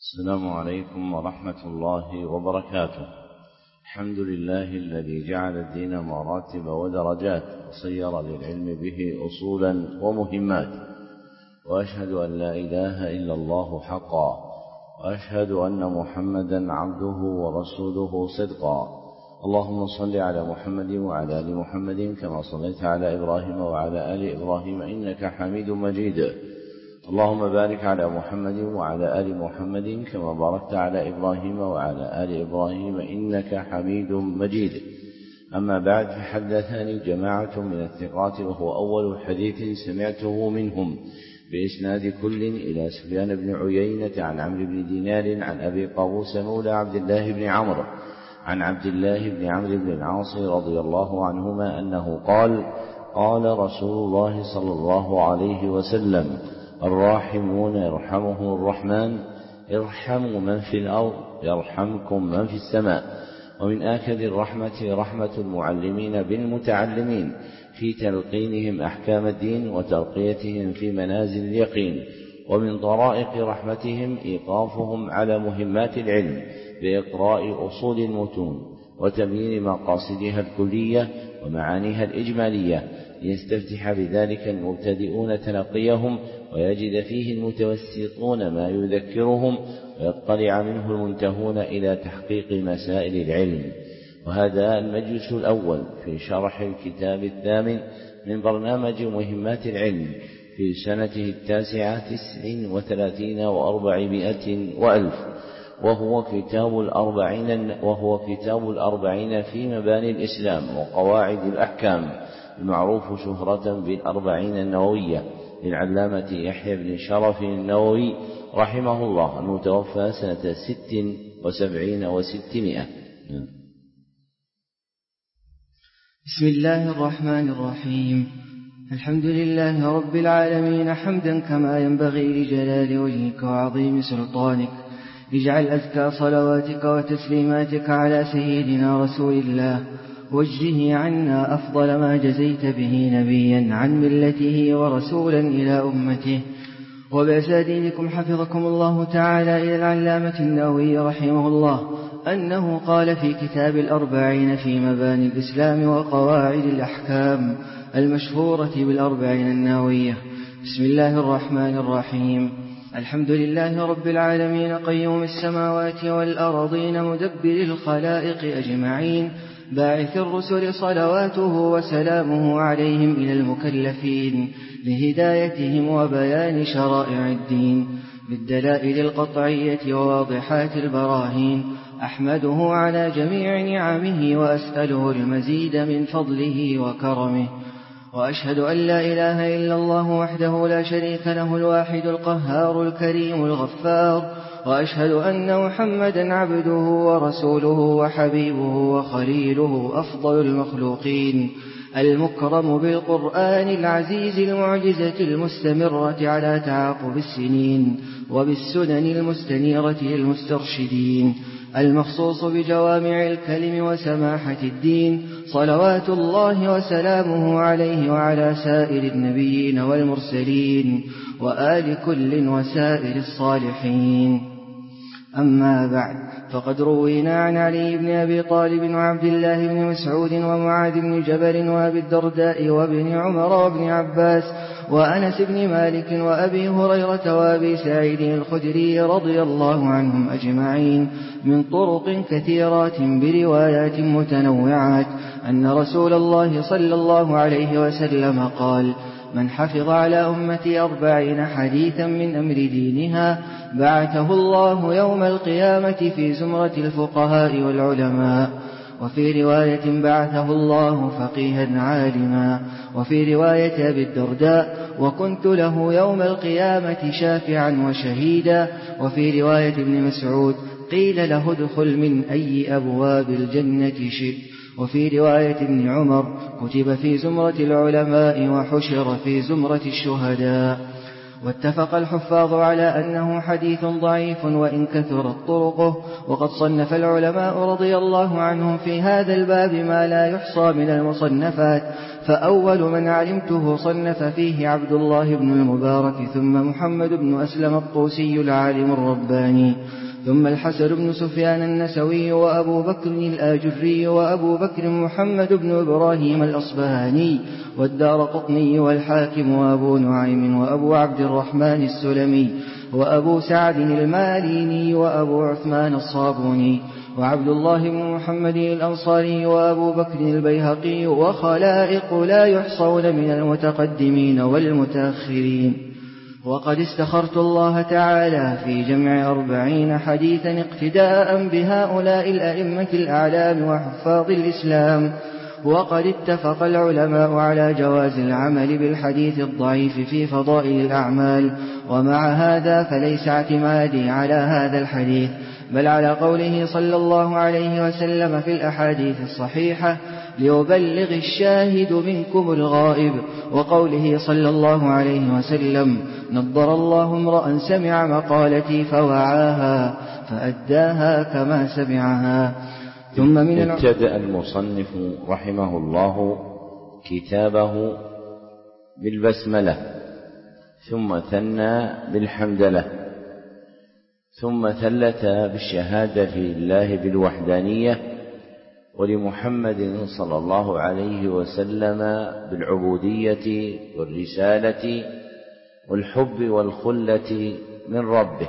السلام عليكم ورحمة الله وبركاته. الحمد لله الذي جعل الدين مراتب ودرجات وصير للعلم به أصولا ومهمات، وأشهد أن لا إله إلا الله حقا، وأشهد أن محمدا عبده ورسوله صدقا. اللهم صل على محمد وعلى آل محمد كما صليت على إبراهيم وعلى آل إبراهيم إنك حميد مجيد. اللهم بارك على محمد وعلى آل محمد كما باركت على إبراهيم وعلى آل إبراهيم إنك حميد مجيد. أما بعد، فحدثني جماعة من الثقات، وهو أول حديث سمعته منهم بإسناد كل إلى سفيان بن عيينة عن عمرو بن دينار عن أبي قابوس مولى عبد الله بن عمرو عن عبد الله بن عمرو بن العاص رضي الله عنهما أنه قال: قال رسول الله صلى الله عليه وسلم: الراحمون يرحمهم الرحمن، ارحموا من في الأرض يرحمكم من في السماء. ومن آكد الرحمة رحمة المعلمين بالمتعلمين في تلقينهم أحكام الدين وترقيتهم في منازل اليقين. ومن طرائق رحمتهم إيقافهم على مهمات العلم بإقراء أصول المتون وتبيين مقاصدها الكلية ومعانيها الإجمالية، ليستفتح بذلك المبتدئون تلقيهم، ويجد فيه المتوسطون ما يذكرهم، ويطلع منه المنتهون إلى تحقيق مسائل العلم. وهذا المجلس الأول في شرح الكتاب الثامن من برنامج مهمات العلم في سنته 39 و400 وألف، وهو كتاب الأربعين في مباني الإسلام وقواعد الأحكام، المعروف شهرة بالأربعين النووية للعلامة يحيى بن شرف النووي رحمه الله، المتوفى سنة 76 و600. بسم الله الرحمن الرحيم. الحمد لله رب العالمين، حمدا كما ينبغي لجلال وجهك وعظيم سلطانك. اجعل أزكى صلواتك وتسليماتك على سيدنا رسول الله، واجزه عنا أفضل ما جزيت به نبيا عن ملته ورسولا إلى أمته. وبأساتذتكم حفظكم الله تعالى إلى العلامة النووي رحمه الله أنه قال في كتاب الأربعين في مباني الإسلام وقواعد الأحكام المشهورة بالأربعين النووية: بسم الله الرحمن الرحيم. الحمد لله رب العالمين، قيوم السماوات والأرضين، مدبر الخلائق أجمعين، باعث الرسل صلواته وسلامه عليهم إلى المكلفين لهدايتهم وبيان شرائع الدين بالدلائل القطعية وواضحات البراهين. أحمده على جميع نعمه وأسأله المزيد من فضله وكرمه، وأشهد أن لا إله إلا الله وحده لا شريك له الواحد القهار الكريم الغفار، وأشهد أن محمدا عبده ورسوله وحبيبه وخليله أفضل المخلوقين، المكرم بالقرآن العزيز المعجزة المستمرة على تعاقب السنين وبالسنن المستنيرة للمسترشدين، المخصوص بجوامع الكلم وسماحة الدين، صلوات الله وسلامه عليه وعلى سائر النبيين والمرسلين وآل كل وسائر الصالحين. أما بعد، فقد روينا عن علي بن أبي طالب وعبد الله بن مسعود ومعاذ بن جبل وأبي الدرداء وابن عمر وابن عباس وأنس بن مالك وأبي هريرة وأبي سعيد الخدري رضي الله عنهم أجمعين من طرق كثيرات بروايات متنوعات أن رسول الله صلى الله عليه وسلم قال: من حفظ على أمتي 40 حديثا من أمر دينها بعثه الله يوم القيامة في زمرة الفقهاء والعلماء. وفي رواية بعثه الله فقيها عالما. وفي رواية أبي الدرداء: وكنت له يوم القيامة شافعا وشهيدا. وفي رواية ابن مسعود: قيل له ادخل من أي أبواب الجنة شئت. وفي رواية ابن عمر: كتب في زمرة العلماء وحشر في زمرة الشهداء. واتفق الحفاظ على أنه حديث ضعيف وإن كثرت طرقه، وقد صنف العلماء رضي الله عنهم في هذا الباب ما لا يحصى من المصنفات، فأول من علمته صنف فيه عبد الله بن المبارك، ثم محمد بن أسلم الطوسي العالم الرباني، ثم الحسن بن سفيان النسوي، وأبو بكر الآجري، وأبو بكر محمد بن إبراهيم الأصبهاني، والدارقطني، والحاكم، وأبو نعيم، وأبو عبد الرحمن السلمي، وأبو سعد الماليني، وأبو عثمان الصابوني، وعبد الله بن محمد الأنصاري، وأبو بكر البيهقي، وخلائق لا يحصون من المتقدمين والمتأخرين. وقد استخرت الله تعالى في جمع 40 حديثا اقتداء بهؤلاء الأئمة الأعلام وحفاظ الإسلام. وقد اتفق العلماء على جواز العمل بالحديث الضعيف في فضائل الأعمال، ومع هذا فليس اعتمادي على هذا الحديث، بل على قوله صلى الله عليه وسلم في الأحاديث الصحيحة: ليبلغ الشاهد منكم الغائب، وقوله صلى الله عليه وسلم: نضر الله امرأ سمع مقالتي فوعاها فأداها كما سمعها. ثم من ابتدأ المصنف رحمه الله كتابه بالبسملة، ثم ثنى بالحمدلة، ثم ثلث بالشهادة لله بالوحدانية، ولمحمد صلى الله عليه وسلم بالعبودية والرسالة والحب والخلة من ربه،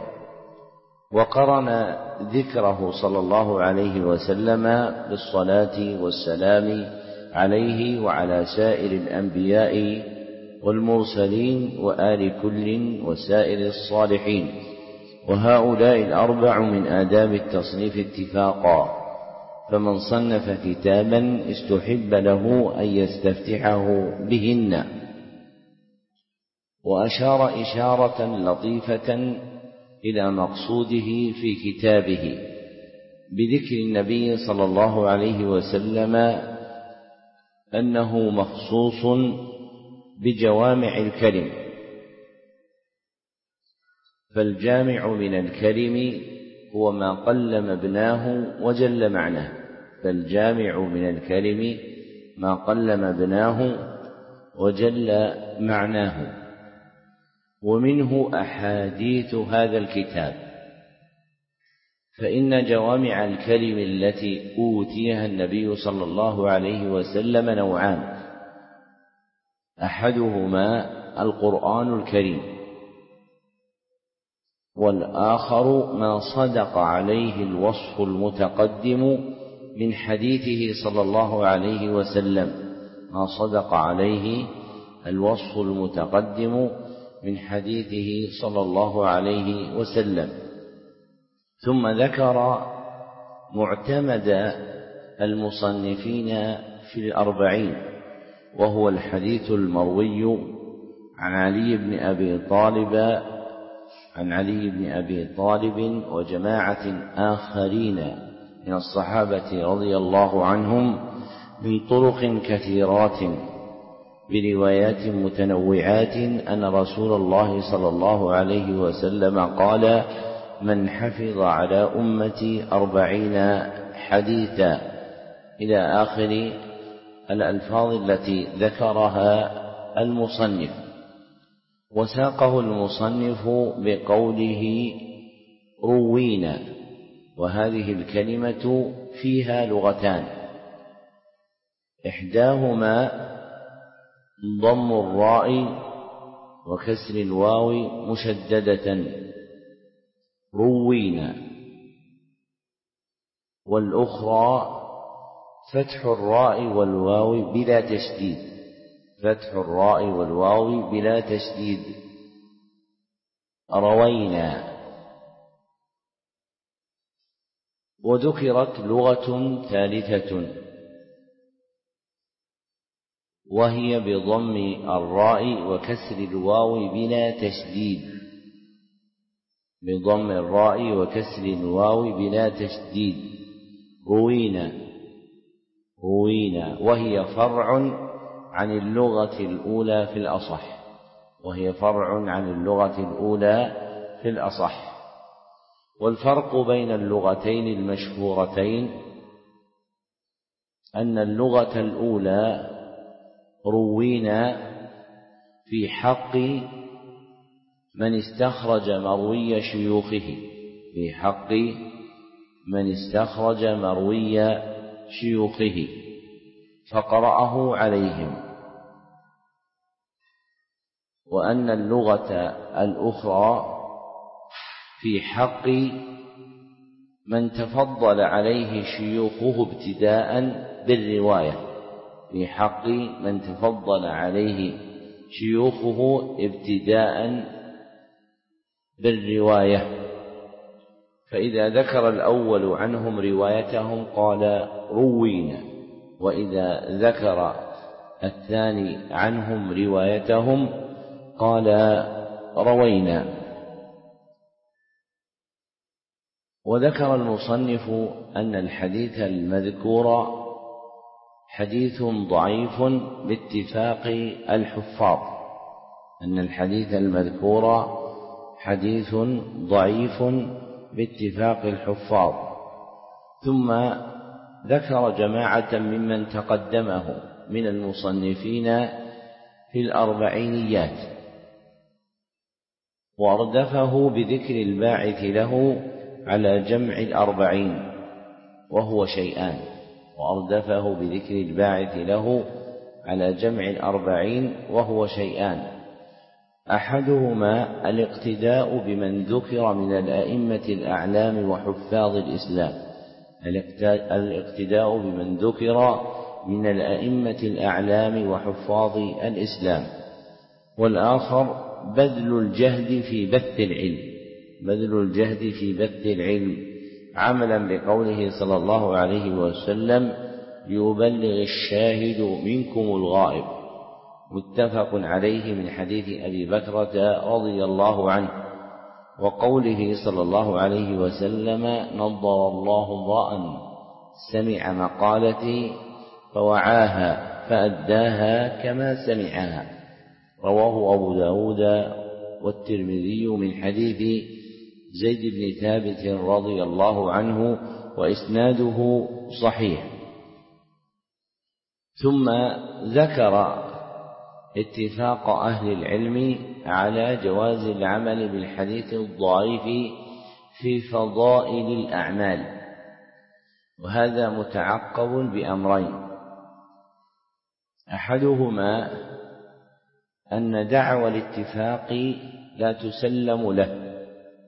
وقرن ذكره صلى الله عليه وسلم بالصلاة والسلام عليه وعلى سائر الأنبياء والمرسلين وآل كل وسائر الصالحين، وهؤلاء الأربع من آداب التصنيف اتفاقا، فمن صنف كتابا استحب له أن يستفتحه بهن. وأشار إشارة لطيفة إلى مقصوده في كتابه بذكر النبي صلى الله عليه وسلم أنه مخصوص بجوامع الكلم، فالجامع من الكلم هو ما قل مبناه وجل معناه، فالجامع من الكلم ما قل مبناه وجل معناه. ومنه أحاديث هذا الكتاب، فإن جوامع الكلم التي أوتيها النبي صلى الله عليه وسلم نوعان: أحدهما القرآن الكريم، والآخر ما صدق عليه الوصف المتقدم من حديثه صلى الله عليه وسلم، ما صدق عليه الوصف المتقدم من حديثه صلى الله عليه وسلم. ثم ذكر معتمد المصنفين في الأربعين، وهو الحديث المروي عن علي بن أبي طالب وجماعة آخرين من الصحابة رضي الله عنهم من طرق كثيرات بروايات متنوعات أن رسول الله صلى الله عليه وسلم قال: من حفظ على أمتي 40 حديثا، إلى آخر الألفاظ التي ذكرها المصنف. وساقه المصنف بقوله روينا، وهذه الكلمة فيها لغتان: إحداهما ضم الراء وكسر الواو مشددة روينا، والأخرى فتح الراء والواو بلا تشديد، فتح الراء والواو بلا تشديد روينا. وذكرت لغة ثالثة وهي بضم الراء وكسر الواو بلا تشديد، بضم الراء وكسر الواو بلا تشديد روينا، روينا، وهي فرع عن اللغة الأولى في الأصح، وهي فرع عن اللغة الأولى في الأصح. والفرق بين اللغتين المشهورتين أن اللغة الأولى روينا في حق من استخرج مروي شيوخه، في حق من استخرج مروي شيوخه فقرأه عليهم. وأن اللغة الأخرى في حق من تفضل عليه شيوخه ابتداء بالرواية، في حق من تفضل عليه شيوخه ابتداء بالرواية. فإذا ذكر الأول عنهم روايتهم قال روينا، وإذا ذكر الثاني عنهم روايتهم قال روينا. وذكر المصنف أن الحديث المذكور حديث ضعيف باتفاق الحفاظ، أن الحديث المذكور حديث ضعيف باتفاق الحفاظ. ثم ذكر جماعة ممن تقدمه من المصنفين في الأربعينيات، وأردفه بذكر الباعث له على جمع الأربعين وهو شيئان، وأردفه بذكر الباعث له على جمع الأربعين وهو شيئان: أحدهما الاقتداء بمن ذكر من الأئمة الأعلام وحفاظ الإسلام، الاقتداء بمن ذكر من الأئمة الأعلام وحفاظ الإسلام. والآخر بذل الجهد في بث العلم، بذل الجهد في بث العلم عملا بقوله صلى الله عليه وسلم: ليبلغ الشاهد منكم الغائب، متفق عليه من حديث أبي بكرة رضي الله عنه. وقوله صلى الله عليه وسلم: نضر الله امرأ سمع مقالتي فوعاها فأداها كما سمعها، رواه أبو داود والترمذي من حديث زيد بن ثابت رضي الله عنه، وإسناده صحيح. ثم ذكر اتفاق أهل العلم على جواز العمل بالحديث الضعيف في فضائل الأعمال، وهذا متعقب بأمرين: أحدهما أن دعوى الاتفاق لا تسلم له،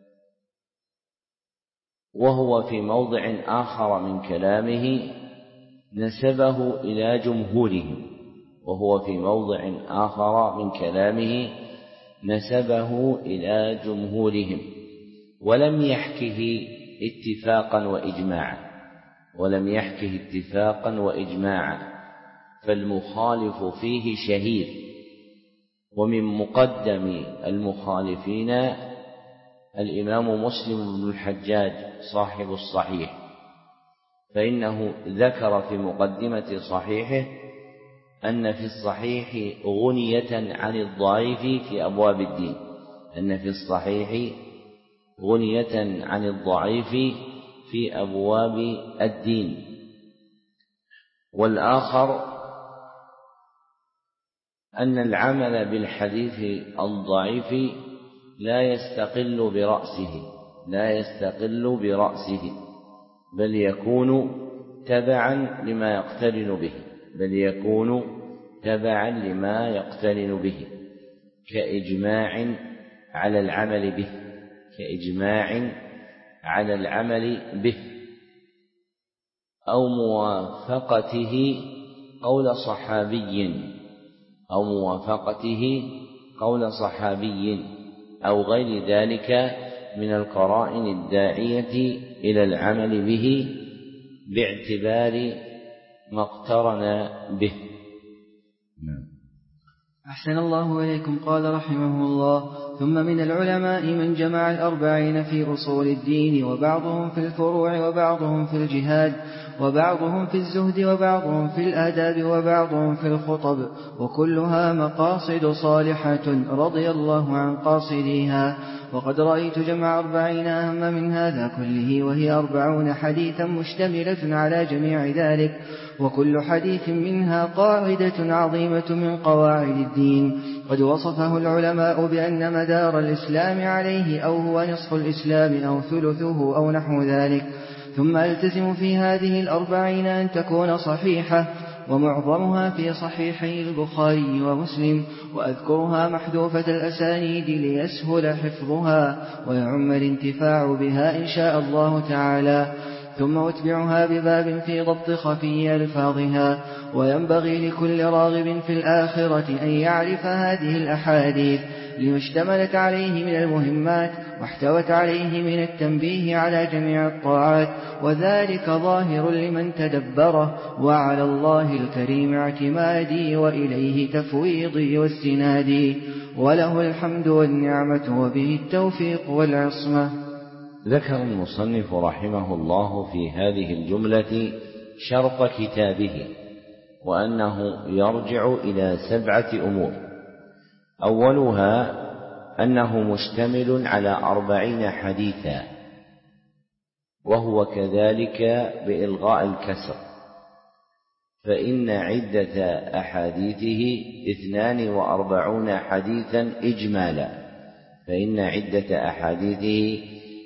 وهو في موضع آخر من كلامه نسبه إلى جمهورهم، وهو في موضع آخر من كلامه نسبه إلى جمهورهم، ولم يحكه اتفاقا وإجماعا، ولم يحكه اتفاقا وإجماعا، فالمخالف فيه شهير. ومن مقدم المخالفين الإمام مسلم بن الحجاج صاحب الصحيح، فإنه ذكر في مقدمة صحيحه أن في الصحيح غنية عن الضعيف في أبواب الدين، أن في الصحيح غنية عن الضعيف في أبواب الدين. والآخر أن العمل بالحديث الضعيف لا يستقل برأسه، بل يكون تبعا لما يقترن به، كإجماع على العمل به، أو موافقته قول صحابي أو غير ذلك من القرائن الداعية إلى العمل به باعتبار ما اقترن به. أحسن الله إليكم. قال رحمه الله: ثم من العلماء من جمع الأربعين في أصول الدين، وبعضهم في الفروع، وبعضهم في الجهاد، وبعضهم في الزهد، وبعضهم في الآداب، وبعضهم في الخطب، وكلها مقاصد صالحة رضي الله عن قاصديها. وقد رأيت جمع 40 أهم من هذا كله، وهي 40 حديثا مشتملة على جميع ذلك، وكل حديث منها قاعدة عظيمة من قواعد الدين قد وصفه العلماء بأن مدار الإسلام عليه أو هو نصف الإسلام أو ثلثه أو نحو ذلك. ثم ألتزم في هذه 40 أن تكون صحيحة، ومعظمها في صحيحي البخاري ومسلم، وأذكرها محذوفة الأسانيد ليسهل حفظها ويعم الانتفاع بها إن شاء الله تعالى. ثم أتبعها بباب في ضبط خفي ألفاظها. وينبغي لكل راغب في الآخرة أن يعرف هذه الأحاديث لما اشتملت عليه من المهمات واحتوت عليه من التنبيه على جميع الطاعات، وذلك ظاهر لمن تدبره. وعلى الله الكريم اعتمادي وإليه تفويضي واستنادي، وله الحمد والنعمة وبه التوفيق والعصمة. ذكر المصنف رحمه الله في هذه الجملة شرط كتابه، وأنه يرجع إلى 7 أمور. أولها أنه مشتمل على 40 حديثا، وهو كذلك بإلغاء الكسر، فإن عدة أحاديثه 42 حديثا إجمالا، فإن عدة أحاديثه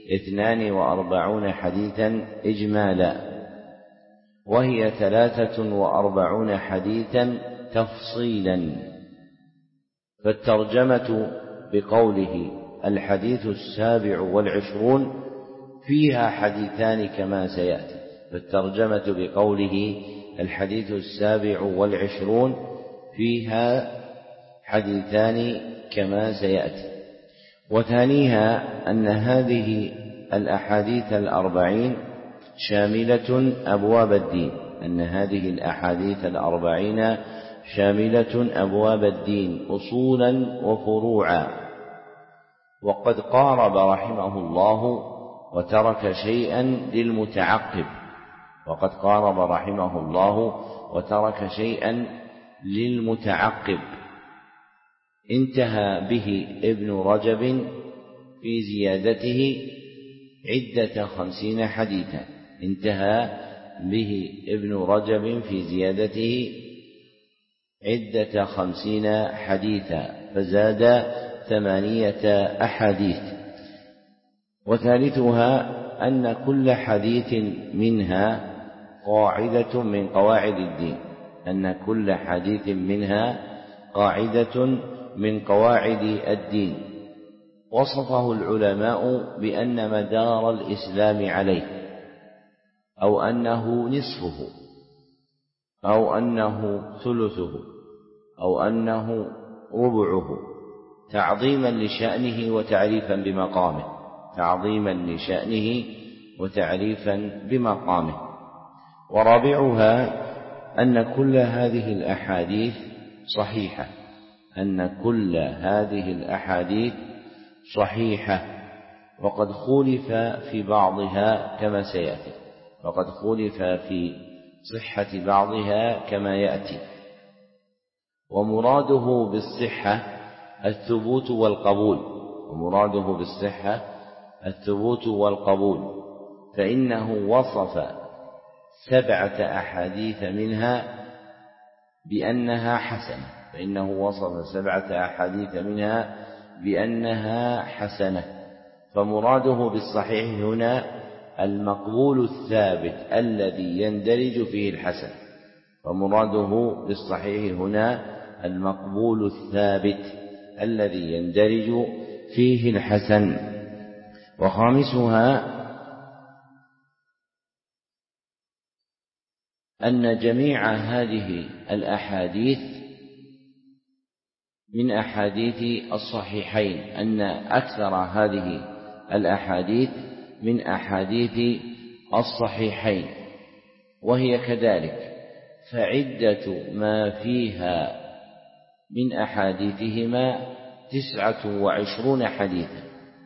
42 حديثا إجمالا، وهي 43 حديثا تفصيلا. فالترجمة بقوله 27 فيها حديثان كما سيأتي، فالترجمة بقوله 27 فيها حديثان كما سيأتي. وثانيها أن هذه الأحاديث 40 شاملة أبواب الدين، أن هذه الأحاديث 40 شاملة أبواب الدين أصولا وفروعا. وقد قارب رحمه الله وترك شيئا للمتعقب، وقد قارب رحمه الله وترك شيئا للمتعقب. انتهى به ابن رجب في زيادته عدة 50 حديثا، انتهى به ابن رجب في زيادته عدة 50 حديثا، فزاد 8 أحاديث. وثالثها أن كل حديث منها قاعدة من قواعد الدين، أن كل حديث منها قاعدة من قواعد الدين. وصفه العلماء بأن مدار الإسلام عليه، أو أنه نصفه، أو أنه ثلثه، أو أنه ربعه، تعظيما لشأنه وتعريفا بمقامه، تعظيما لشأنه وتعريفا بمقامه. ورابعها أن كل هذه الأحاديث صحيحة، أن كل هذه الأحاديث صحيحة، وقد خولف في بعضها كما سيأتي، وقد خولف في صحة بعضها كما يأتي. ومراده بالصحة الثبوت والقبول، ومراده بالصحة الثبوت والقبول، فإنه وصف 7 أحاديث منها بأنها حسنة، فإنه وصف 7 أحاديث منها بأنها حسنة. فمراده بالصحيح هنا المقبول الثابت الذي يندرج فيه الحسن، فمراده بالصحيح هنا المقبول الثابت الذي يندرج فيه الحسن. وخامسها أن جميع هذه الأحاديث من أحاديث الصحيحين، أن أكثر هذه الأحاديث من أحاديث الصحيحين، وهي كذلك، فعدة ما فيها من أحاديثهما 29 حديثا،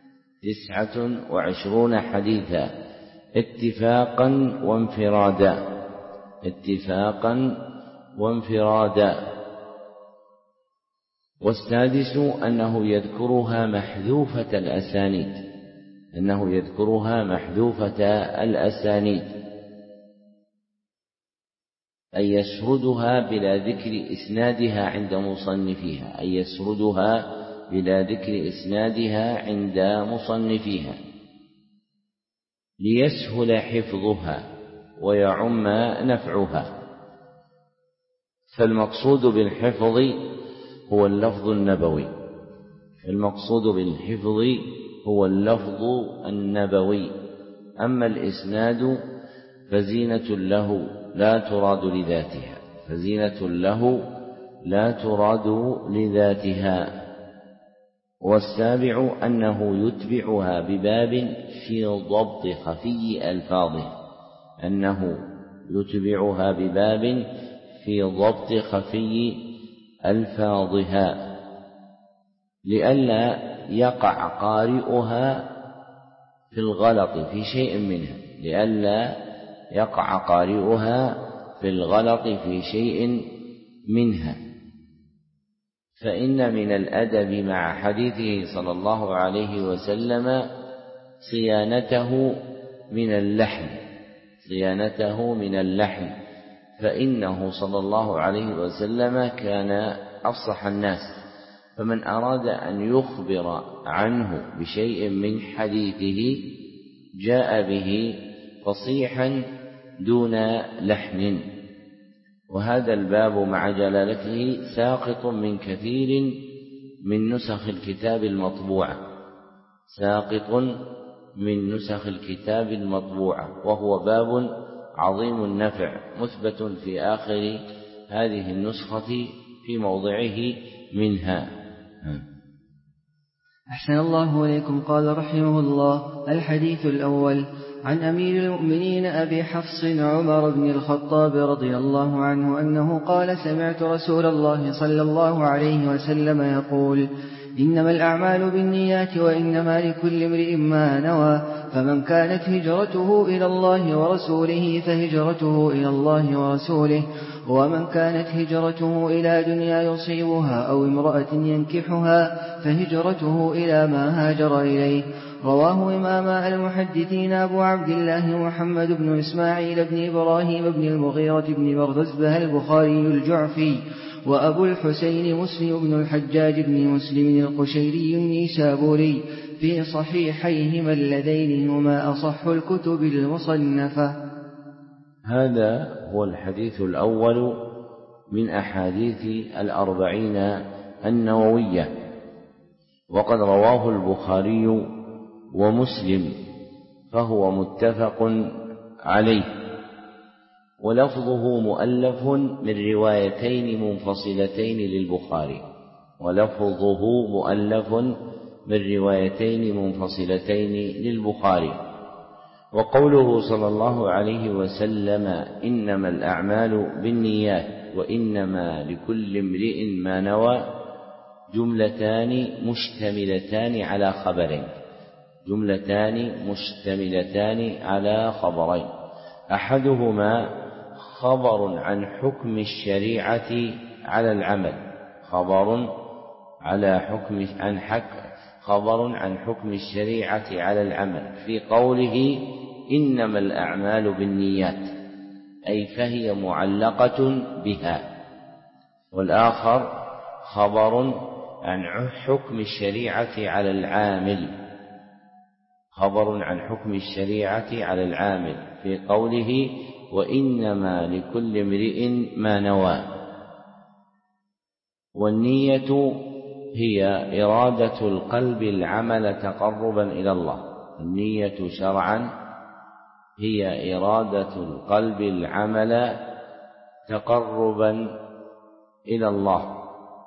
29 حديثا اتفاقا وانفرادا، اتفاقا وانفرادا. والسادس أنه يذكرها محذوفة الأسانيد، أنه يذكرها محذوفة الأسانيد. أي يسردها بلا ذكر إسنادها عند مصنفيها، أي يسردها بلا ذكر إسنادها عند مصنفيها، ليسهل حفظها ويعم نفعها. فالمقصود بالحفظ هو اللفظ النبوي، المقصود بالحفظ هو اللفظ النبوي. أما الإسناد فزينة له لا تراد لذاتها، فزينة له لا تراد لذاتها. والسابع أنه يتبعها بباب في ضبط خفي ألفاظه، أنه يتبعها بباب في ضبط خفي ألفاظها، لئلا يقع قارئها في الغلط في شيء منها، لئلا يقع قارئها في الغلط في شيء منها. فإن من الأدب مع حديثه صلى الله عليه وسلم صيانته من اللحن، صيانته من اللحن، فإنه صلى الله عليه وسلم كان أفصح الناس، فمن أراد أن يخبر عنه بشيء من حديثه جاء به فصيحا دون لحن. وهذا الباب مع جلالته ساقط من كثير من نسخ الكتاب المطبوعة، ساقط من نسخ الكتاب المطبوعة، وهو باب عظيم النفع مثبت في آخر هذه النسخة في موضعه منها. أحسن الله إليكم. قال رحمه الله: الحديث الأول عن أمير المؤمنين أبي حفص عمر بن الخطاب رضي الله عنه أنه قال: سمعت رسول الله صلى الله عليه وسلم يقول: إنما الأعمال بالنيات وإنما لكل امرئ ما نوى، فمن كانت هجرته إلى الله ورسوله فهجرته إلى الله ورسوله، ومن كانت هجرته إلى دنيا يصيبها أو امرأة ينكحها فهجرته إلى ما هاجر إليه. رواه إمام المحدثين أبو عبد الله محمد بن إسماعيل بن إبراهيم بن المغيرة بن بردزبة البخاري الجعفي، وأبو الحسين مسلم بن الحجاج بن مسلم القشيري النيسابوري في صحيحيهما اللذين هما أصح الكتب المصنفة. هذا هو الحديث الأول من أحاديث الأربعين النووية، وقد رواه البخاري ومسلم فهو متفق عليه، ولفظه مؤلف من روايتين منفصلتين للبخاري، ولفظه مؤلف من روايتين منفصلتين للبخاري. وقوله صلى الله عليه وسلم: إنما الأعمال بالنيات وإنما لكل امرئ ما نوى، جملتان مشتملتان على خبرين، جملتان مشتملتان على خبرين، أحدهما خبر عن حكم الشريعة على العمل، خبر عن حكم الشريعة على العمل في قوله: إنما الأعمال بالنيات، أي فهي معلقة بها. والآخر خبر عن حكم الشريعة على العامل، خبر عن حكم الشريعة على العامل في قوله: وإنما لكل امرئ ما نوى. والنية هي إرادة القلب العمل تقربا إلى الله، النية شرعا هي إرادة القلب العمل تقربا إلى الله.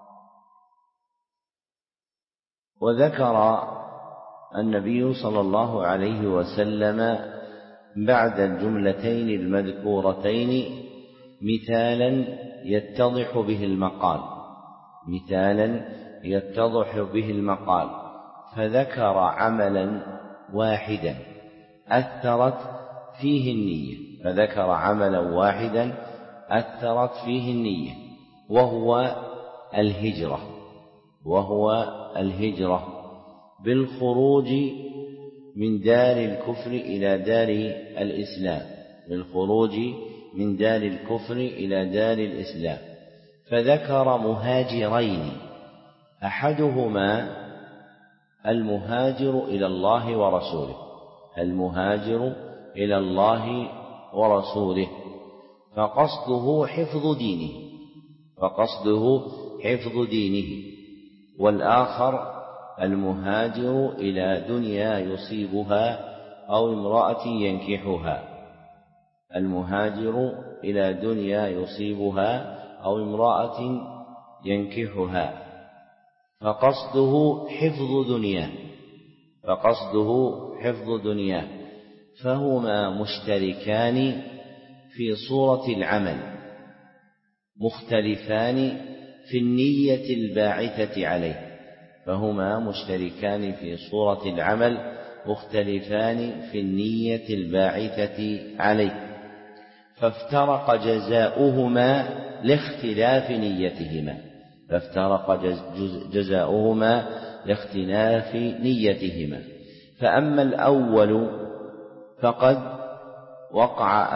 وذكر النبي صلى الله عليه وسلم بعد الجملتين المذكورتين مثالا يتضح به المقال، فذكر عملا واحدا أثرت فيه النية، وهو الهجرة بالخروج من دار الكفر إلى دار الإسلام، بالخروج من دار الكفر إلى دار الإسلام، فذكر مهاجرين، أحدهما المهاجر إلى الله ورسوله، المهاجر إلى الله ورسوله، فقصده حفظ دينه، والآخر المهاجر إلى دنيا يصيبها أو امرأة ينكحها، المهاجر إلى دنيا يصيبها أو امرأة ينكحها، فقصده حفظ دنياه، فهما مشتركان في صورة العمل، مختلفان في النية الباعثة عليه، فهما مشتركان في صورة العمل مختلفان في النية الباعثة عليه، فافترق جزاؤهما لاختلاف نيتهما، فأما الأول فقد وقع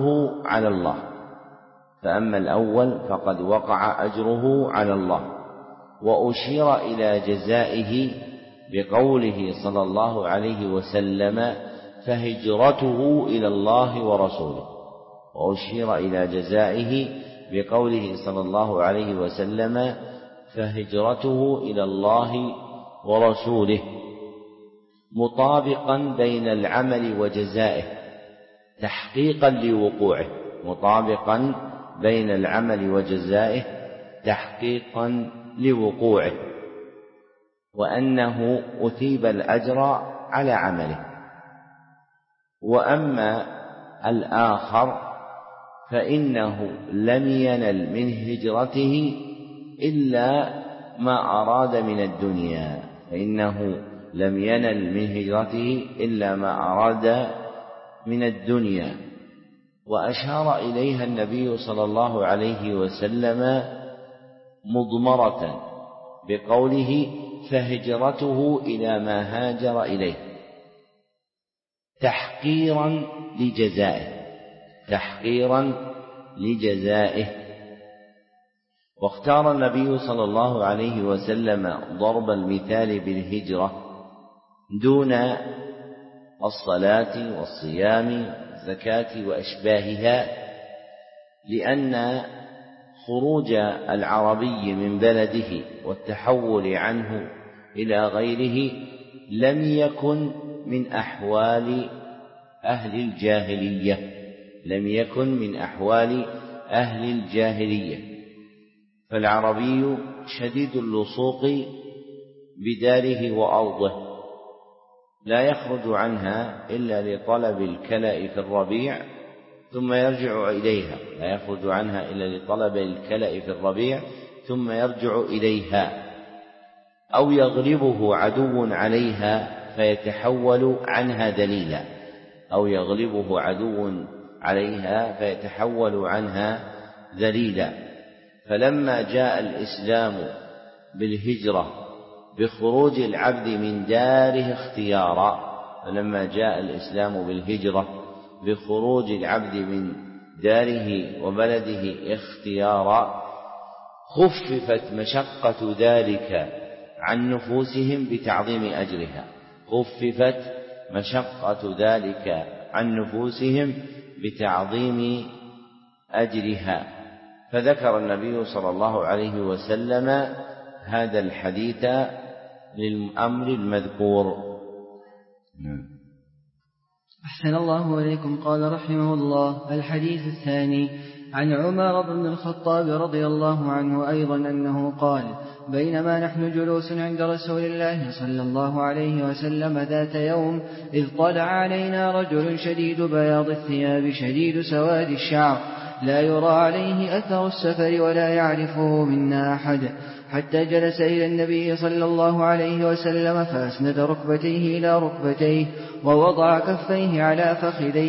أجره على الله، وأشير إلى جزائه بقوله صلى الله عليه وسلم فهجرته إلى الله ورسوله، وأشير إلى جزائه بقوله صلى الله عليه وسلم فهجرته إلى الله ورسوله، مطابقا بين العمل وجزائه تحقيقا لوقوعه، وأنه أثيب الأجر على عمله. وأما الآخر فإنه لم ينل من هجرته إلا ما أراد من الدنيا، وأشار إليها النبي صلى الله عليه وسلم مضمرة بقوله فهجرته إلى ما هاجر إليه، تحقيرا لجزائه. واختار النبي صلى الله عليه وسلم ضرب المثال بالهجرة دون الصلاة والصيام والزكاة وأشباهها، لأن خروج العربي من بلده والتحول عنه إلى غيره لم يكن من أحوال أهل الجاهلية، فالعربي شديد اللصوق بداره وأرضه، لا يخرج عنها إلا لطلب الكلأ في الربيع ثم يرجع إليها، أو يغلبه عدو عليها فيتحول عنها ذليلا. فلما جاء الإسلام بالهجرة بخروج العبد من داره وبلده اختيارا، خففت مشقة ذلك عن نفوسهم بتعظيم أجرها، فذكر النبي صلى الله عليه وسلم هذا الحديث للأمر المذكور. أحسن الله إليكم. قال رحمه الله: الحديث الثاني عن عمر بن الخطاب رضي الله عنه أيضا أنه قال: بينما نحن جلوس عند رسول الله صلى الله عليه وسلم ذات يوم، إذ طلع علينا رجل شديد بياض الثياب شديد سواد الشعر، لا يرى عليه أثر السفر ولا يعرفه منا أحد، حتى جلس إلى النبي صلى الله عليه وسلم فأسند ركبتيه إلى ركبتيه ووضع كفيه على فخذيه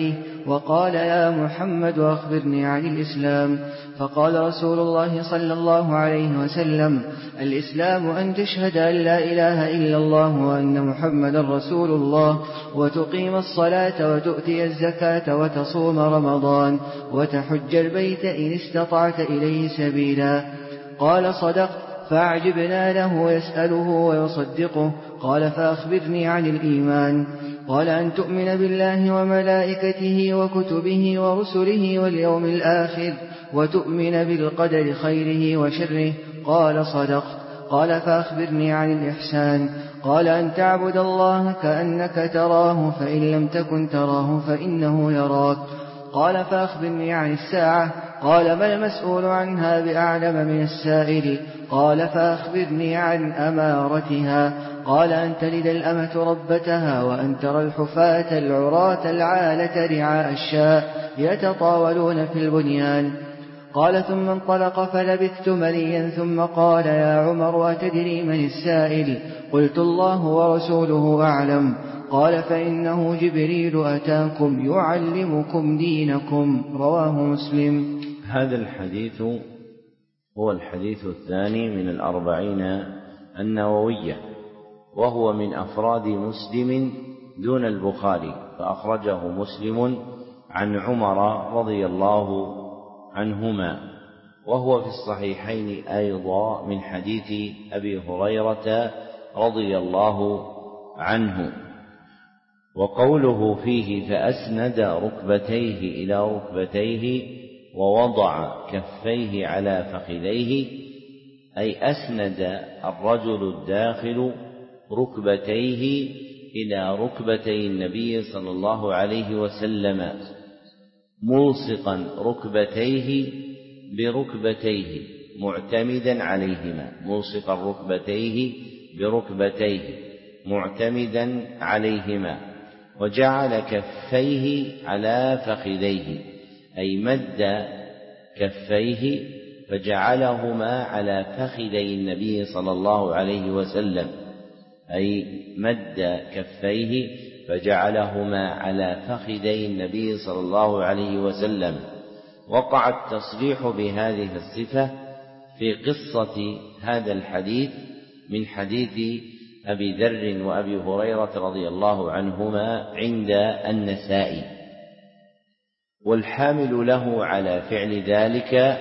وقال يا محمد أخبرني عن الإسلام. فقال رسول الله صلى الله عليه وسلم: الإسلام أن تشهد أن لا إله إلا الله وأن محمدا رسول الله، وتقيم الصلاة وتؤتي الزكاة وتصوم رمضان وتحج البيت إن استطعت إليه سبيلا. قال: صدقت. فأعجبنا له يسأله ويصدقه. قال: فأخبرني عن الإيمان. قال: أن تؤمن بالله وملائكته وكتبه ورسله واليوم الآخر، وتؤمن بالقدر خيره وشره. قال: صدقت. قال: فأخبرني عن الإحسان. قال: أن تعبد الله كأنك تراه، فإن لم تكن تراه فإنه يراك. قال: فأخبرني عن الساعة. قال: ما المسؤول عنها بأعلم من السائل. قال: فأخبرني عن أمارتها. قال: أن تلد الأمة ربتها، وأن ترى الحفاة العراة العالة رعاء الشاء يتطاولون في البنيان. قال: ثم انطلق فلبثت مليا، ثم قال: يا عمر، أتدري من السائل؟ قلت: الله ورسوله أعلم. قال: فإنه جبريل أتاكم يعلمكم دينكم. رواه مسلم. هذا الحديث هو الحديث الثاني من 40 النووية، وهو من أفراد مسلم دون البخاري، فأخرجه مسلم عن عمر رضي الله عنهما، وهو في الصحيحين أيضا من حديث أبي هريرة رضي الله عنه. وقوله فيه: فأسند ركبتيه إلى ركبتيه ووضع كفيه على فخذيه، أي أسند الرجل الداخل ركبتيه إلى ركبتي النبي صلى الله عليه وسلم، ملصقا ركبتيه بركبتيه معتمدا عليهما، ملصقا ركبتيه بركبتيه معتمدا عليهما، وجعل كفيه على فخذيه، أي مد كفيه فجعلهما على فخذي النبي صلى الله عليه وسلم، أي مد كفيه فجعلهما على فخذي النبي صلى الله عليه وسلم. وقع التصريح بهذه الصفة في قصة هذا الحديث من حديث أبي ذر وأبي هريرة رضي الله عنهما عند النسائي. والحامل له على فعل ذلك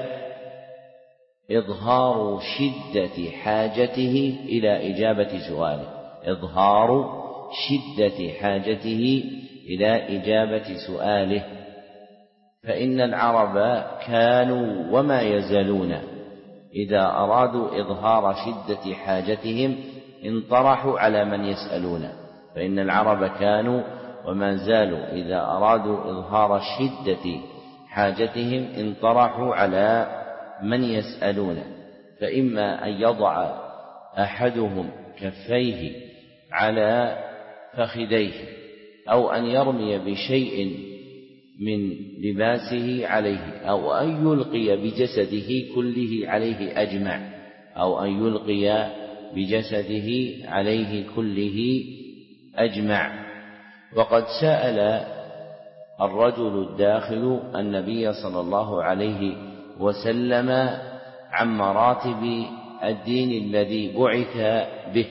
إظهار شدة حاجته إلى إجابة سؤاله، إظهار شدة حاجته إلى إجابة سؤاله. فإن العرب كانوا وما يزالون إذا أرادوا إظهار شدة حاجتهم انطرحوا على من يسألون، فإن العرب كانوا وما زالوا إذا أرادوا إظهار شدة حاجتهم انطرحوا على من يسألون، فإما أن يضع أحدهم كفيه على فخذيه، أو أن يرمي بشيء من لباسه عليه، أو أن يلقي بجسده كله عليه أجمع، أو أن يلقي بجسده عليه كله أجمع. وقد سأل الرجل الداخل النبي صلى الله عليه وسلم عن مراتب الدين الذي بعث به،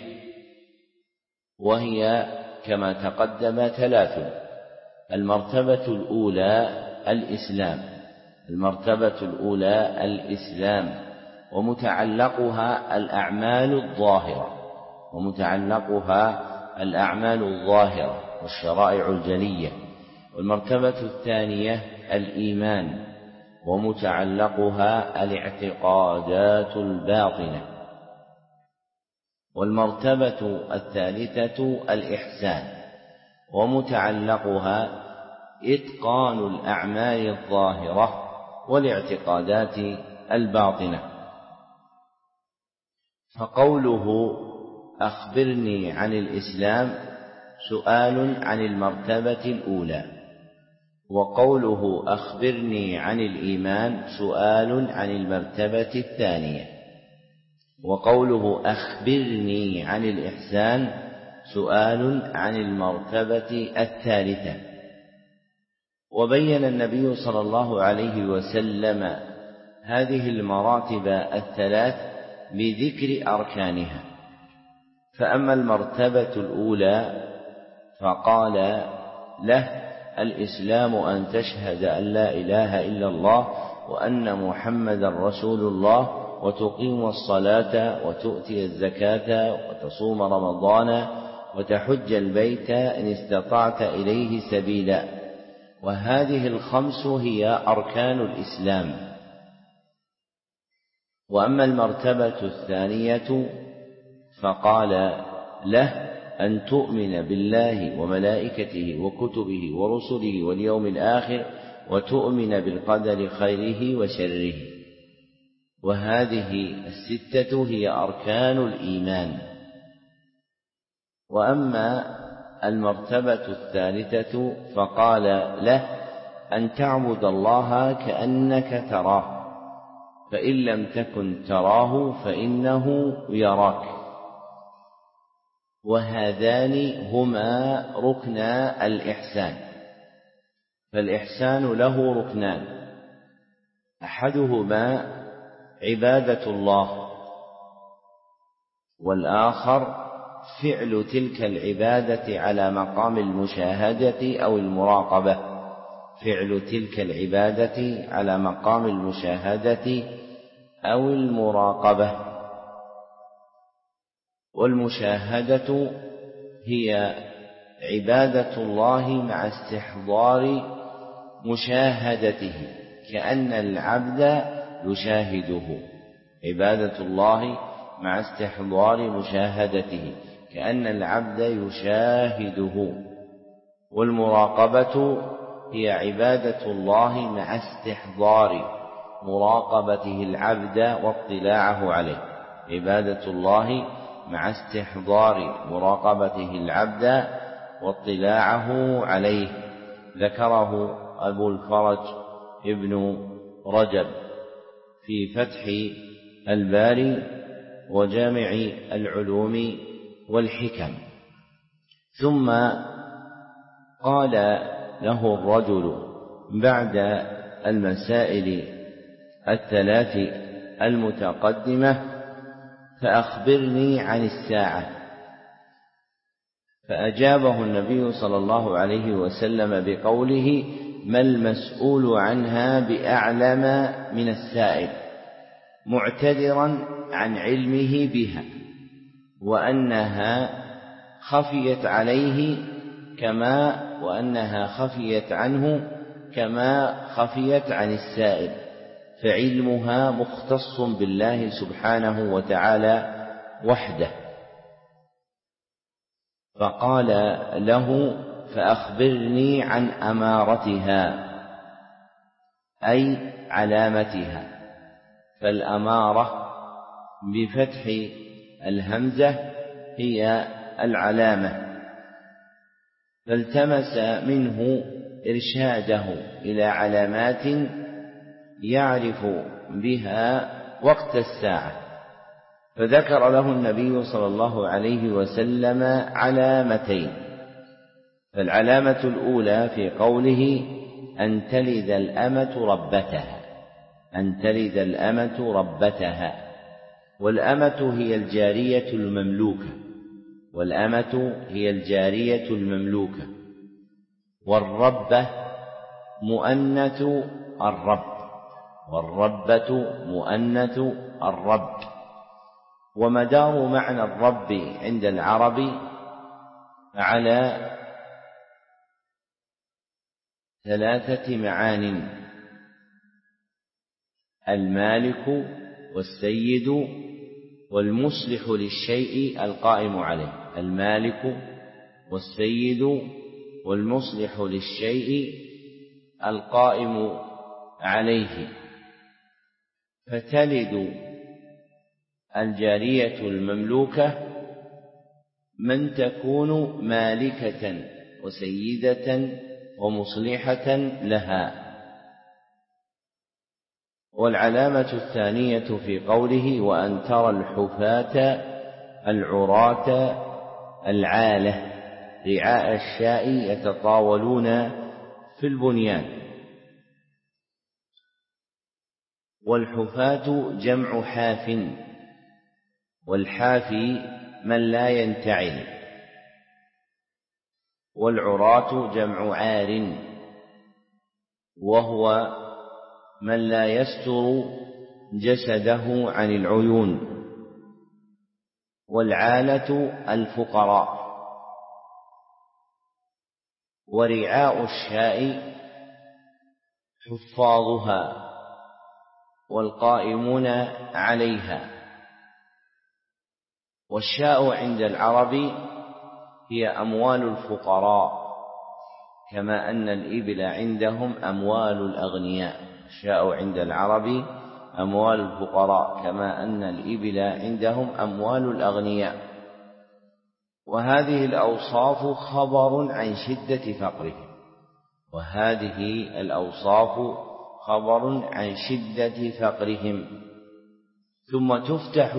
وهي كما تقدم 3: المرتبة الأولى الإسلام، المرتبة الأولى الإسلام، ومتعلقها الأعمال الظاهرة، ومتعلقها الأعمال الظاهرة والشرائع الجلية. والمرتبة الثانية الإيمان، ومتعلقها الاعتقادات الباطنة. والمرتبة الثالثة الإحسان، ومتعلقها إتقان الأعمال الظاهرة والاعتقادات الباطنة. فقوله أخبرني عن الإسلام سؤال عن المرتبة الأولى، وقوله أخبرني عن الإيمان سؤال عن المرتبة الثانية، وقوله أخبرني عن الإحسان سؤال عن المرتبة الثالثة. وبين النبي صلى الله عليه وسلم هذه المراتب الثلاث بذكر أركانها. فأما المرتبة الأولى فقال له: الإسلام أن تشهد أن لا إله إلا الله وأن محمدا رسول الله وتقيم الصلاة وتؤتي الزكاة وتصوم رمضان وتحج البيت إن استطعت إليه سبيلا. وهذه الخمس هي أركان الإسلام. وأما المرتبة الثانية فقال له: أن تؤمن بالله وملائكته وكتبه ورسله واليوم الآخر وتؤمن بالقدر خيره وشره. وهذه الستة هي أركان الإيمان. وأما المرتبة الثالثة فقال له: أن تعبد الله كأنك تراه، فإن لم تكن تراه فإنه يراك. وهذان هما ركنا الإحسان. فالإحسان له ركنان: أحدهما عبادة الله، والآخر فعل تلك العبادة على مقام المشاهدة أو المراقبة. فعل تلك العبادة على مقام المشاهدة أو المراقبة. والمشاهدة هي عبادة الله مع استحضار مشاهدته كأن العبد يشاهده. عبادة الله مع استحضار مشاهدته كأن العبد يشاهده. والمراقبة هي عبادة الله مع استحضار مراقبته العبد واطلاعه عليه. عبادة الله مع استحضار مراقبته العبد واطلاعه عليه. ذكره أبو الفرج ابن رجب في فتح الباري وجامع العلوم والحكم. ثم قال له الرجل بعد المسائل الثلاث المتقدمة: فأخبرني عن الساعة. فأجابه النبي صلى الله عليه وسلم بقوله: ما المسؤول عنها بأعلم من السائل، معتذرا عن علمه بها، وأنها خفيت عنه كما خفيت عن السائل، فعلمها مختص بالله سبحانه وتعالى وحده. فقال له: فأخبرني عن أمارتها، أي علامتها. فالأمارة بفتح الهمزة هي العلامة. فالتمس منه إرشاده إلى علامات يعرف بها وقت الساعة. فذكر له النبي صلى الله عليه وسلم علامتين. فالعلامة الأولى في قوله: أن تلد الأمة ربتها. والأمة هي الجارية المملوكة. والربة مؤنث الرب. ومدار معنى الرب عند العرب على 3 معان: المالك والسيد والمصلح للشيء القائم عليه. المالك والسيد والمصلح للشيء القائم عليه. فتلد الجارية المملوكة من تكون مالكة وسيدة ومصلحة لها. والعلامة الثانية في قوله: وأن ترى الحفاة العراة العالة رعاء الشاء يتطاولون في البنيان. والحفاة جمع حاف، والحافي من لا ينتعل. والعراة جمع عار، وهو من لا يستر جسده عن العيون. والعالة الفقراء. ورعاء الشاء حفاظها والقائمون عليها. والشاء عند العرب هي أموال الفقراء، كما أن الإبل عندهم أموال الأغنياء. الشاء عند العرب أموال الفقراء، كما أن الإبل عندهم أموال الأغنياء. وهذه الأوصاف خبر عن شدة فقرهم، وهذه الأوصاف خبر عن شدة فقرهم. ثم تفتح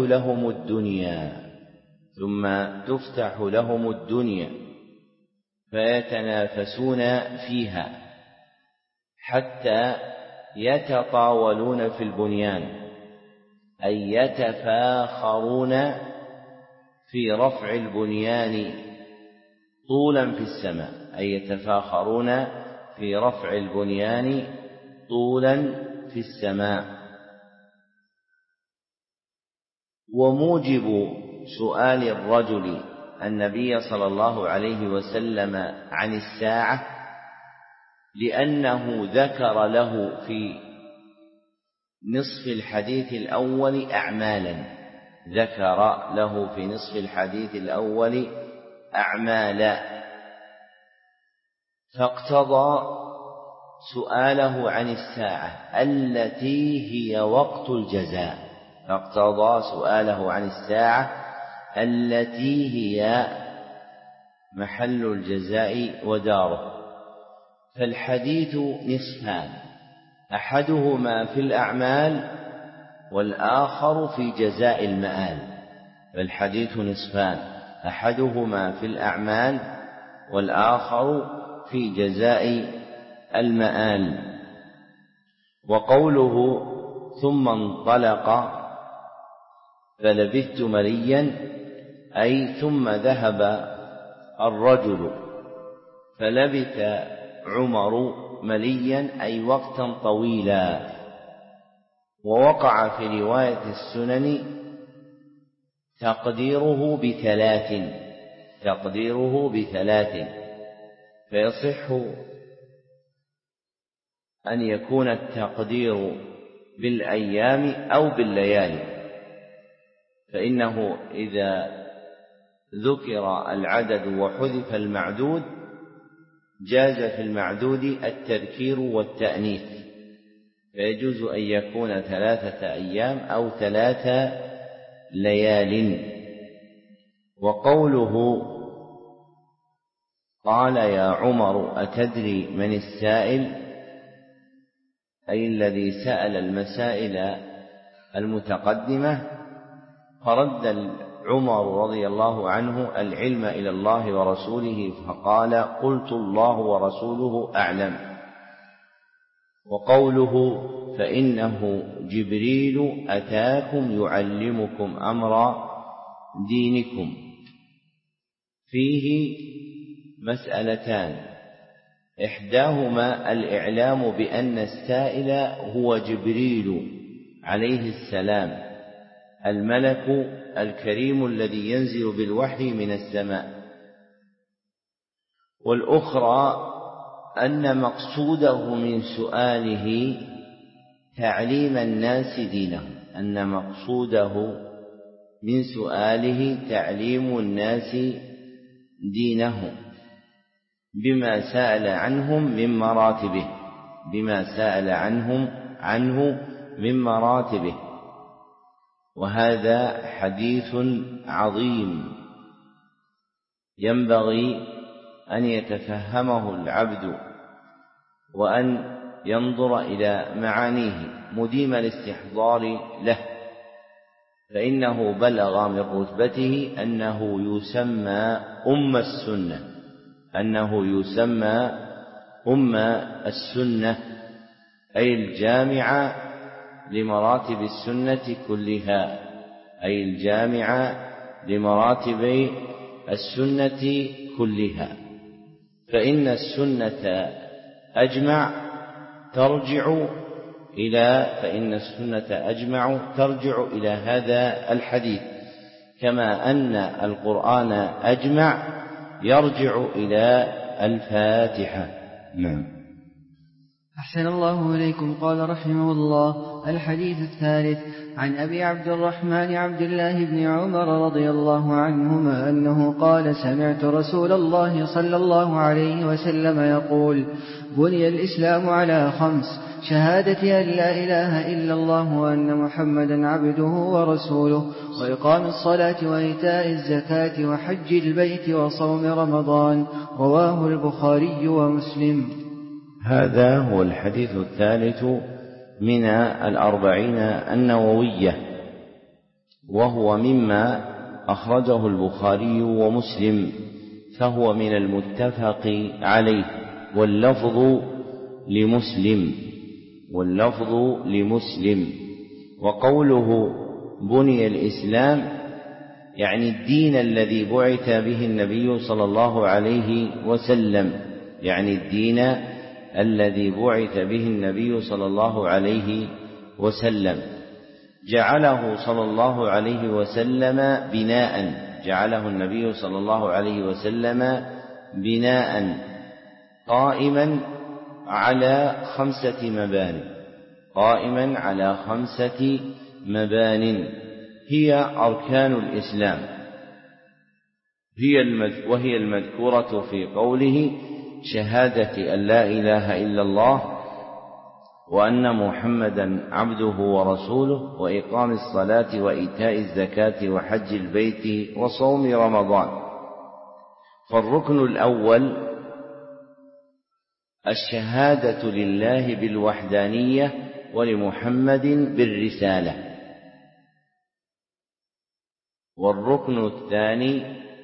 لهم الدنيا فيتنافسون فيها حتى يتطاولون في البنيان، أي يتفاخرون في رفع البنيان طولا في السماء، أي يتفاخرون في رفع البنيان طولا في السماء. وموجب سؤال الرجل النبي صلى الله عليه وسلم عن الساعة لأنه ذكر له في نصف الحديث الأول أعمالا، فاقتضى سؤاله عن الساعة التي هي وقت محل الجزاء وداره. فالحديث نصفان، أحدهما في الأعمال والآخر في جزاء المآل. وقوله ثم انطلق فلبثت مليا، أي ثم ذهب الرجل فلبث عمر مليا، أي وقتا طويلا. ووقع في رواية السنن تقديره ب3، فيصح أن يكون التقدير بالأيام أو بالليالي، فإنه إذا ذكر العدد وحذف المعدود جاز في المعدود التذكير والتأنيث، فيجوز أن يكون 3 أيام أو 3 ليال. وقوله قال يا عمر أتدري من السائل، أي الذي سأل المسائل المتقدمة، فرد عمر رضي الله عنه العلم إلى الله ورسوله فقال قلت الله ورسوله أعلم. وقوله فإنه جبريل أتاكم يعلمكم أمر دينكم، فيه مسألتان، إحداهما الإعلام بأن السائل هو جبريل عليه السلام، الملك الكريم الذي ينزل بالوحي من السماء. والأخرى أن مقصوده من سؤاله تعليم الناس دينهم بما سأل عنه من مراتبه. وهذا حديث عظيم ينبغي أن يتفهمه العبد وأن ينظر إلى معانيه مديم الاستحضار له، فإنه بلغ من رتبته أنه يسمى أم السنة، أي الجامعة لمراتب السنة كلها، أي الجامعة لمراتب السنة كلها. فإن السنة ترجع إلى هذا الحديث، كما أن القرآن أجمع يرجع إلى الفاتحة. نعم. أحسن الله إليكم. قال رحمه الله: الحديث الثالث عن أبي عبد الرحمن عبد الله بن عمر رضي الله عنهما أنه قال: سمعت رسول الله صلى الله عليه وسلم يقول: بني الإسلام على 5: شهادة أن لا إله إلا الله وأن محمدا عبده ورسوله، وإقام الصلاة وإيتاء الزكاة وحج البيت وصوم رمضان. رواه البخاري ومسلم. هذا هو الحديث الثالث من 40 النووية، وهو مما أخرجه البخاري ومسلم، فهو من المتفق عليه، واللفظ لمسلم. وقوله بني الإسلام يعني الدين الذي بعث به النبي صلى الله عليه وسلم، جعله صلى الله عليه وسلم بناء قائما على 5 مبان هي أركان الإسلام، وهي المذكورة في قوله: شهادة أن لا إله إلا الله وأن محمدا عبده ورسوله، وإقام الصلاة وإيتاء الزكاة وحج البيت وصوم رمضان. فالركن الأول الشهادة لله بالوحدانية ولمحمد بالرسالة. والركن الثاني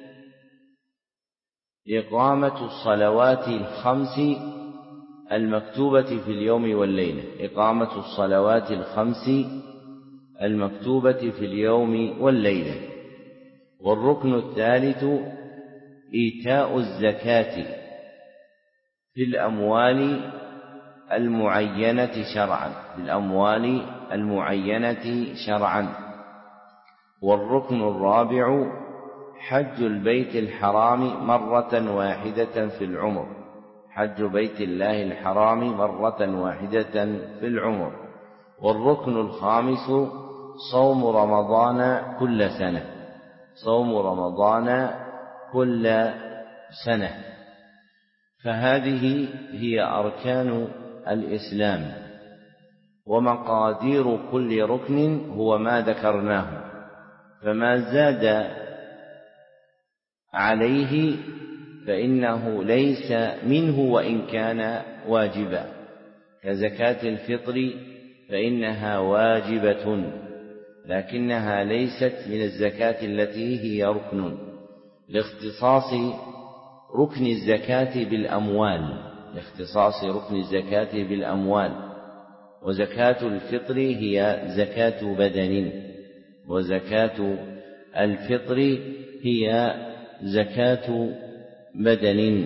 إقامة الصلوات ال5 المكتوبة في اليوم والليلة. والركن الثالث إيتاء الزكاة في الأموال المعينة شرعا. والركن الرابع حج البيت الحرام مرة واحدة في العمر. والركن الخامس صوم رمضان كل سنة. فهذه هي أركان الإسلام، ومقادير كل ركن هو ما ذكرناه، فما زاد عليه فإنه ليس منه وإن كان واجبا، كزكاة الفطر فإنها واجبة لكنها ليست من الزكاة التي هي ركن، لاختصاص ركن الزكاة بالأموال. وزكاة الفطر هي زكاة بدن، وزكاة الفطر هي زكاة بدن.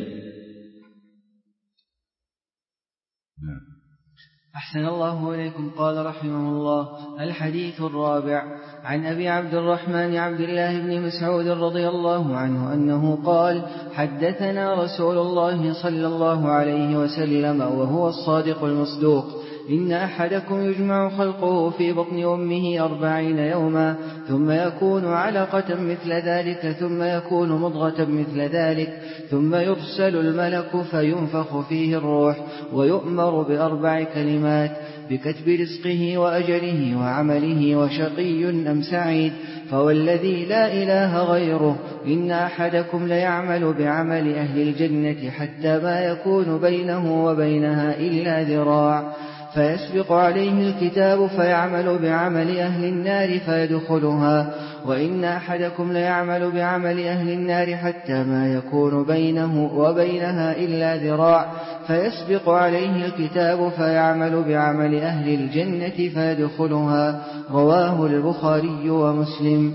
أحسن الله إليكم. قال رحمه الله: الحديث الرابع عن أبي عبد الرحمن عبد الله بن مسعود رضي الله عنه أنه قال: حدثنا رسول الله صلى الله عليه وسلم وهو الصادق المصدوق: إن أحدكم يجمع خلقه في بطن أمه 40 يوما، ثم يكون علقة مثل ذلك، ثم يكون مضغة مثل ذلك، ثم يرسل الملك فينفخ فيه الروح، ويؤمر ب4 كلمات: بكتب رزقه وأجله وعمله وشقي أم سعيد. فوالذي لا إله غيره إن أحدكم ليعمل بعمل أهل الجنة حتى ما يكون بينه وبينها إلا ذراع، فيسبق عليه الكتاب فيعمل بعمل أهل النار فيدخلها، وإن أحدكم ليعمل بعمل أهل النار حتى ما يكون بينه وبينها إلا ذراع فيسبق عليه الكتاب فيعمل بعمل أهل الجنة فيدخلها. رواه البخاري ومسلم.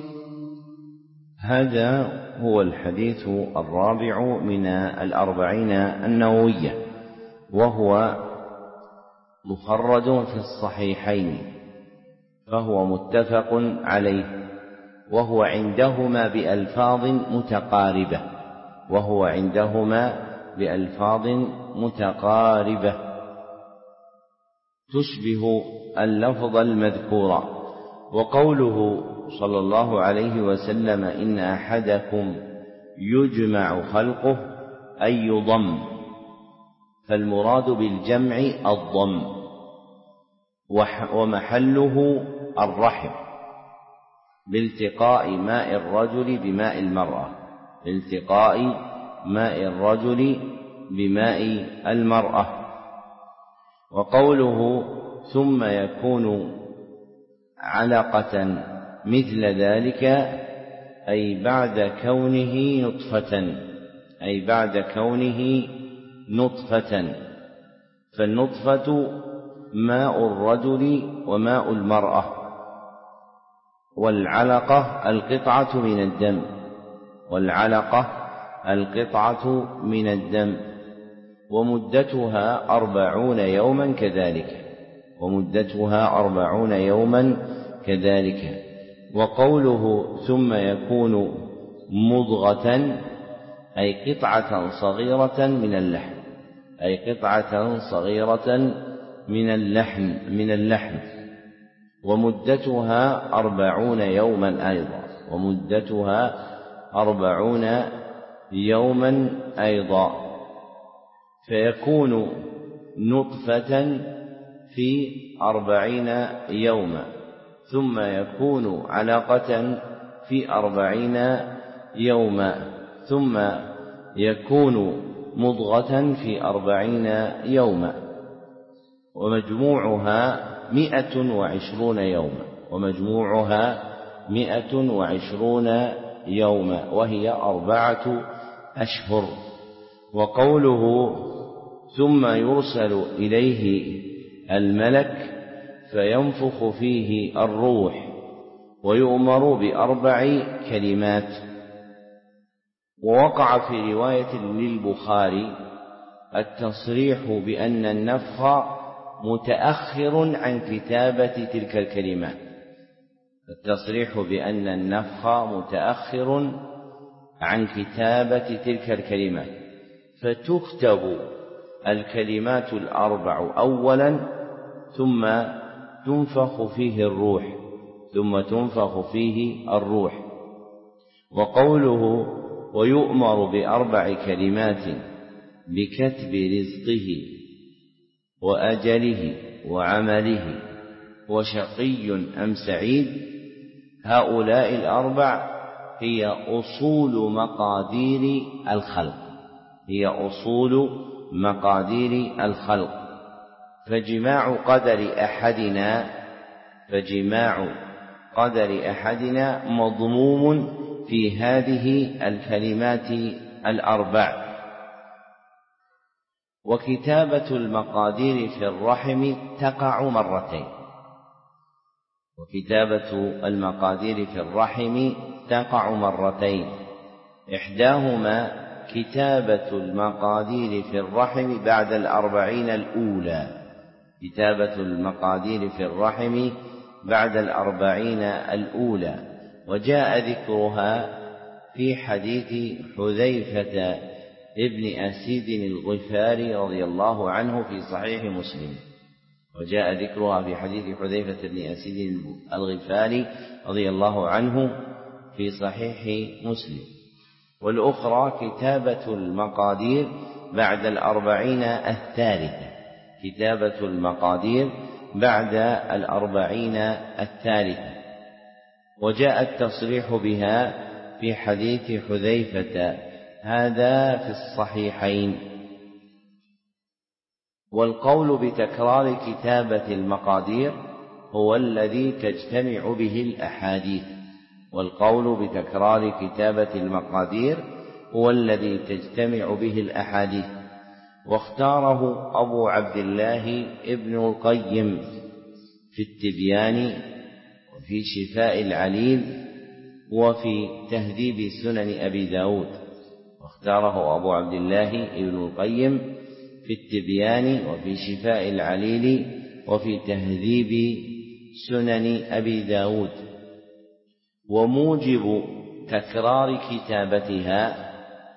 هذا هو الحديث الرابع من 40 النووية، وهو مخرج في الصحيحين، فهو متفق عليه، وهو عندهما بألفاظ متقاربة تشبه اللفظ المذكور. وقوله صلى الله عليه وسلم إن أحدكم يجمع خلقه أي يضم، فالمراد بالجمع الضم، ومحله الرحم بالتقاء ماء الرجل بماء المرأة. وقوله ثم يكون علقة مثل ذلك أي بعد كونه نطفة، فالنطفة ماء الرجل وماء المرأة، والعلقة القطعة من الدم، ومدتها 40 يوما كذلك. وقوله ثم يكون مضغة أي قطعة صغيرة من اللحم، ومدتها 40 يوما أيضا، فيكون نطفة في 40 يوما، ثم يكون علقة في 40 يوما، ثم يكون مضغة في 40 يوما، ومجموعها 120 يوما، وهي 4 أشهر. وقوله ثم يرسل إليه الملك فينفخ فيه الروح ويؤمر ب4 كلمات. ووقع في رواية للبخاري التصريح بأن النفخ متأخر عن كتابة تلك الكلمات، فتكتب الكلمات 4 أولا، ثم تنفخ فيه الروح. وقوله ويؤمر ب4 كلمات بكتب رزقه وأجله وعمله وشقي أم سعيد، هؤلاء 4 هي أصول مقادير الخلق، فجماع قدر أحدنا مضموم في هذه الكلمات 4. وكتابة المقادير في الرحم تقع مرتين، إحداهما كتابة المقادير في الرحم بعد 40 الأولى، وجاء ذكرها في حديث حذيفة ابن أسيد الغفاري رضي الله عنه في صحيح مسلم، والأخرى كتابة المقادير بعد 40 الثالثة، وجاء التصريح بها في حديث حذيفة، هذا في الصحيحين. والقول بتكرار كتابة المقادير هو الذي تجتمع به الأحاديث. والقول بتكرار كتابة المقادير هو الذي تجتمع به الأحاديث، واختاره أبو عبد الله ابن القيم في التبيان وفي شفاء العليل وفي تهذيب سنن أبي داود. واختاره أبو عبد الله ابن القيم في التبيان وفي شفاء العليل وفي تهذيب سنن أبي داود. وموجب تكرار كتابتها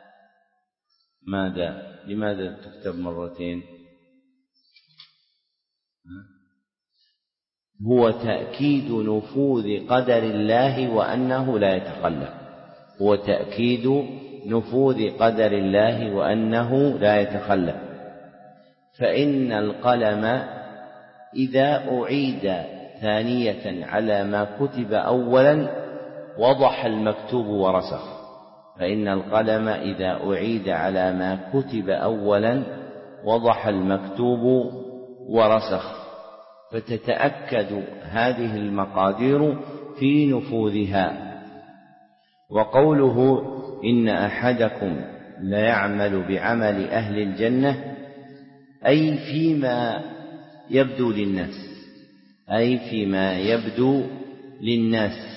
لماذا تكتب مرتين؟ هو تأكيد نفوذ قدر الله وأنه لا يتخلف. هو تأكيد نفوذ قدر الله وأنه لا يتخلف. فإن القلم إذا أعيد ثانية على ما كتب أولا وضح المكتوب ورسخ. فإن القلم إذا أعيد على ما كتب أولا وضح المكتوب ورسخ، فتتأكد هذه المقادير في نفوذها. وقوله إن أحدكم ليعمل بعمل أهل الجنة أي فيما يبدو للناس، أي فيما يبدو للناس.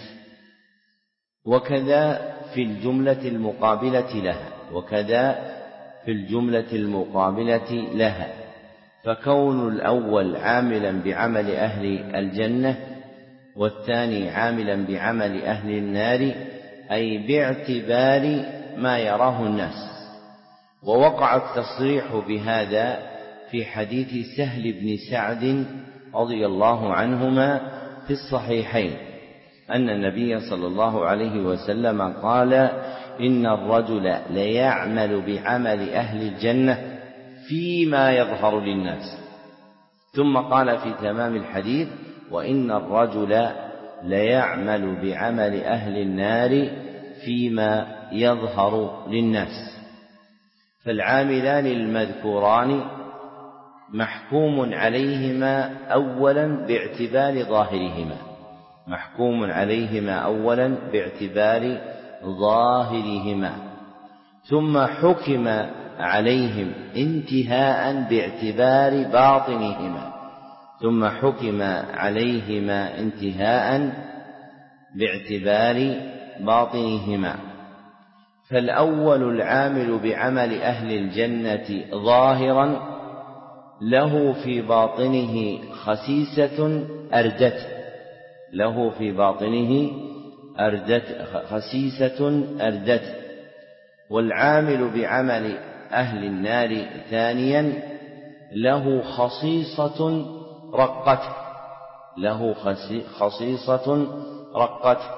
وكذا في الجملة المقابلة لها، وكذا في الجملة المقابلة لها. فكون الأول عاملا بعمل أهل الجنة والثاني عاملا بعمل أهل النار أي باعتبار ما يراه الناس. ووقع التصريح بهذا في حديث سهل بن سعد رضي الله عنهما في الصحيحين أن النبي صلى الله عليه وسلم قال إن الرجل ليعمل بعمل أهل الجنة فيما يظهر للناس، ثم قال في تمام الحديث وإن الرجل ليعمل بعمل أهل النار فيما يظهر للناس. فالعاملان المذكوران محكوم عليهما أولا باعتبار ظاهرهما، محكوم عليهما أولا باعتبار ظاهرهما، ثم حكم عليهم انتهاء باعتبار باطنهما، ثم حكم عليهما انتهاء باعتبار باطنهما. فالأول العامل بعمل أهل الجنة ظاهرا له في باطنه خسيسة أردته، له في باطنه خسيسة أردته. والعامل بعمل أهل النار ثانيا له خصيصة رقته، له خصيصة رقته.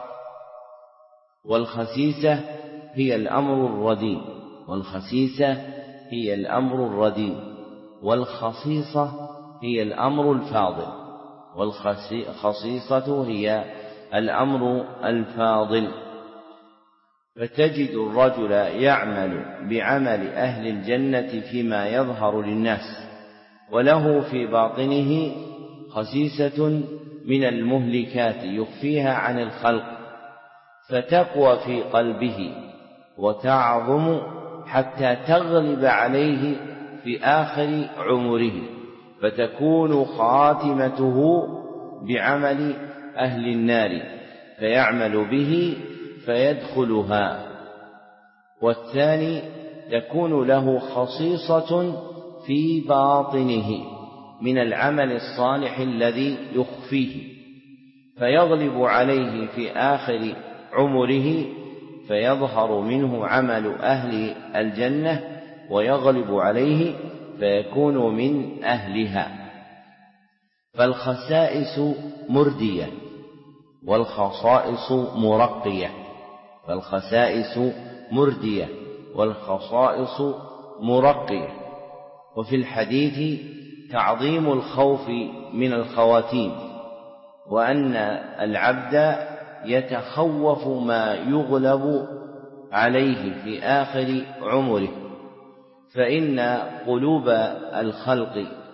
والخسيسة هي الأمر الرديء، والخسيسة هي الأمر الرديء، والخصيصة هي الأمر الفاضل، والخصيصة هي الأمر الفاضل. فتجد الرجل يعمل بعمل أهل الجنة فيما يظهر للناس وله في باطنه خسيسة من المهلكات يخفيها عن الخلق، فتقوى في قلبه وتعظم حتى تغلب عليه في آخر عمره، فتكون خاتمته بعمل أهل النار فيعمل به فيدخلها. والثاني تكون له خصيصة في باطنه من العمل الصالح الذي يخفيه فيغلب عليه في آخر عمره فيظهر منه عمل أهل الجنة ويغلب عليه فيكون من أهلها. فالخسائس مردية والخصائص مرقية، فالخسائس مردية والخصائص مرقية. وفي الحديث تعظيم الخوف من الخواتيم، وأن العبد يتخوف ما يغلب عليه في آخر عمره، فإن قلوب الخلق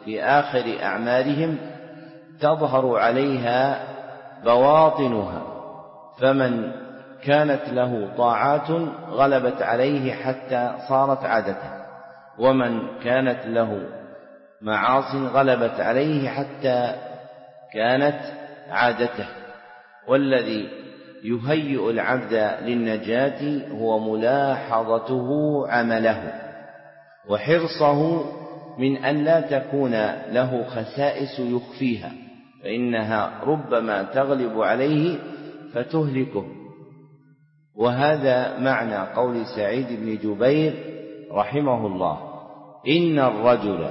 في آخر أعمالهم تظهر عليها بواطنها، فمن كانت له طاعات غلبت عليه حتى صارت عادته، ومن كانت له معاصٍ غلبت عليه حتى كانت عادته. والذي يهيئ العبد للنجاة هو ملاحظته عمله وحرصه من أن لا تكون له خسائس يخفيها، فإنها ربما تغلب عليه فتهلكه. وهذا معنى قول سعيد بن جبير رحمه الله: إن الرجل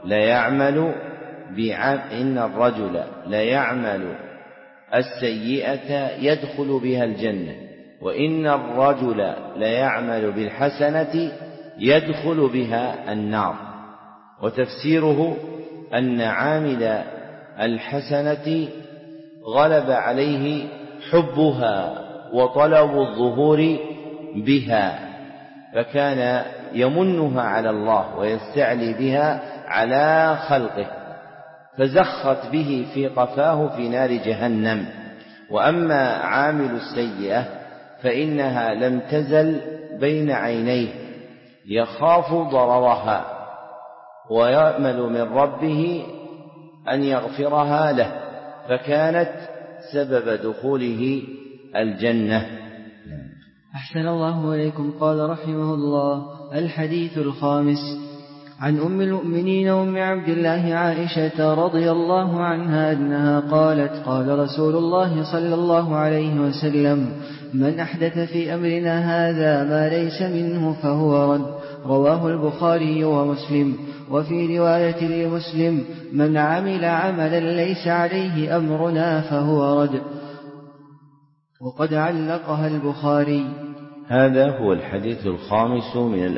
ليعمل السيئة يدخل بها الجنة، وإن الرجل ليعمل بالحسنة يدخل بها النار. وتفسيره أن عامل الحسنة غلب عليه حبها وطلب الظهور بها، فكان يمنها على الله ويستعلي بها على خلقه، فزخت به في قفاه في نار جهنم. وأما عامل السيئة فإنها لم تزل بين عينيه يخاف ضررها ويأمل من ربه أن يغفرها له، فكانت سبب دخوله الجنة. أحسن الله إليكم. قال رحمه الله: الحديث الخامس: عن أم المؤمنين أم عبد الله عائشة رضي الله عنها أنها قالت: قال رسول الله صلى الله عليه وسلم: من أحدث في أمرنا هذا ما ليس منه فهو رد. رواه البخاري ومسلم. وفي رواية لمسلم: من عمل عملا ليس عليه أمرنا فهو رد. وقد علقها البخاري. هذا هو الحديث الخامس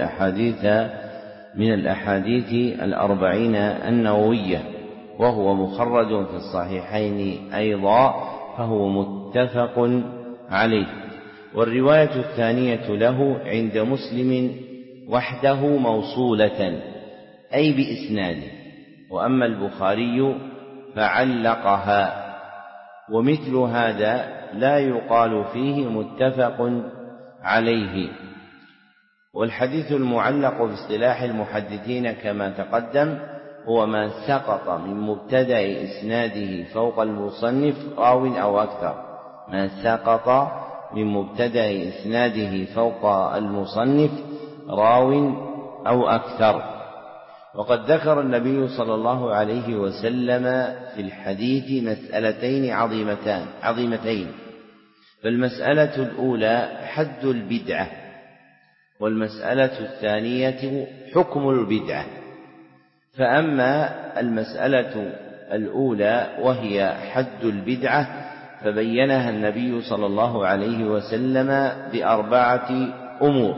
من الأحاديث 40 النووية، وهو مخرج في الصحيحين أيضا، فهو متفق عليه. والرواية الثانية له عند مسلم وحده موصولة أي بإسناده، وأما البخاري فعلقها. ومثل هذا لا يقال فيه متفق عليه. والحديث المعلق في اصطلاح المحدثين كما تقدم هو ما سقط من مبتدأ إسناده فوق المصنف راو أو أكثر، ما سقط من مبتدأ إسناده فوق المصنف راو أو أكثر. وقد ذكر النبي صلى الله عليه وسلم في الحديث مسألتين عظيمتين. فالمسألة الأولى حد البدعة، والمسألة الثانية حكم البدعة. فأما المسألة الأولى وهي حد البدعة فبينها النبي صلى الله عليه وسلم ب4 أمور.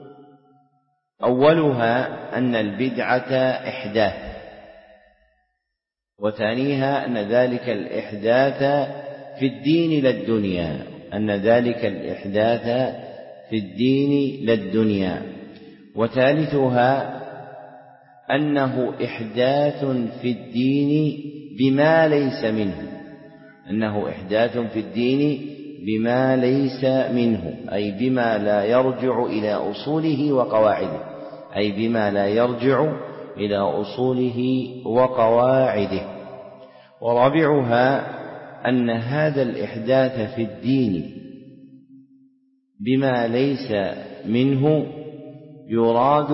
أولها أن البدعة إحداث، وثانيها أن ذلك الإحداث في الدين للدنيا، وثالثها أنه إحداث في الدين بما ليس منه، أي بما لا يرجع إلى أصوله وقواعده. ورابعها أن هذا الإحداث في الدين بما ليس منه يراد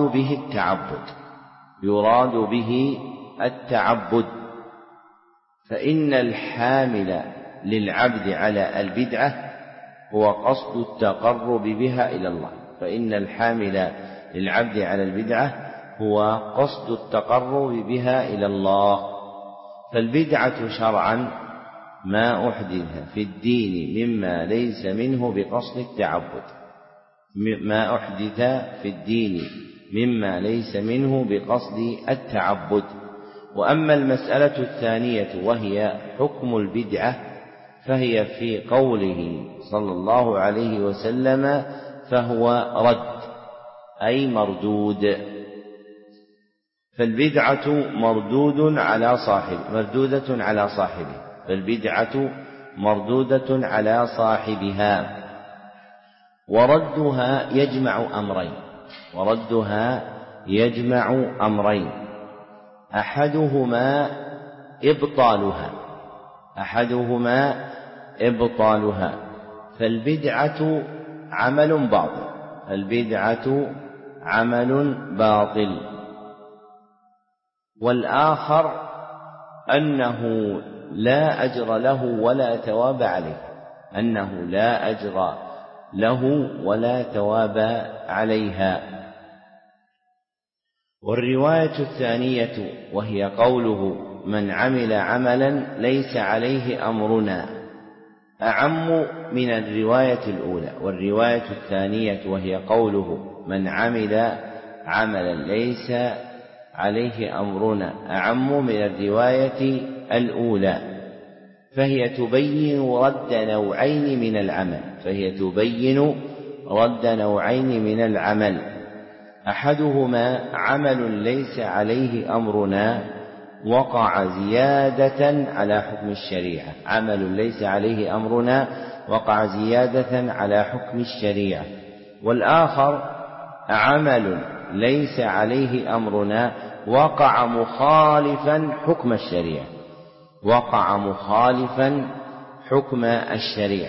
به التعبد، فإن الحامل للعبد على البدعة هو قصد التقرب بها إلى الله. فالبدعة شرعا ما أحدث في الدين مما ليس منه بقصد التعبد. وأما المسألة الثانية وهي حكم البدعة فهي في قوله صلى الله عليه وسلم: فهو رد، أي مردود. فالبدعة مردودة على صاحبها. وردها يجمع أمرين أحدهما إبطالها، فالبدعة عمل باطل، والآخر أنه لا أجر له ولا ثواب عليها. والرواية الثانية وهي قوله من عمل عملا ليس عليه أمرنا أعم من الرواية الأولى. والرواية الثانية وهي قوله من عمل عملا ليس عليه أمرنا أعم من الرواية الأولى، فهي تبين رد نوعين من العمل، أحدهما عمل ليس عليه أمرنا وقع زيادة على حكم الشريعة، والآخر عمل ليس عليه أمرنا وقع مخالفا حكم الشريعة.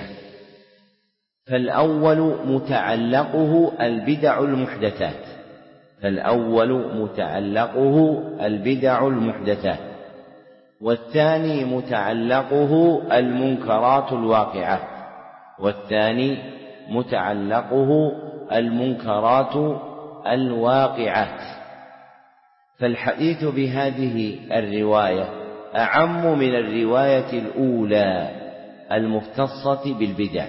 فالأول متعلقه البدع المحدثات، والثاني متعلقه المنكرات الواقعات. فالحديث بهذه الرواية أعم من الرواية الأولى المختصة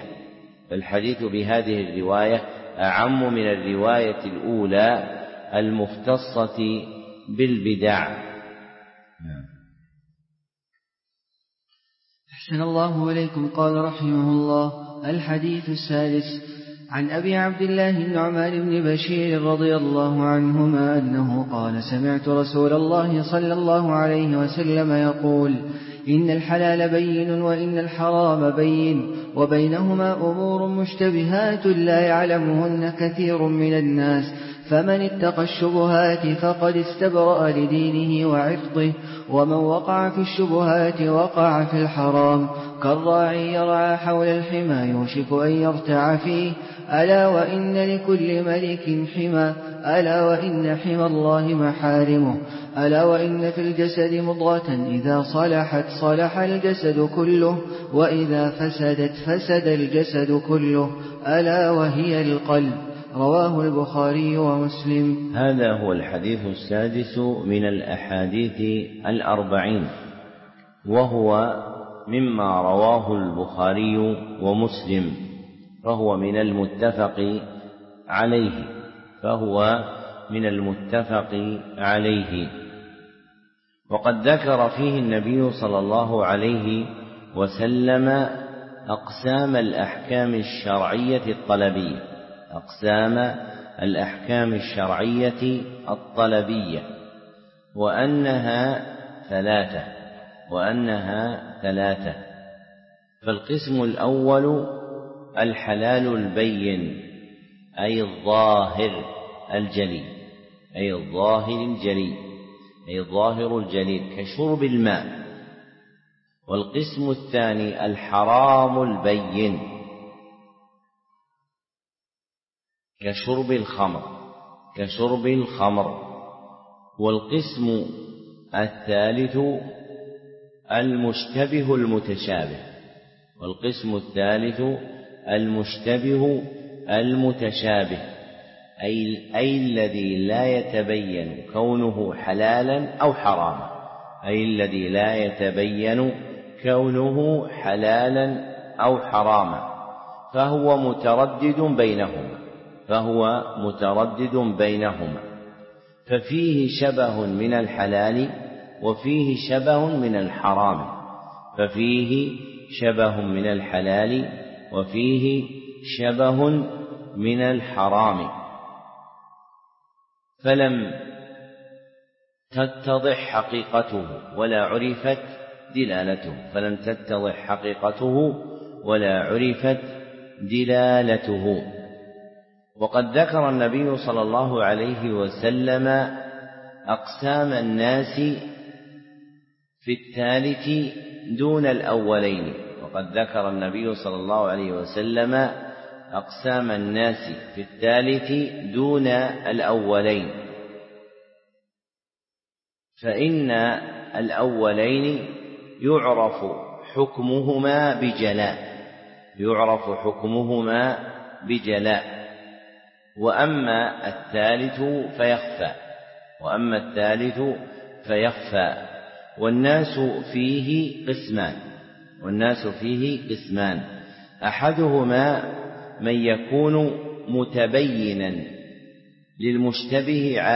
بالبدع. أحسن الله إليكم. قال رحمه الله: الحديث السادس عن أبي عبد الله النعمان بن بشير رضي الله عنهما أنه قال: سمعت رسول الله صلى الله عليه وسلم يقول: إن الحلال بين وإن الحرام بين وبينهما أمور مشتبهات لا يعلمهن كثير من الناس، فمن اتقى الشبهات فقد استبرأ لدينه وعرضه، ومن وقع في الشبهات وقع في الحرام، كالراعي يرعى حول الحمى يوشك أن يرتع فيه. ألا وإن لكل ملك حمى، ألا وإن حمى الله محارمه، ألا وإن في الجسد مضغة إذا صلحت صلح الجسد كله، وإذا فسدت فسد الجسد كله، ألا وهي القلب. رواه البخاري ومسلم. هذا هو الحديث السادس من الأحاديث 40، وهو مما رواه البخاري ومسلم، فهو من المتفق عليه. وقد ذكر فيه النبي صلى الله عليه وسلم أقسام الأحكام الشرعية الطلبية، وأنها ثلاثة. فالقسم الأول الحلال البين، أي الظاهر الجلي كشرب الماء. والقسم الثاني الحرام البين كشرب الخمر. والقسم الثالث المشتبه المتشابه، أي الذي لا يتبين كونه حلالا أو حراما، فهو متردد بينهما، ففيه شبه من الحلال وفيه شبه من الحرام. فلم تتضح حقيقته ولا عرفت دلالته، فلم تتضح حقيقته ولا عرفت دلالته. وقد ذكر النبي صلى الله عليه وسلم أقسام الناس في الثالث دون الأولين. وقد ذكر النبي صلى الله عليه وسلم أقسام الناس في الثالث دون الأولين، فإن الأولين يعرف حكمهما بجلاء، وأما الثالث فيخفى. والناس فيه قسمان، أحدهما من يكون متبينا للمشتبه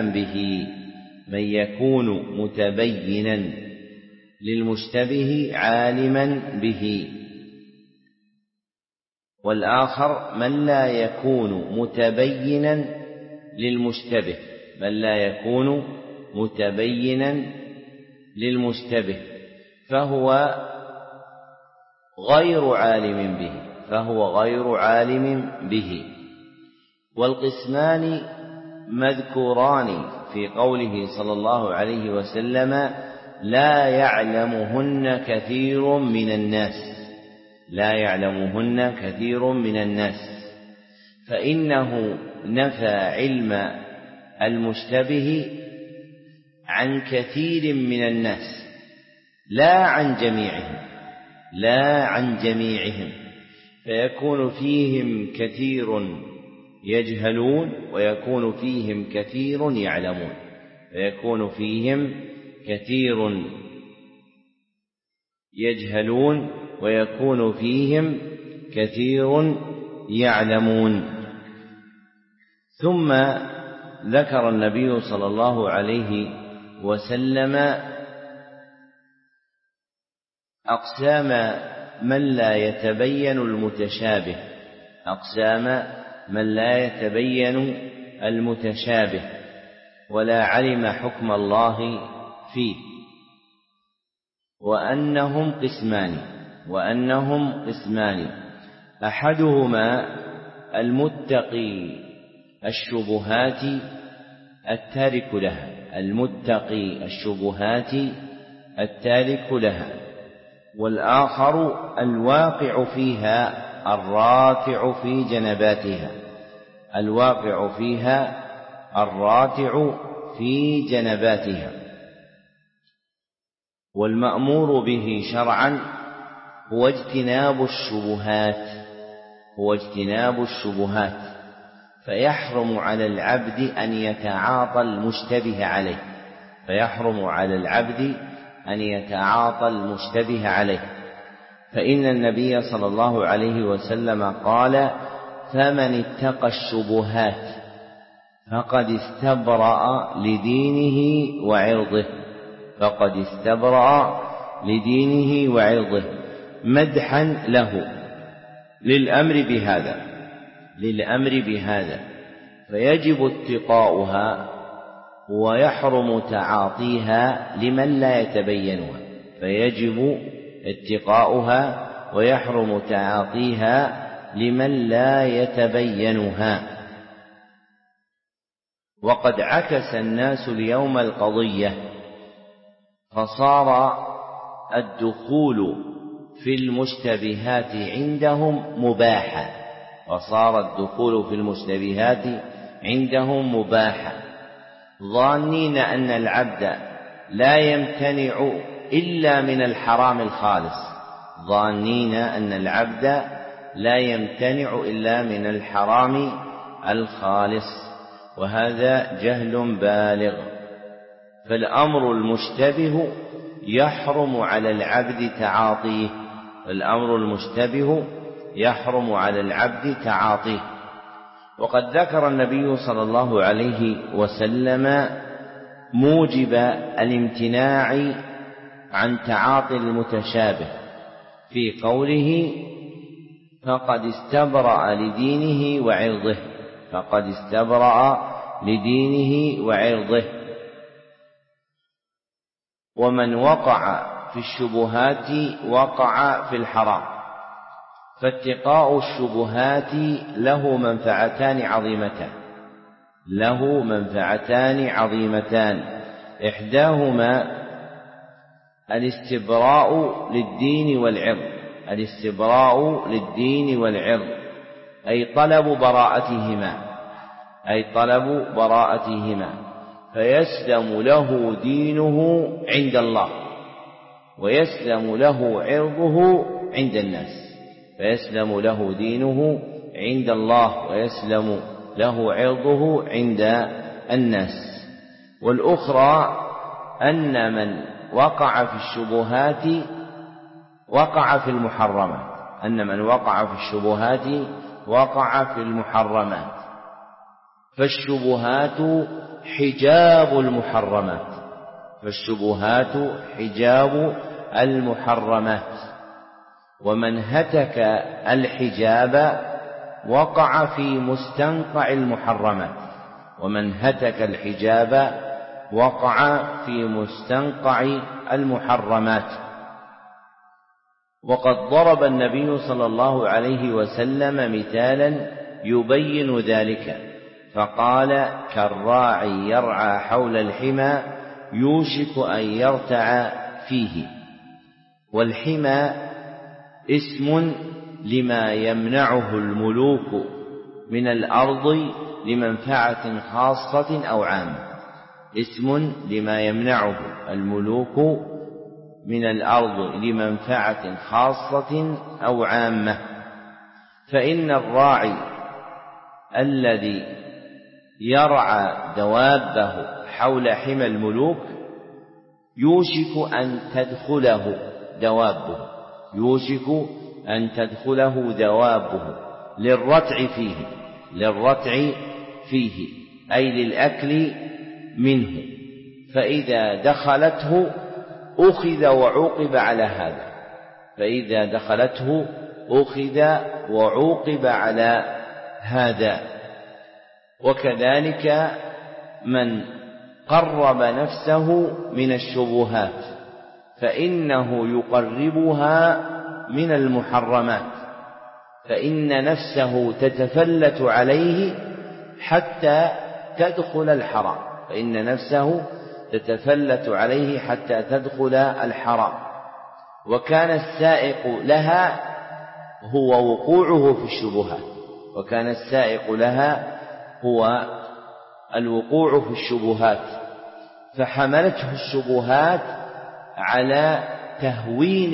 عالما به، والآخر من لا يكون متبينا للمشتبه فهو غير عالم به. والقسمان مذكوران في قوله صلى الله عليه وسلم: لا يعلمهن كثير من الناس، فإنه نفى علم المشتبه عن كثير من الناس لا عن جميعهم، فيكون فيهم كثير يجهلون ويكون فيهم كثير يعلمون. ثم ذكر النبي صلى الله عليه وسلم أقسام من لا يتبين المتشابه ولا علم حكم الله فيه، وأنهم قسمان، أحدهما المتقي الشبهات التارك لها، والآخر الواقع فيها الراتع في جنباتها. والمأمور به شرعا هو اجتناب الشبهات، فيحرم على العبد أن يتعاطى المشتبه عليه، فإن النبي صلى الله عليه وسلم قال: فمن اتقى الشبهات فقد استبرأ لدينه وعرضه، مدحا له للأمر بهذا، فيجب اتقاؤها ويحرم تعاطيها لمن لا يتبينها. وقد عكس الناس اليوم القضية، فصار الدخول في المشتبهات عندهم مباحا، ظانين أن العبد لا يمتنع إلا من الحرام الخالص، وهذا جهل بالغ. فالأمر المشتبه يحرم على العبد تعاطيه. وقد ذكر النبي صلى الله عليه وسلم موجب الامتناع عن تعاطي المتشابه في قوله: فقد استبرأ لدينه وعرضه. ومن وقع في الشبهات وقع في الحرام. فاتقاء الشبهات له منفعتان عظيمتان، إحداهما الاستبراء للدين والعرض، أي طلب براءتهما، فيسلم له دينه عند الله ويسلم له عرضه عند الناس. والأخرى أن من وقع في الشبهات وقع في المحرمات، فالشبهات حجاب المحرمات، ومن هتك الحجاب وقع في مستنقع المحرمات. وقد ضرب النبي صلى الله عليه وسلم مثالا يبين ذلك، فقال: كالراعي يرعى حول الحمى يوشك أن يرتع فيه. والحمى اسم لما يمنعه الملوك من الأرض لمنفعة خاصة أو عامة. فإن الراعي الذي يرعى دوابه حول حمى الملوك يوشك أن تدخله دوابه للرتع فيه أي للأكل منه، فإذا دخلته أخذ وعوقب على هذا. وكذلك من قرب نفسه من الشبهات فإنه يقربها من المحرمات، فإن نفسه تتفلت عليه حتى تدخل الحرام. وكان السائق لها هو وقوعه في الشبهات، فحملته الشبهات على تهوين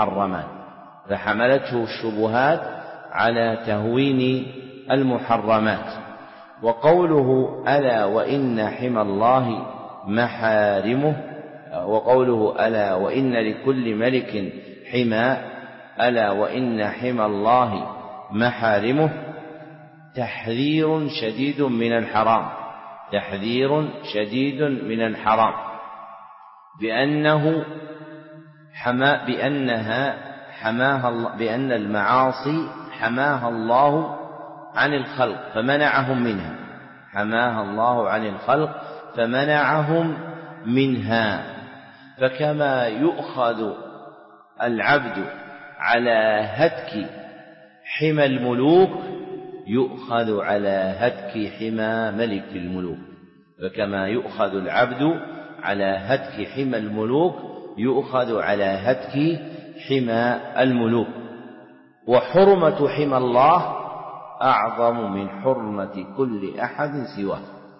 المحرمات. وقوله: ألا وإن حمى الله محارمه، وقوله: ألا وإن لكل ملك حمى، ألا وإن حمى الله محارمه، تحذير شديد من الحرام، بأن المعاصي حماها الله عن الخلق فمنعهم منها. فكما يؤخذ العبد على هتك حمى الملوك يؤخذ على هتك حمى ملك الملوك، وحرمة حمى الله أعظم من حرمة كل أحد سواه،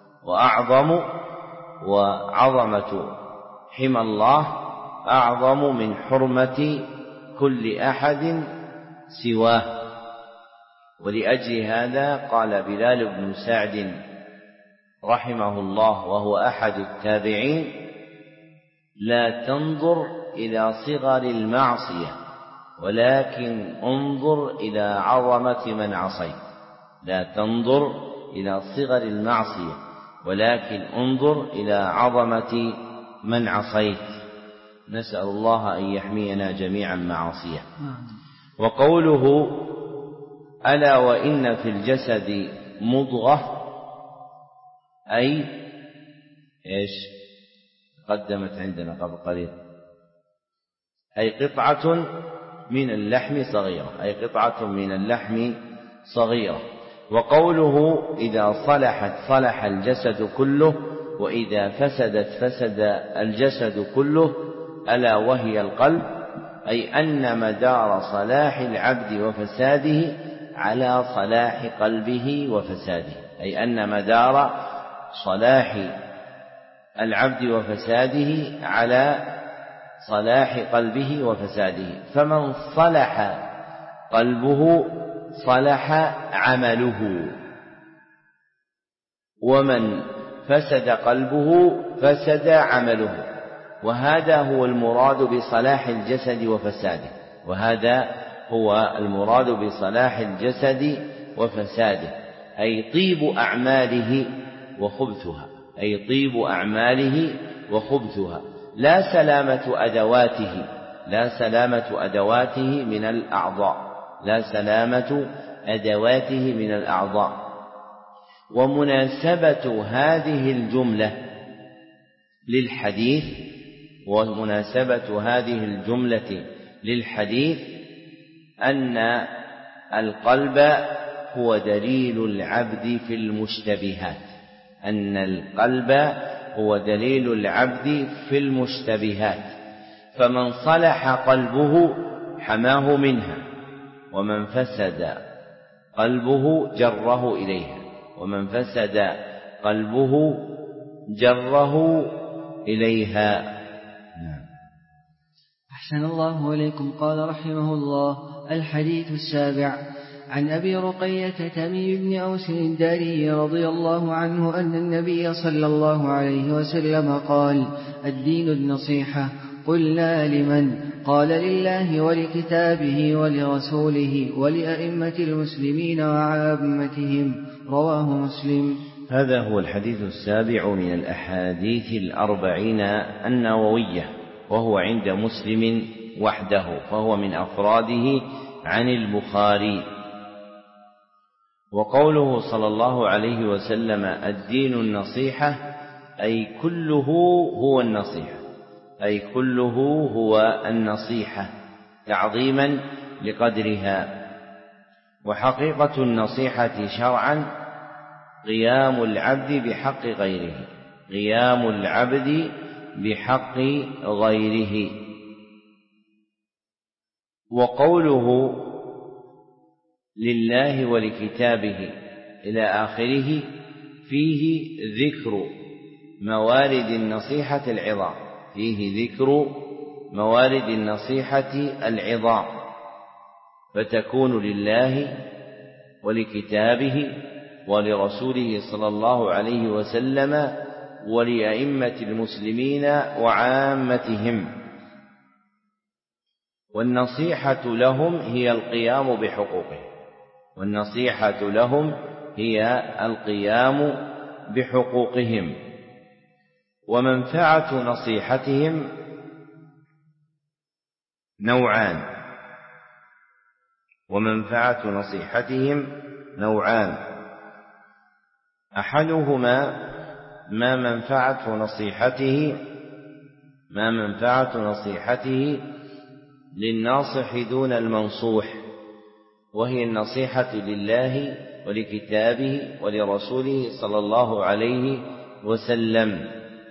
وعظمة حمى الله أعظم من حرمة كل أحد سواه. ولأجل هذا قال بلال بن سعد رحمه الله وهو أحد التابعين: لا تنظر إلى صغر المعصية ولكن انظر إلى عظمة من عصيت. نسأل الله أن يحمينا جميعا معاصيه. وقوله: ألا وإن في الجسد مضغة، أي قدمت عندنا قبل قليل، أي قطعة من اللحم صغيرة، أي قطعة من اللحم صغيرة. وقوله إذا صلحت صلح الجسد كله وإذا فسدت فسد الجسد كله ألا وهي القلب، أي أن مدار صلاح العبد وفساده على صلاح قلبه وفساده، أي أن مدار صلاح العبد وفساده على صلاح قلبه وفساده. فمن صلح قلبه صلح عمله، ومن فسد قلبه فسد عمله. وهذا هو المراد بصلاح الجسد وفساده، وهذا هو المراد بصلاح الجسد وفساده، أي طيب أعماله وخبثها، أي طيب أعماله وخبثها، لا سلامة أدواته، لا سلامة أدواته من الأعضاء، لا سلامة أدواته من الأعضاء. ومناسبة هذه الجملة للحديث، ومناسبة هذه الجملة للحديث أن القلب هو دليل العبد في المشتبهات، أن القلب هو دليل العبد في المشتبهات. فمن صلح قلبه حماه منها، ومن فسد قلبه جره إليها، ومن فسد قلبه جره إليها. أحسن الله إليكم. قال رحمه الله: الحديث السابع عن أبي رقية تميم بن أوس الداري رضي الله عنه أن النبي صلى الله عليه وسلم قال: الدين النصيحة. قلنا: لمن؟ قال: لله ولكتابه ولرسوله ولأئمة المسلمين وعامتهم. رواه مسلم. هذا هو الحديث السابع من الأحاديث الأربعين النووية، وهو عند مسلم وحده، فهو من أفراده عن البخاري. وقوله صلى الله عليه وسلم: الدين النصيحة، أي كله هو النصيحة، أي كله هو النصيحة تعظيما لقدرها. وحقيقة النصيحة شرعا قيام العبد بحق غيره، قيام العبد بحق غيره. وقوله لله ولكتابه إلى آخره فيه ذكر موارد النصيحة العظام، فيه ذكر موارد النصيحة العظام، فتكون لله ولكتابه ولرسوله صلى الله عليه وسلم ولأئمة المسلمين وعامتهم. والنصيحة لهم هي القيام بحقوقهم، والنصيحة لهم هي القيام بحقوقهم. ومنفعة نصيحتهم نوعان، ومنفعة نصيحتهم نوعان: أحدهما ما منفعة نصيحته للناصح دون المنصوح، وهي النصيحة لله ولكتابه ولرسوله صلى الله عليه وسلم.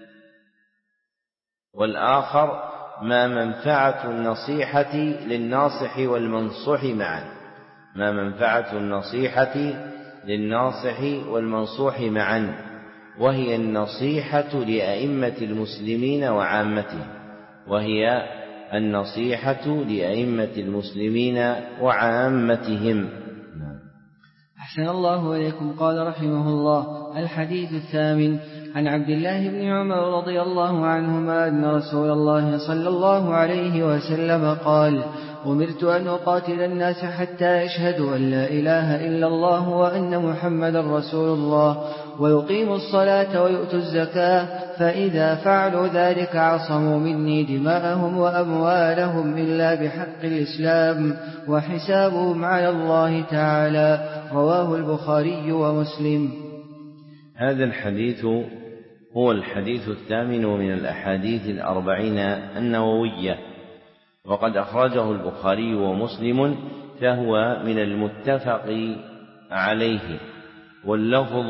والآخر ما منفعة النصيحة للناصح والمنصوح معا، ما منفعة النصيحة للناصح والمنصوح معا، وهي النصيحة لأئمة المسلمين وعامتهم، وهي النصيحة لأئمة المسلمين وعامتهم. أحسن الله إليكم. قال رحمه الله: الحديث الثامن عن عبد الله بن عمر رضي الله عنهما أن رسول الله صلى الله عليه وسلم قال: أمرت أن أقاتل الناس حتى يشهدوا أن لا إله إلا الله وأن محمدا رسول الله ويقيموا الصلاة ويؤتوا الزكاة، فإذا فعلوا ذلك عصموا مني دماءهم وأموالهم إلا بحق الإسلام وحسابهم على الله تعالى. رواه البخاري ومسلم. هذا الحديث هو الحديث الثامن من الأحاديث 40 النووية، وقد أخرجه البخاري ومسلم، فهو من المتفق عليه، واللفظ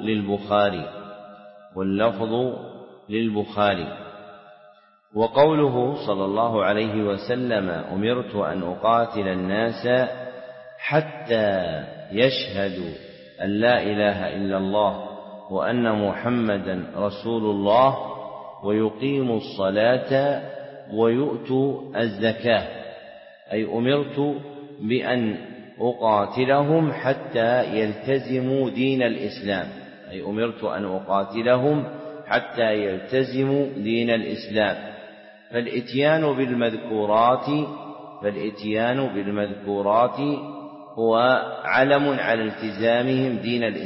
للبخاري. وقوله صلى الله عليه وسلم: أمرت أن أقاتل الناس حتى يشهدوا أن لا إله إلا الله وأن محمدا رسول الله ويقيموا الصلاة ويؤتوا الزكاة، أي أمرت بأن أقاتلهم حتى يلتزموا دين الإسلام، أي أمرت أن أقاتلهم حتى يلتزموا دين الإسلام. فالإتيان بالمذكورات هو علم على التزامهم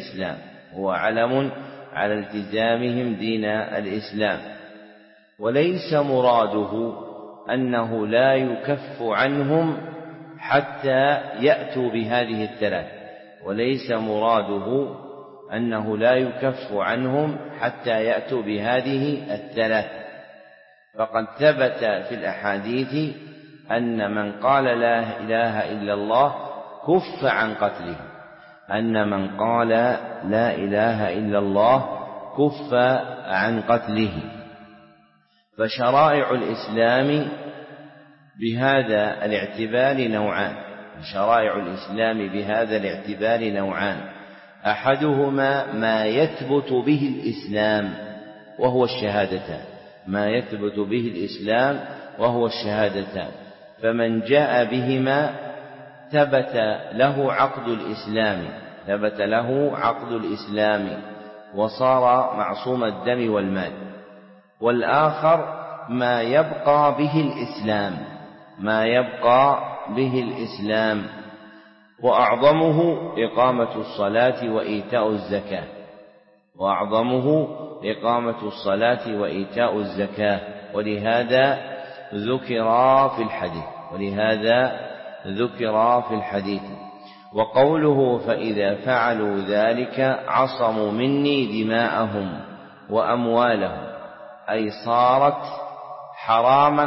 دين الإسلام، وليس مراده أنه لا يكف عنهم حتى يأتوا بهذه الثلاث، فقد ثبت في الأحاديث أن من قال لا إله إلا الله كف عن قتله. فشرائع الإسلام بهذا الاعتبار نوعان: أحدهما ما يثبت به الإسلام وهو الشهادتان، فمن جاء بهما ثبت له عقد الإسلام وصار معصوم الدم والمال. والآخر ما يبقى به الإسلام، وأعظمه إقامة الصلاة وإيتاء الزكاة، ولهذا ذكر في الحديث. وقوله: فإذا فعلوا ذلك عصموا مني دماءهم وأموالهم، أي صارت حراما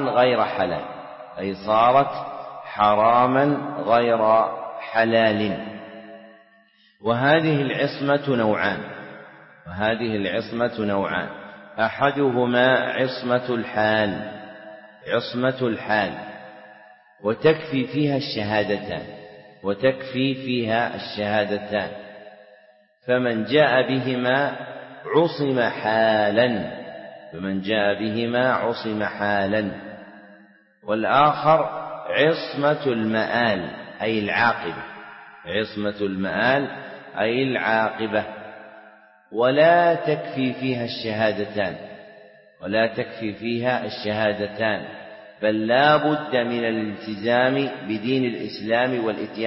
غير حلال. وهذه العصمة نوعان: أحدهما عصمة الحال، وتكفي فيها الشهادتان، فمن جاء بهما عصم حالا. والآخر عصمة المآل أي العاقبة، ولا تكفي فيها الشهادتان، بل لا بد من الالتزام بدين الإسلام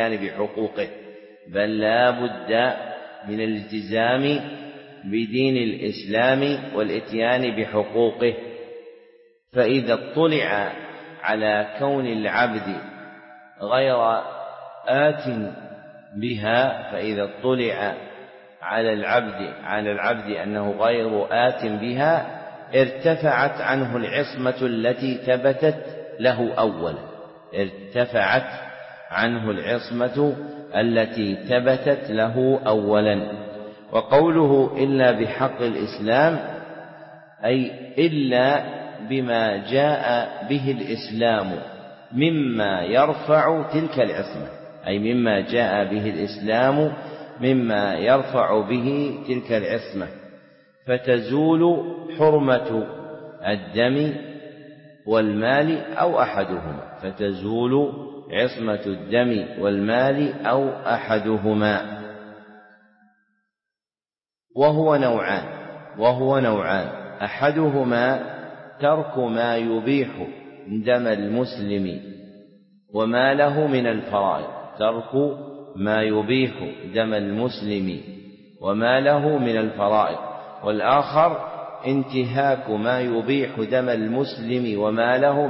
والإتيان بحقوقه. فإذا اطلع على كون العبد غير آت بها، على العبد أنه غير آت بها، ارتفعت عنه العصمة التي ثبتت له أولا. وقوله: إلا بحق الإسلام، أي إلا بما جاء به الإسلام مما يرفع تلك العصمة، فتزول حرمة الدم والمال أو أحدهما. وهو نوعان: أحدهما ترك ما يبيح دم المسلم وماله من الفرائض، والآخر انتهاك ما يبيح دم المسلم وماله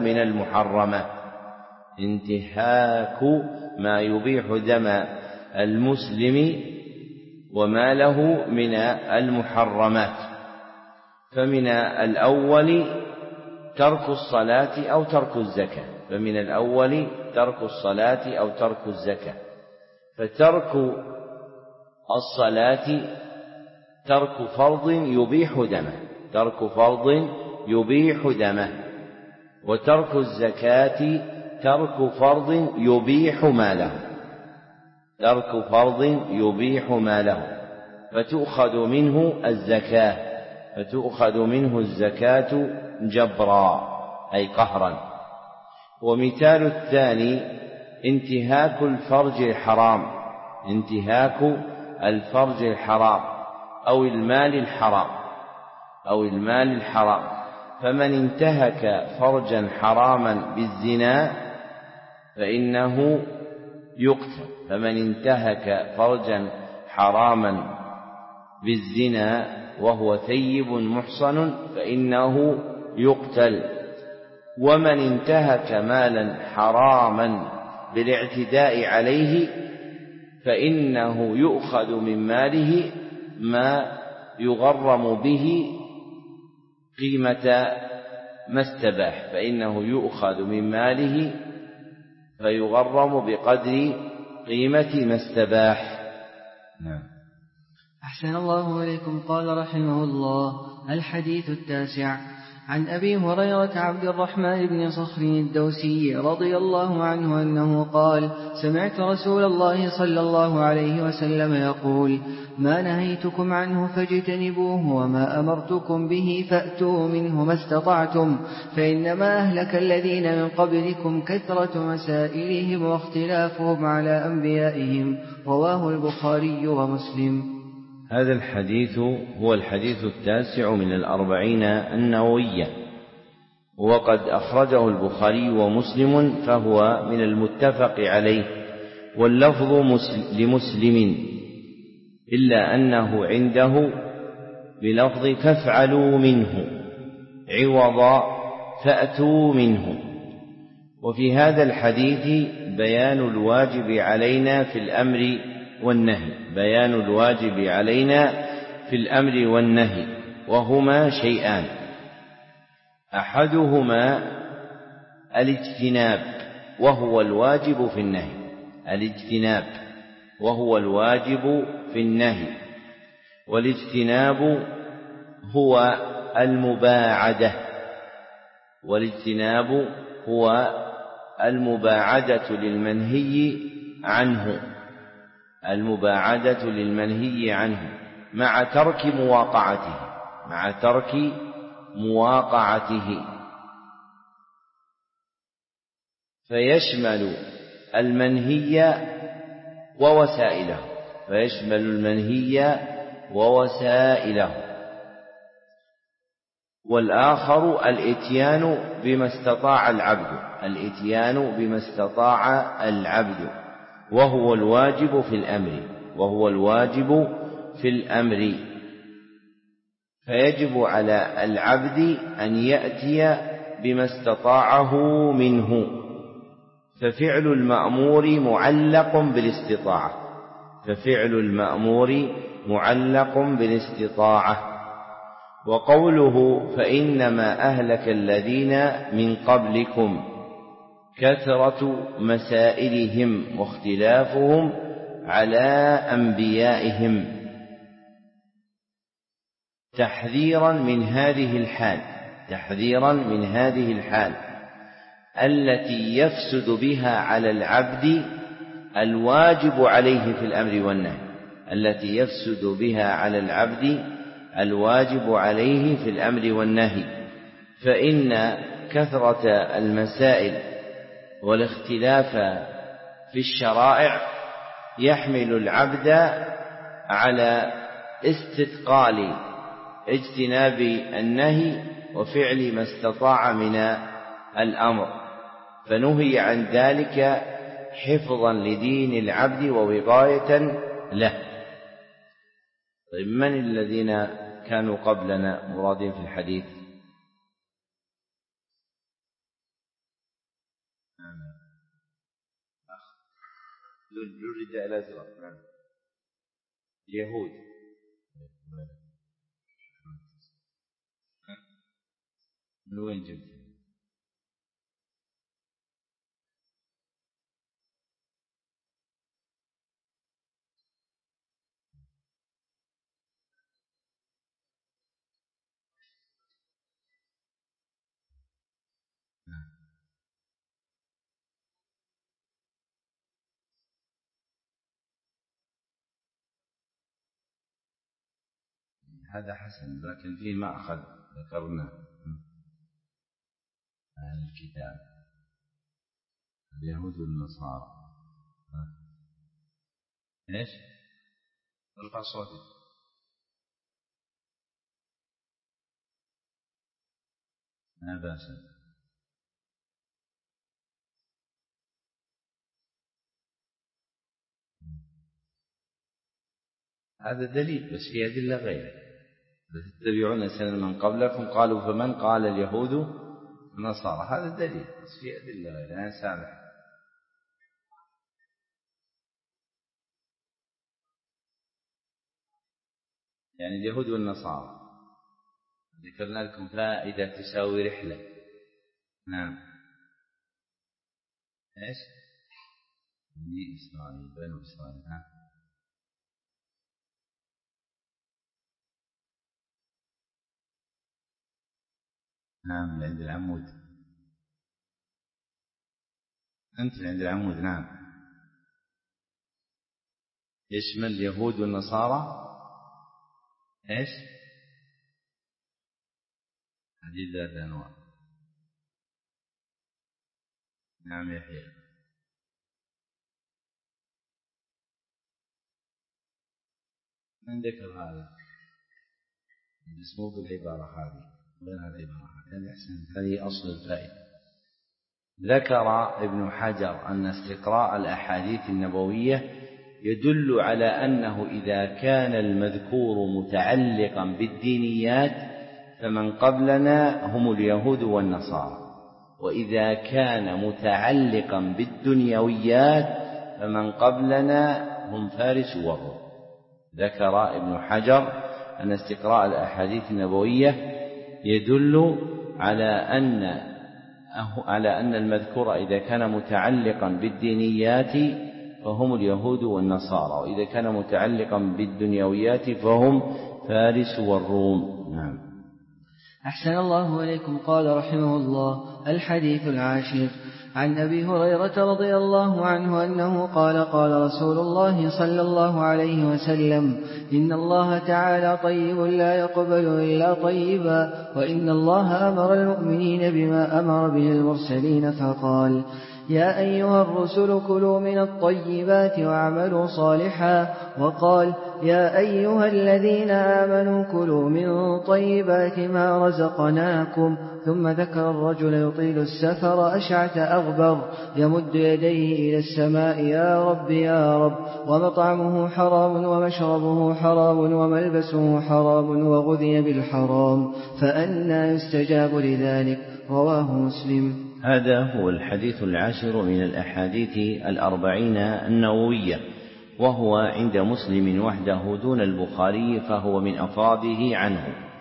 من المحرمات. فمن الأول ترك الصلاة أو ترك الزكاة، فمن الأول ترك الصلاة أو ترك الزكاة. فترك الصلاة ترك فرض يبيح دمه، ترك فرض يبيح دمه، وترك الزكاة ترك فرض يبيح ماله، ترك فرض يبيح ماله، فتؤخذ منه الزكاة، فتؤخذ منه الزكاة جبرا أي قهرا. ومثال الثاني انتهاك الفرج الحرام، انتهاك الفرج الحرام أو المال الحرام، أو المال الحرام. فمن انتهك فرجا حراما بالزنا فإنه يقتل، فمن انتهك فرجا حراما بالزنا وهو ثيب محصن فإنه يقتل. ومن انتهك مالا حراما بالاعتداء عليه فإنه يؤخذ من ماله ما يغرم به قيمة ما استباح، فإنه يؤخذ من ماله فيغرم بقدر قيمة ما استباح. نعم. أحسن الله إليكم. قال رحمه الله: الحديث التاسع. عن أبي هريرة عبد الرحمن بن صخر الدوسي رضي الله عنه أنه قال: سمعت رسول الله صلى الله عليه وسلم يقول: ما نهيتكم عنه فاجتنبوه، وما أمرتكم به فأتوا منه ما استطعتم، فإنما أهلك الذين من قبلكم كثرة مسائلهم واختلافهم على أنبيائهم. رواه البخاري ومسلم. هذا الحديث هو الحديث التاسع من الأربعين النووية، وقد أخرجه البخاري ومسلم، فهو من المتفق عليه، واللفظ لمسلم، إلا أنه عنده بلفظ فافعلوا منه عوض فأتوا منه. وفي هذا الحديث بيان الواجب علينا في الأمر والنهي، بيان الواجب علينا في الأمر والنهي، وهما شيئان: أحدهما الاجتناب وهو الواجب في النهي، الاجتناب وهو الواجب في النهي. والاجتناب هو المباعدة، والاجتناب هو المباعدة للمنهي عنه، المباعدة للمنهي عنه مع ترك مواقعته، مع ترك مواقعته. فيشمل المنهي ووسائله، فيشمل المنهي ووسائله. والآخر الإتيان بما استطاع العبد، الإتيان بما استطاع العبد، وهو الواجب في الأمر، وهو الواجب في الأمر. فيجب على العبد أن يأتي بما استطاعه منه، ففعل المأمور معلق بالاستطاعة، ففعل المأمور معلق بالاستطاعة. وقوله فإنما أهلك الذين من قبلكم كثرة مسائلهم واختلافهم على أنبيائهم، تحذيرا من هذه الحال، تحذيرا من هذه الحال التي يفسد بها على العبد الواجب عليه في الأمر والنهي، التي يفسد بها على العبد الواجب عليه في الأمر والنهي. فإن كثرة المسائل والاختلاف في الشرائع يحمل العبد على استثقال اجتناب النهي وفعل ما استطاع من الأمر، فنهي عن ذلك حفظا لدين العبد ووقاية له. طيب، من الذين كانوا قبلنا مرادين في الحديث؟ ذو الرداء الأزرق، اليهود. من وين جبت؟ هذا حسن، لكن فيه مأخذ ذكرنا عن الكتاب اليهود والنصارى. ايش؟ ارفع صوتك. لا بأس. هذا دليل، بس في أدلة غيره. تتبعون سنن من قبلكم قالوا فمن قال اليهود والنصارى، هذا دليل، بس في أدلة غيره. أنا سامح. يعني اليهود والنصارى ذكرنا لكم فائدة تساوي رحلة. نعم. ايش؟ بني إسرائيل، بنو إسرائيل. نعم، عند العمود. أنت عند العمود. نعم. يشمل اليهود والنصارى. ايش؟ هذه ذات أنواع. نعم يحيى. من ذكر هذا؟ اسمه بالعبارة هذه غير هذه العبارة. هذه أحسن، هذه أصل الفائدة. ذكر ابن حجر أن استقراء الأحاديث النبوية يدل على أنه إذا كان المذكور متعلقا بالدينيات فمن قبلنا هم اليهود والنصارى، وإذا كان متعلقا بالدنيويات فمن قبلنا هم فارس والروم. ذكر ابن حجر أن استقراء الأحاديث النبوية يدل على أن المذكور إذا كان متعلقا بالدينيات فهم اليهود والنصارى، وإذا كان متعلقا بالدنيويات فهم فارس والروم. نعم. أحسن الله إليكم. قال رحمه الله: الحديث العاشر عن أبي هريرة رضي الله عنه أنه قال: قال رسول الله صلى الله عليه وسلم: إن الله تعالى طيب لا يقبل إلا طيبا، وإن الله أمر المؤمنين بما أمر به المرسلين فقال: يا أيها الرسل كلوا من الطيبات واعملوا صالحا، وقال: يا أيها الذين آمنوا كلوا من طيبات ما رزقناكم. ثم ذكر الرجل يطيل السفر أشعث أغبر يمد يديه إلى السماء: يا رب يا رب، ومطعمه حرام ومشربه حرام وملبسه حرام وغذي بالحرام، فأنى يستجاب لذلك؟ رواه مسلم. هذا هو الحديث العاشر من الأحاديث الأربعين النووية، وهو عند مسلم وحده دون البخاري، فهو من أفراده عنه.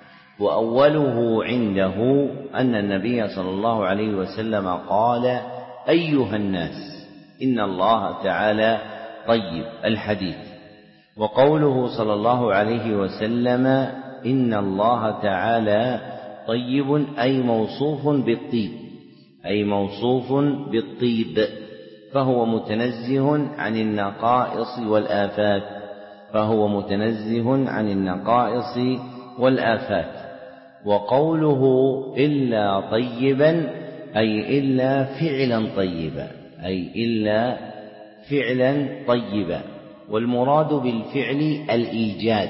وأوله عنده أن النبي صلى الله عليه وسلم قال: أيها الناس إن الله تعالى طيب، الحديث. وقوله صلى الله عليه وسلم إن الله تعالى طيب أي موصوف بالطيب، أي موصوف بالطيب، فهو متنزه عن النقائص والآفات، فهو متنزه عن النقائص والآفات. وقوله إلا طيبا أي إلا فعلا طيبا، أي إلا فعلا طيبا. والمراد بالفعل الإيجاد،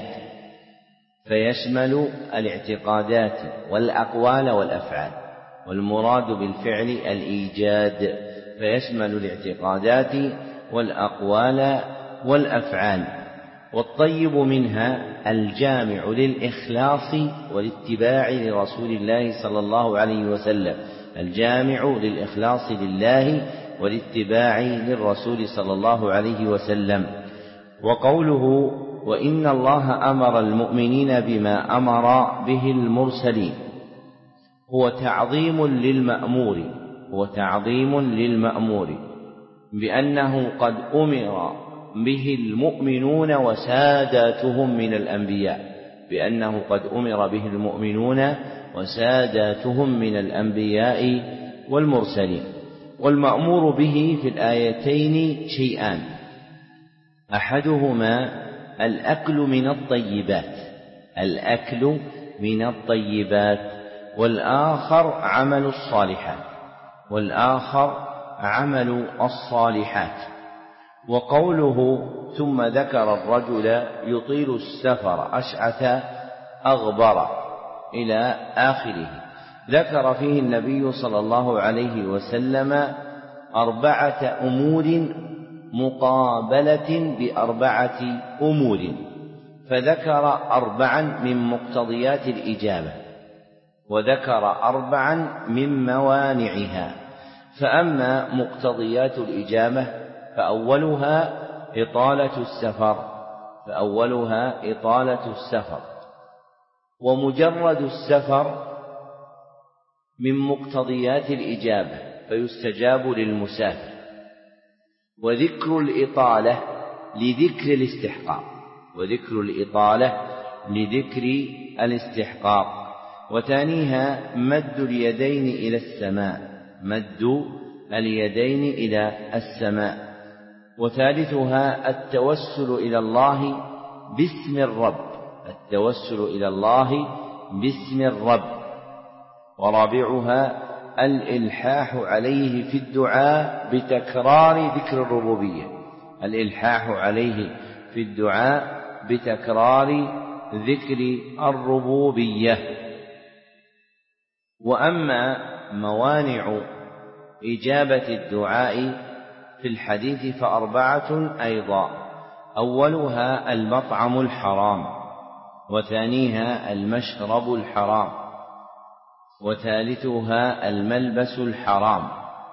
فيشمل الاعتقادات والأقوال والأفعال. والمراد بالفعل الإيجاد فيشمل الاعتقادات والأقوال والأفعال. والطيب منها الجامع للإخلاص والاتباع لرسول الله صلى الله عليه وسلم، الجامع للإخلاص لله والاتباع للرسول صلى الله عليه وسلم. وقوله وإن الله أمر المؤمنين بما أمر به المرسلين، هو تعظيم للمأمور بأنه قد أمر به المؤمنون وساداتهم من الأنبياء والمرسلين. والمأمور به في الآيتين شيئان: أحدهما الأكل من الطيبات، والآخر عمل الصالحات. وقوله ثم ذكر الرجل يطيل السفر أشعث أغبر إلى آخره، ذكر فيه النبي صلى الله عليه وسلم 4 أمور مقابلة ب4 أمور، فذكر 4 من مقتضيات الإجابة، وذكر 4 من موانعها. فأما مقتضيات الإجابة فأولها إطالة السفر، ومجرد السفر من مقتضيات الإجابة فيستجاب للمسافر، وذكر الإطالة لذكر الاستحقاق، وثانيها مد اليدين إلى السماء، وثالثها التوسل إلى الله باسم الرب، ورابعها الإلحاح عليه في الدعاء بتكرار ذكر الربوبية. وأما موانع إجابة الدعاء في الحديث ف4 أيضا: أولها المطعم الحرام، وثانيها المشرب الحرام، وثالثها الملبس الحرام،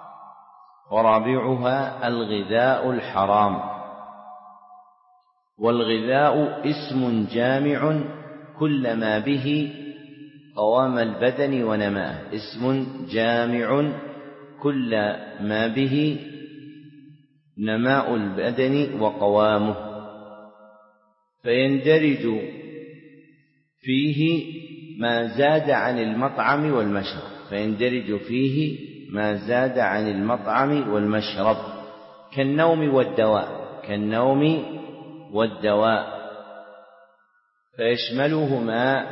ورابعها الغذاء الحرام. والغذاء اسم جامع كل ما به قوام البدن ونماءه، كل ما به نماء البدن وقوامه، فيندرج فيه ما زاد عن المطعم والمشرب كالنوم والدواء، فيشملهما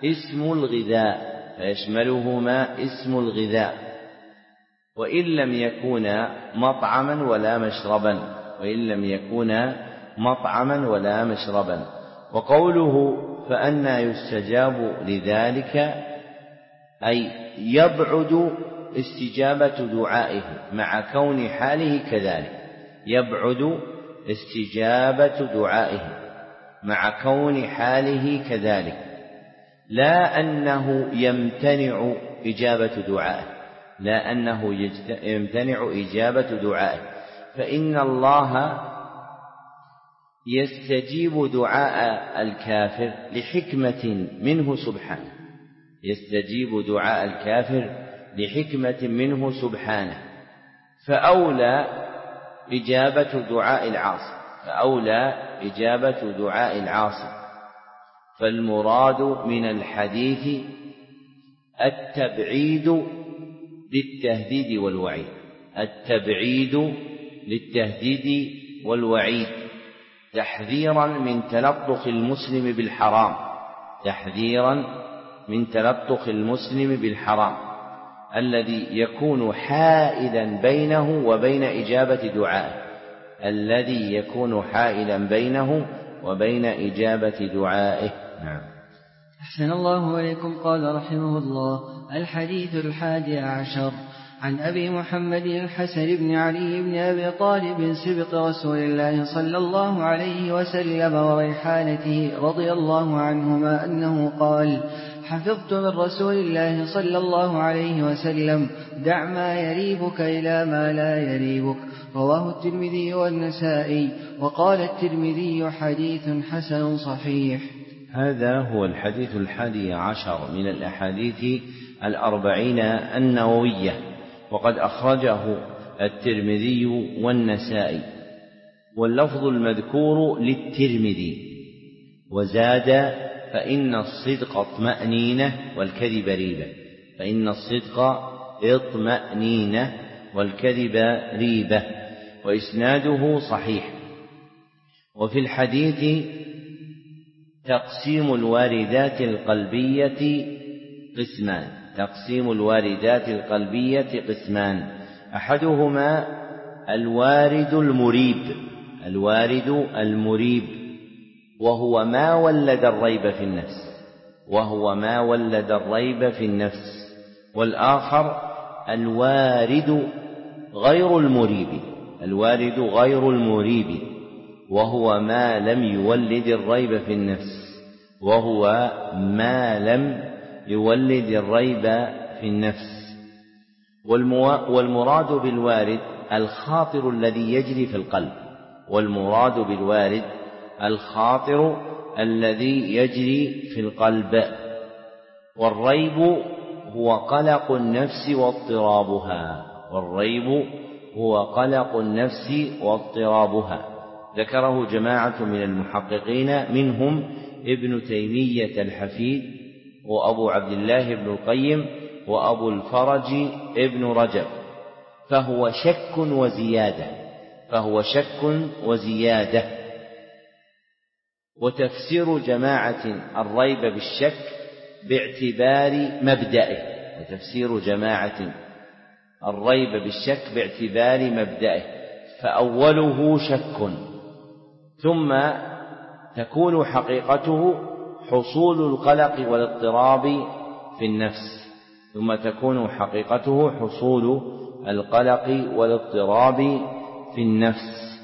اسم الغذاء، وإن لم يكونا مطعما ولا مشربا. وقوله فأنى يستجاب لذلك أي يبعد استجابة دعائه مع كون حاله كذلك، لا أنه يمتنع إجابة دعائه، فإن الله يستجيب دعاء الكافر لحكمة منه سبحانه، فأولى إجابة دعاء العاصي. فالمراد من الحديث التبعيد للتهديد والوعيد، تحذيرا من تلطخ المسلم بالحرام الذي يكون حائلا بينه وبين إجابة دعائه. نعم. أحسن الله إليكم. قال رحمه الله: الحديث 11 عن أبي محمد الحسن بن علي بن أبي طالب سبط رسول الله صلى الله عليه وسلم وريحانته رضي الله عنهما أنه قال: حفظت من رسول الله صلى الله عليه وسلم: دع ما يريبك إلى ما لا يريبك. رواه الترمذي والنسائي، وقال الترمذي: حديث حسن صحيح. هذا هو الحديث 11 من الأحاديث الأربعين النووية، وقد أخرجه الترمذي والنسائي، واللفظ المذكور للترمذي، وزاد: فإن الصدق اطمأنينة والكذب ريبة. فإن الصدق اطمأنينة والكذب ريبة، وإسناده صحيح. وفي الحديث تقسيم الواردات القلبية قسمان. تقسيم الواردات القلبية قسمان: أحدهما الوارد المريب. الوارد المريب وهو ما ولد الريب في النفس، وهو ما ولد الريب في النفس. والآخر الوارد غير المريب. الوارد غير المريب وهو ما لم يولد الريب في النفس، وهو ما لم يولد الريب في النفس. والمراد بالوارد الخاطر الذي يجري في القلب. والمراد بالوارد الخاطر الذي يجري في القلب. والريب هو قلق النفس واضطرابها. والريب هو قلق النفس واضطرابها. ذكره جماعة من المحققين، منهم ابن تيمية الحفيد، وأبو عبد الله بن القيم، وأبو الفرج ابن رجب. فهو شك وزيادة. فهو شك وزيادة. وتفسير جماعة الريب بالشك باعتبار مبدئه. وتفسير جماعة الريب بالشك باعتبار مبدئه، فأوله شك، ثم تكون حقيقته حصول القلق والاضطراب في النفس. ثم تكون حقيقته حصول القلق والاضطراب في النفس.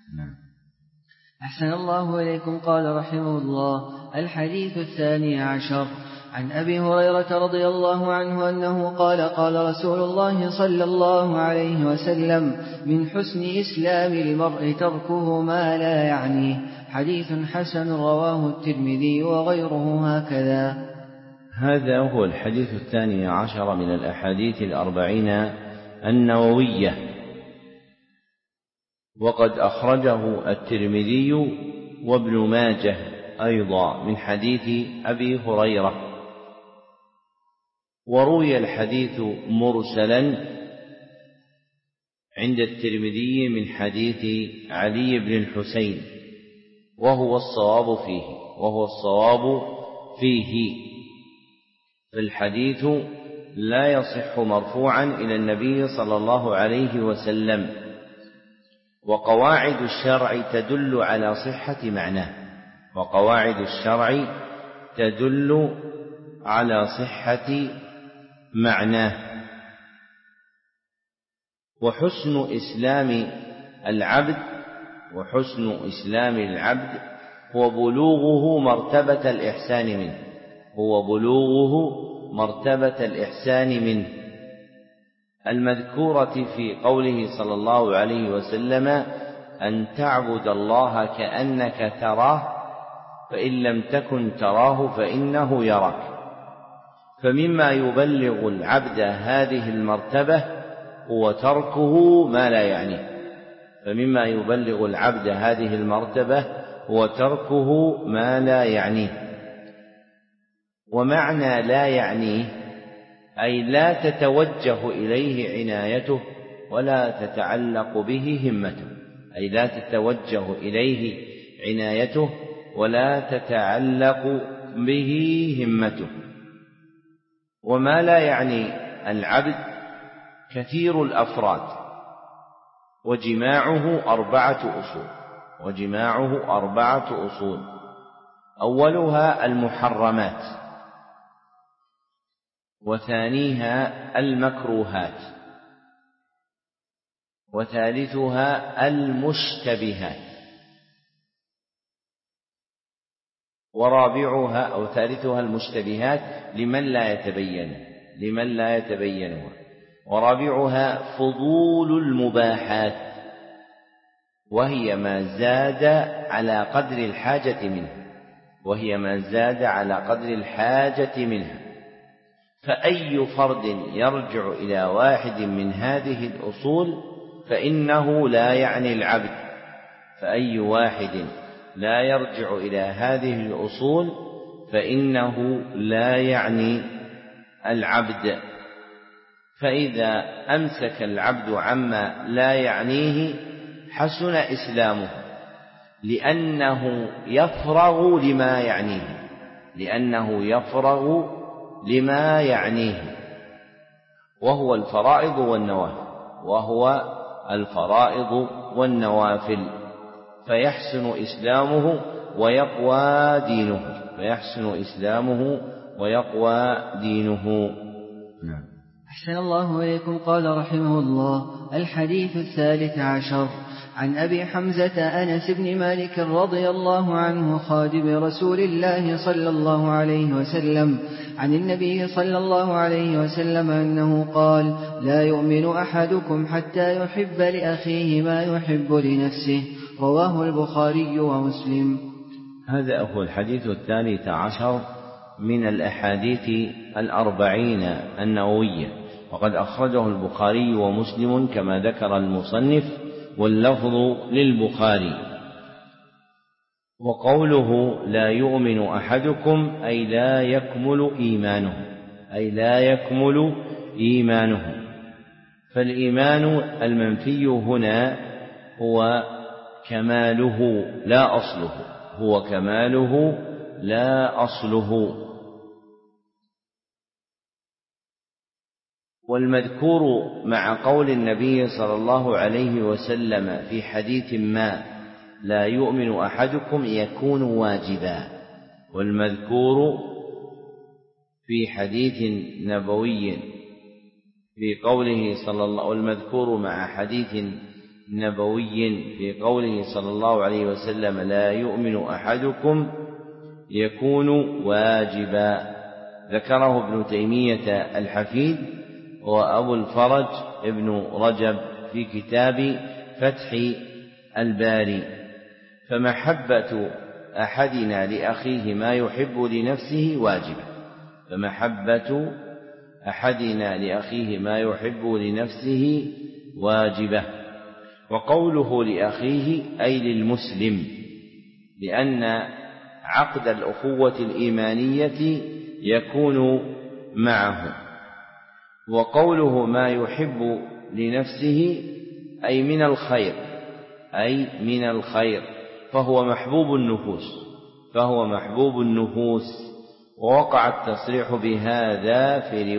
أحسن الله إليكم. قال رحمه الله: الحديث 12 عن أبي هريرة رضي الله عنه أنه قال: قال رسول الله صلى الله عليه وسلم: من حسن إسلام المرء تركه ما لا يعنيه. حديث حسن رواه الترمذي وغيره هكذا. هذا هو الحديث 12 من الأحاديث 40 النووية، وقد أخرجه الترمذي وابن ماجه أيضا من حديث أبي هريرة. وروي الحديث مرسلا عند الترمذي من حديث علي بن الحسين، وهو الصواب فيه. فالحديث لا يصح مرفوعا إلى النبي صلى الله عليه وسلم. وقواعد الشرع تدل على صحة معناه. وقواعد الشرع تدل على صحة معناه. وحسن إسلام العبد هو بلوغه مرتبة الإحسان منه، المذكورة في قوله صلى الله عليه وسلم: أن تعبد الله كأنك تراه، فإن لم تكن تراه فإنه يراك. فمما يبلغ العبد هذه المرتبة هو تركه ما لا يعنيه. ومعنى لا يعنيه أي لا تتوجه إليه عنايته ولا تتعلق به همته. وما لا يعني العبد كثير الأفراد، وجماعه أربعة أصول. أولها المحرمات، وثانيها المكروهات، وثالثها المشتبهات، ثالثها المشتبهات لمن لا يتبينها. ورابعها فضول المباحات، وهي ما زاد على قدر الحاجة منها. فأي فرد يرجع إلى واحد من هذه الأصول فإنه لا يعني العبد، فأي واحد لا يرجع إلى هذه الأصول فإنه لا يعني العبد. فإذا أمسك العبد عما لا يعنيه حسن إسلامه، لأنه يفرغ لما يعنيه، وهو الفرائض والنوافل، فيحسن إسلامه ويقوى دينه. نعم. أحسن الله إليكم. قال رحمه الله: الحديث 13 عن أبي حمزة أنس بن مالك رضي الله عنه خادم رسول الله صلى الله عليه وسلم عن النبي صلى الله عليه وسلم أنه قال: لا يؤمن أحدكم حتى يحب لأخيه ما يحب لنفسه. رواه البخاري ومسلم. هذا هو الحديث 13 من الأحاديث 40 النووية، وقد أخرجه البخاري ومسلم كما ذكر المصنف، واللفظ للبخاري. وقوله لا يؤمن أحدكم أي لا يكمل إيمانه، فالإيمان المنفي هنا هو كماله لا أصله. والمذكور مع قول النبي صلى الله عليه وسلم في حديث ما لا يؤمن أحدكم يكون واجبا، والمذكور في حديث نبوي في قوله والمذكور مع حديث نبوي في قوله صلى الله عليه وسلم لا يؤمن أحدكم يكون واجبا، ذكره ابن تيمية الحفيد وأبو الفرج ابن رجب في كتاب فتح الباري. فمحبة أحدنا لأخيه ما يحب لنفسه واجبة. وقوله لأخيه أي للمسلم، لأن عقد الأخوة الإيمانية يكون معه. وقوله ما يحب لنفسه أي من الخير، فهو محبوب النفوس. ووقع التصريح بهذا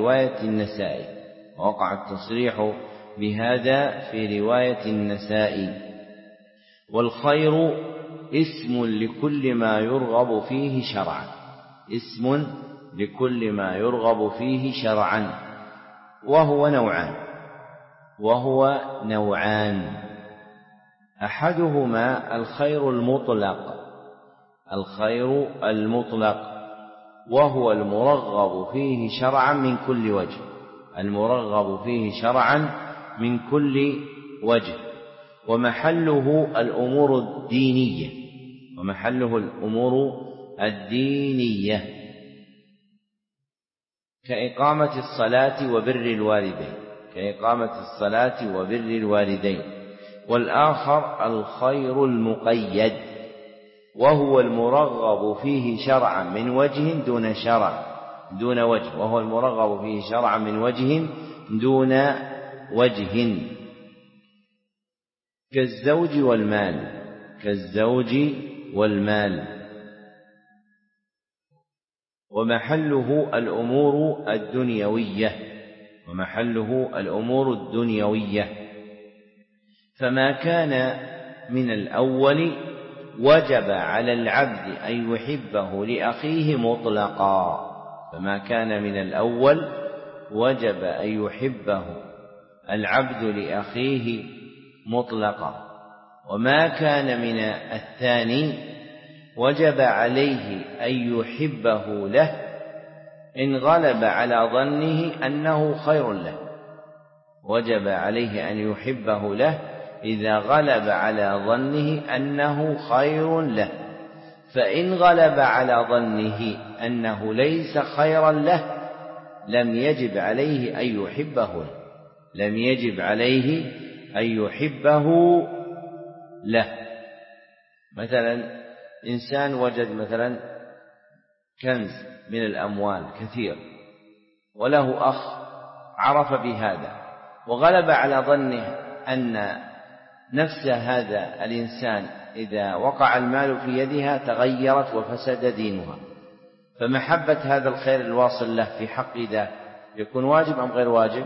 في رواية النسائي. والخير اسم لكل ما يرغب فيه شرعا، وهو نوعان: أحدهما الخير المطلق وهو المرغب فيه شرعا من كل وجه، ومحله الأمور الدينية كإقامة الصلاة وبر الوالدين. والآخر الخير المقيد وهو المرغب فيه شرعا من وجه دون وجه كالزوج والمال. ومحله الأمور الدنيوية. فما كان من الأول وجب على العبد أن يحبه لأخيه مطلقا، العبد لأخيه مطلقا. وما كان من الثاني وجب عليه أن يحبه له إن غلب على ظنه أنه خير له، إذا غلب على ظنه أنه خير له. فإن غلب على ظنه أنه ليس خيرا له لم يجب عليه أن يحبه له، لم يجب عليه أن يحبه له. مثلا إنسان وجد مثلا كنز من الأموال كثير، وله أخ عرف بهذا وغلب على ظنه أن نفس هذا الإنسان إذا وقع المال في يدها تغيرت وفسد دينها، فمحبة هذا الخير الواصل له في حق ذا يكون واجب أم غير واجب؟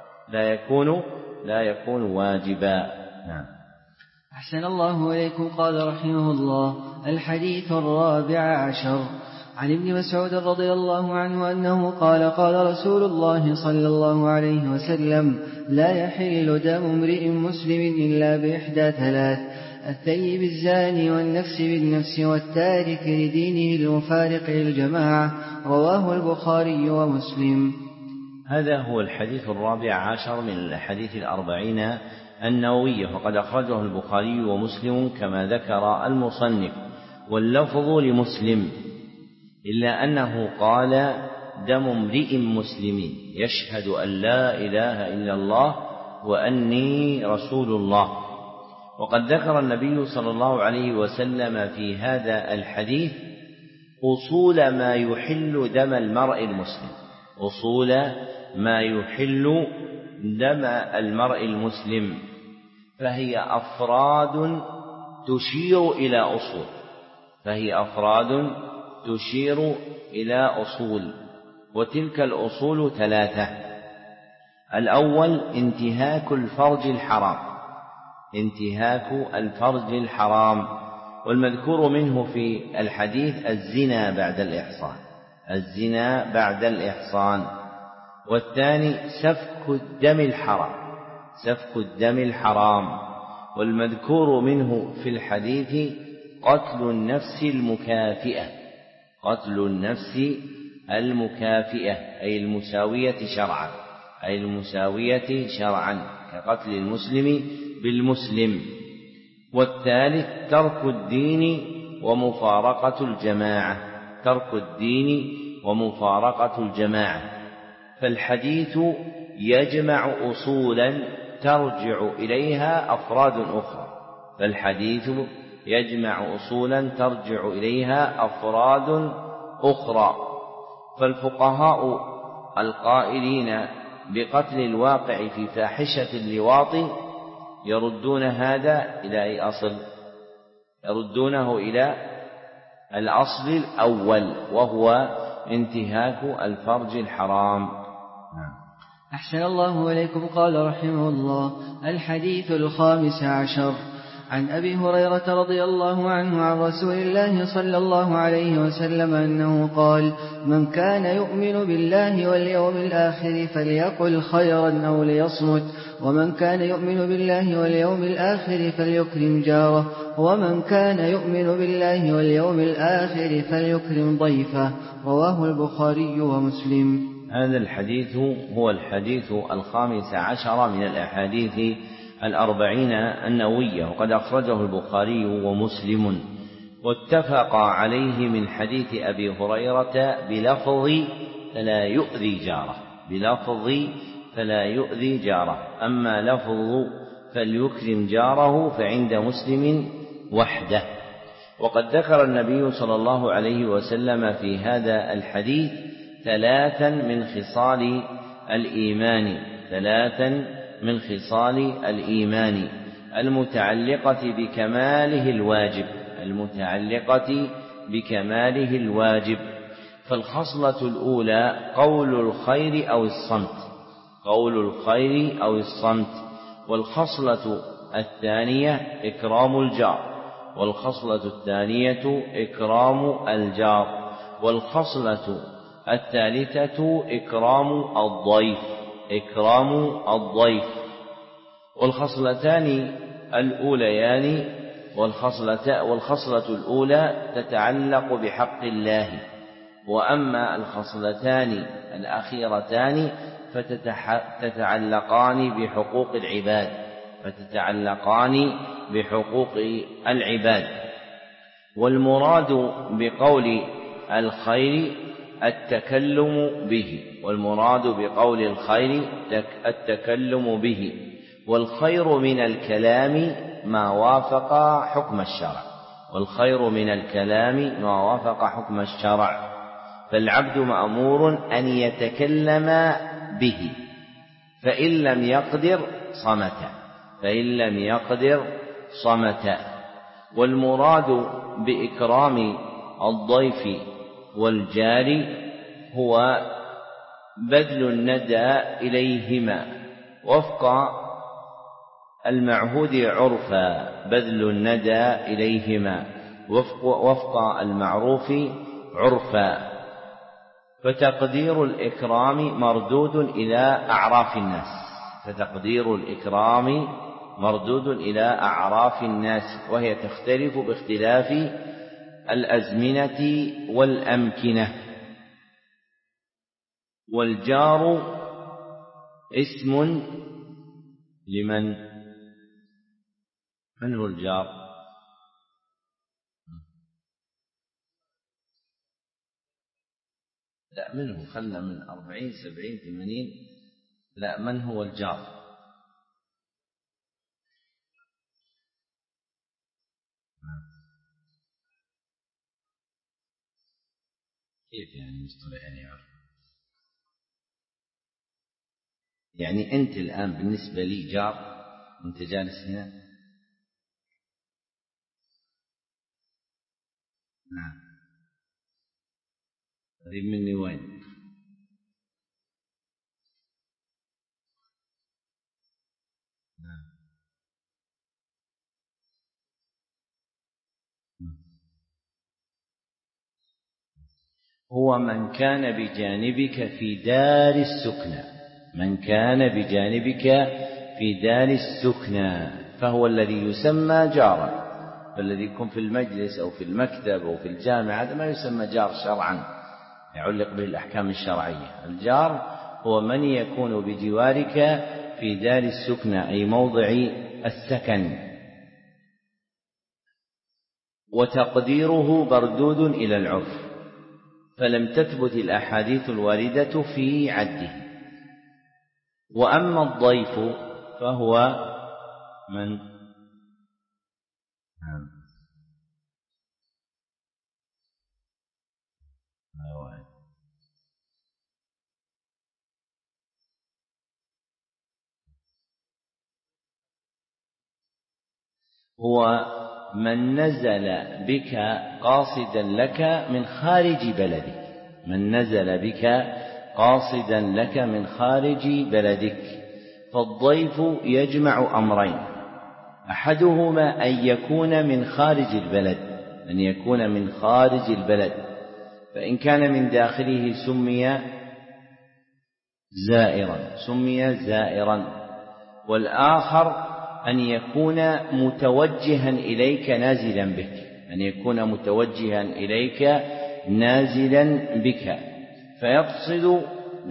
لا يكون واجبا. نعم. أحسن الله إليكم. قال رحمه الله: الحديث 14 عن ابن مسعود رضي الله عنه أنه قال: قال رسول الله صلى الله عليه وسلم: لا يحل دم امرئ مسلم إلا بإحدى ثلاث: الثيب الزاني، والنفس بالنفس، والتارك لدينه المفارق للجماعة. رواه البخاري ومسلم. هذا هو الحديث 14 من الأحاديث 40 النووية، وقد أخرجه البخاري ومسلم كما ذكر المصنف، واللفظ لمسلم، إلا أنه قال: دم امرئ مسلم يشهد أن لا إله إلا الله وأني رسول الله. وقد ذكر النبي صلى الله عليه وسلم في هذا الحديث أصول ما يحل دم المرء المسلم، أصول ما يحل دم المرء المسلم، فهي أفراد تشير إلى أصول، فهي أفراد تشير إلى أصول، وتلك الأصول 3: الأول انتهاك الفرج الحرام، انتهاك الفرج الحرام، والمذكور منه في الحديث الزنا بعد الإحصان، الزنا بعد الإحصان. والثاني سفك الدم الحرام، سفك الدم الحرام، والمذكور منه في الحديث قتل النفس المكافئة، قتل النفس المكافئة أي المساوية شرعا، أي المساوية شرعا، كقتل المسلم بالمسلم. والثالث ترك الدين ومفارقة الجماعة، ترك الدين ومفارقة الجماعة. فالحديث يجمع أصولا ترجع إليها أفراد أخرى، فالحديث يجمع أصولا ترجع إليها أفراد أخرى. فالفقهاء القائلين بقتل الواقع في فاحشة اللواط يردون هذا إلى أي أصل؟ يردونه إلى الأصل الأول، وهو انتهاك الفرج الحرام. أحسن الله إليكم. قال رحمه الله: الحديث 15 عن أبي هريرة رضي الله عنه عن رسول الله صلى الله عليه وسلم أنه قال: من كان يؤمن بالله واليوم الآخر فليقل خيرا أو ليصمت، ومن كان يؤمن بالله واليوم الآخر فليكرم جاره، ومن كان يؤمن بالله واليوم الآخر فليكرم ضيفه. رواه البخاري ومسلم. هذا الحديث هو الحديث 15 من الأحاديث 40 النووية، وقد أخرجه البخاري ومسلم، واتفقا عليه من حديث أبي هريرة بلفظ فلا يؤذي جاره، بلفظ فلا يؤذي جاره. أما لفظ فليكرم جاره فعند مسلم وحده. وقد ذكر النبي صلى الله عليه وسلم في هذا الحديث 3 من خصال الإيمان، 3 من خصال الإيمان المتعلقة بكماله الواجب، المتعلقة بكماله الواجب. فالخصلة الأولى قول الخير أو الصمت، قول الخير أو الصمت. والخصلة الثانية إكرام الجار، والخصلة الثانية إكرام الجار. والخصلة الثالثة إكرام الضيف، إكرام الضيف. والخصلتان الأوليان والخصلة الأولى تتعلق بحق الله، وأما الخصلتان الأخيرتان فتتعلقان بحقوق العباد، فتتعلقان بحقوق العباد. والمراد بقول الخير التكلم به، والمراد بقول الخير التكلم به، والخير من الكلام ما وافق حكم الشرع، والخير من الكلام ما وافق حكم الشرع، فالعبد مأمور أن يتكلم به، فإن لم يقدر صمت. والمراد بإكرام الضيف والجار هو بذل الندى إليهما وفق المعهود عرفا، بذل الندى إليهما وفق المعروف عرفا، فتقدير الإكرام مردود إلى أعراف الناس، وهي تختلف باختلاف الأزمنة والأمكنة. والجار اسم لمن؟ من هو الجار؟ لا، منه خلنا من 40 70 80. لا، من هو الجار؟ كيف يعني مصطلح يعرف؟ يعني أنت الآن بالنسبة لي جار وأنت جالس هنا؟ نعم. قريب مني وين؟ نعم. هو من كان بجانبك في دار السكنى، فهو الذي يسمى جارا. فالذي يكون في المجلس أو في المكتب أو في الجامعة هذا ما يسمى جار شرعا، يعلق به الأحكام الشرعية. الجار هو من يكون بجوارك في دار السكنى، أي موضع السكن، وتقديره مردود إلى العرف، فلم تثبت الأحاديث الواردة في عده. وأما الضيف فهو من؟ هو من نزل بك قاصدا لك من خارج بلدك، فالضيف يجمع أمرين: أحدهما أن يكون من خارج البلد، فإن كان من داخله سمي زائرا، والآخر أن يكون متوجها إليك نازلا بك، فيقصد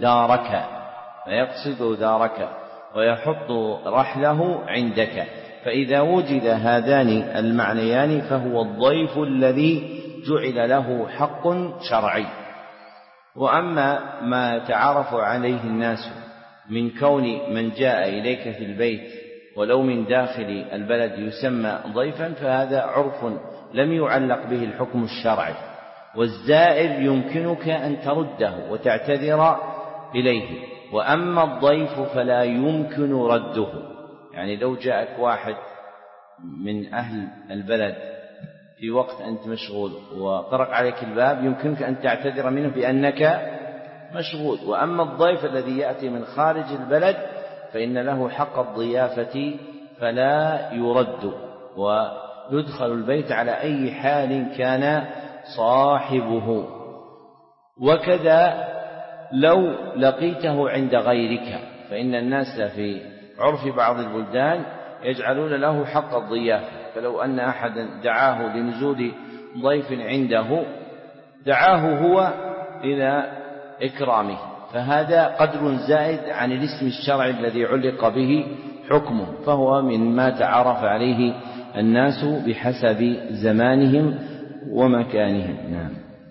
دارك ويحط رحله عندك. فإذا وجد هذان المعنيان فهو الضيف الذي جعل له حق شرعي. وأما ما تعرف عليه الناس من كون من جاء إليك في البيت ولو من داخل البلد يسمى ضيفا، فهذا عرف لم يعلق به الحكم الشرعي. والزائر يمكنك أن ترده وتعتذر إليه، وأما الضيف فلا يمكن رده. يعني لو جاءك واحد من أهل البلد في وقت أنت مشغول وطرق عليك الباب، يمكنك أن تعتذر منه بأنك مشغول. وأما الضيف الذي يأتي من خارج البلد فإن له حق الضيافة فلا يرد، ويدخل البيت على أي حال كان صاحبه. وكذا لو لقيته عند غيرك، فإن الناس في عرف بعض البلدان يجعلون له حق الضيافة، فلو أن أحدا دعاه لنزول ضيف عنده دعاه هو إلى إكرامه، فهذا قدر زائد عن الاسم الشرعي الذي علق به حكمه، فهو مما تعرف عليه الناس بحسب زمانهم ومكانهم. نعم.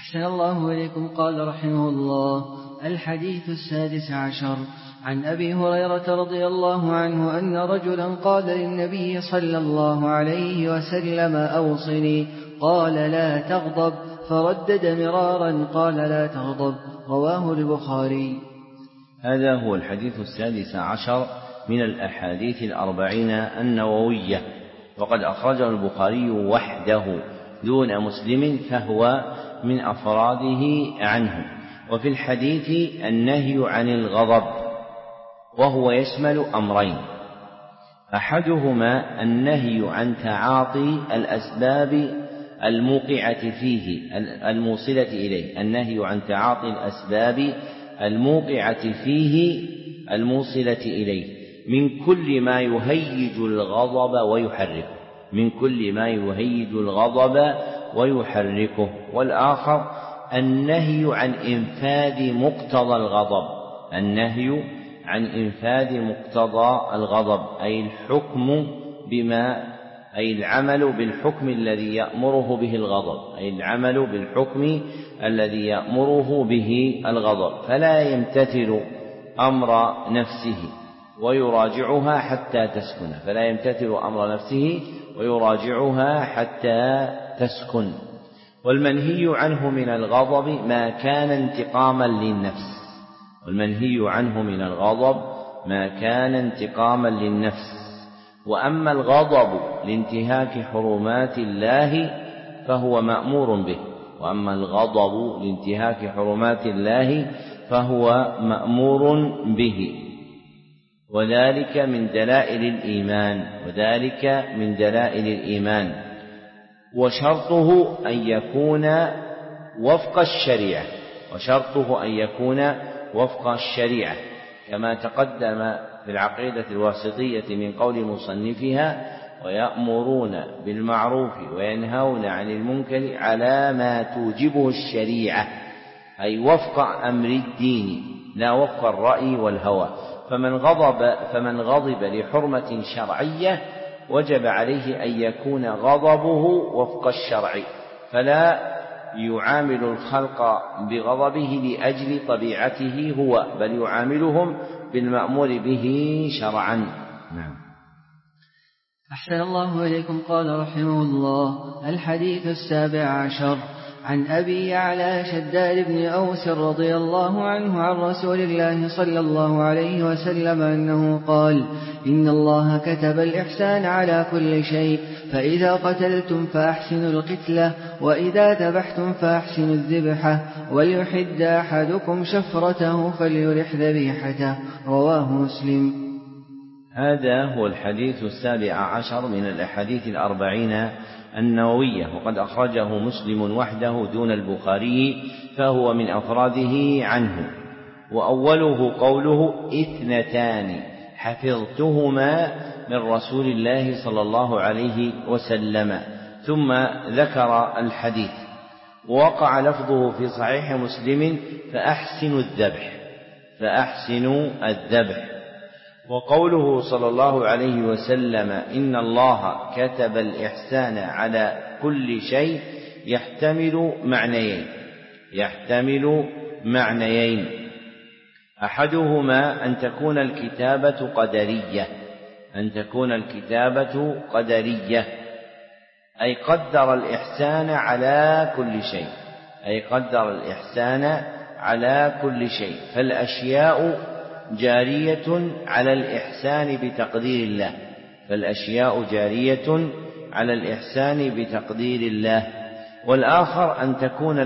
أحسن الله إليكم. قال رحمه الله: الحديث 16 عن أبي هريرة رضي الله عنه أن رجلا قال للنبي صلى الله عليه وسلم: أوصني. قال: لا تغضب. فردد مرارا قال: لا تغضب. رواه البخاري. هذا هو الحديث 16 من الأحاديث 40 النووية، وقد أخرجه البخاري وحده دون مسلم، فهو من أفراده عنه. وفي الحديث النهي عن الغضب، وهو يشمل أمرين: أحدهما النهي عن تعاطي الأسباب الموقعة فيه الموصلة إليه، النهي عن تعاطي الأسباب الموقعة فيه الموصلة إليه من كل ما يهيج الغضب ويحركه، من كل ما يهيج الغضب ويحركه. والآخر النهي عن إنفاذ مقتضى الغضب، النهي عن إنفاذ مقتضى الغضب، أي الحكم بما أي العمل بالحكم الذي يأمره به الغضب، أي العمل بالحكم الذي يأمره به الغضب، فلا يمتثل أمر نفسه ويراجعها حتى تسكن، فلا يمتثل أمر نفسه ويراجعها حتى تسكن. والمنهي عنه من الغضب ما كان انتقاما للنفس، والمنهي عنه من الغضب ما كان انتقاما للنفس. وأما الغضب لانتهاك حرمات الله فهو مأمور به، وأما الغضب لانتهاك حرمات الله فهو مأمور به، وذلك من دلائل الإيمان، وذلك من دلائل الإيمان. وشرطه أن يكون وفق الشريعة، وشرطه أن يكون وفق الشريعة، كما تقدم في العقيدة الواسطية من قول مصنفها: ويأمرون بالمعروف وينهون عن المنكر على ما توجبه الشريعة، أي وفق أمر الدين لا وفق الرأي والهوى. فمن غضب لحرمة شرعية وجب عليه أن يكون غضبه وفق الشرع، فلا يعامل الخلق بغضبه لأجل طبيعته هو، بل يعاملهم بالمأمور به شرعا. نعم. أحسن الله إليكم. قال رحمه الله: الحديث 17 عن أبي يعلى شداد بن أوس رضي الله عنه عن رسول الله صلى الله عليه وسلم أنه قال: إن الله كتب الإحسان على كل شيء، فإذا قتلتم فأحسنوا القتلة، وإذا ذبحتم فأحسنوا الذبحة، وليحد أحدكم شفرته فليرح ذبيحته. رواه مسلم. هذا هو الحديث 17 من الأحاديث 40 النووية، وقد أخرجه مسلم وحده دون البخاري، فهو من أفراده عنه. وأوله قوله: 2 حفظتهما من رسول الله صلى الله عليه وسلم، ثم ذكر الحديث. ووقع لفظه في صحيح مسلم: فأحسنوا الذبح، فأحسنوا الذبح. وقوله صلى الله عليه وسلم: إن الله كتب الإحسان على كل شيء يحتمل معنيين: أحدهما أن تكون الكتابة قدرية، أي قدر الإحسان على كل شيء، فالأشياء جارية على الإحسان بتقدير الله. والآخر أن تكون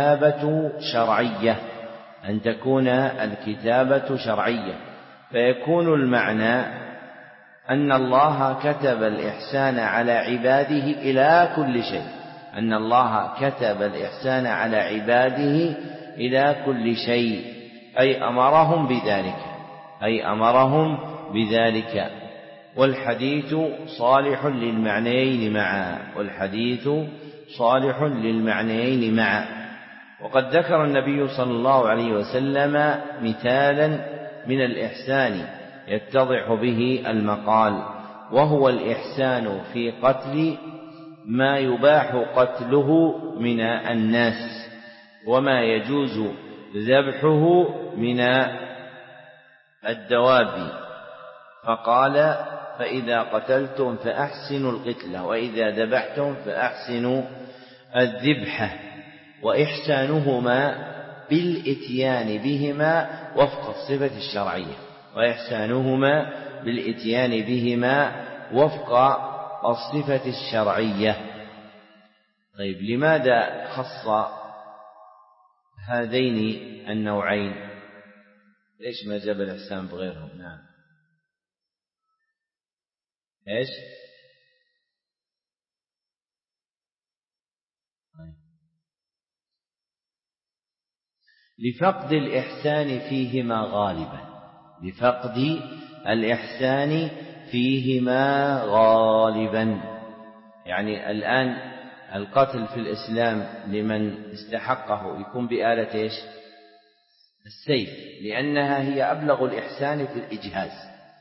الكتابة شرعية، فيكون المعنى أن الله كتب الإحسان على عباده إلى كل شيء، أي أمرهم بذلك. والحديث صالح للمعنيين معا. وقد ذكر النبي صلى الله عليه وسلم مثالا من الإحسان يتضح به المقال، وهو الإحسان في قتل ما يباح قتله من الناس، وما يجوز ذبحه من الدواب، فقال: فإذا قتلتم فأحسنوا القتلة، وإذا ذبحتم فأحسنوا الذبحة، وإحسانهما بالإتيان بهما وفق الصفة الشرعية، وإحسانهما بالإتيان بهما وفق الصفة الشرعية. طيب، لماذا خص هذين النوعين؟ ليش ما جاب الإحسان بغيرهم؟ نعم، إيش؟ لفقد الإحسان فيهما غالبا، لفقد الإحسان فيهما غالبا. يعني الآن القتل في الإسلام لمن استحقه يكون بآلة إيش؟ السيف، لأنها هي أبلغ الإحسان في الإجهاز.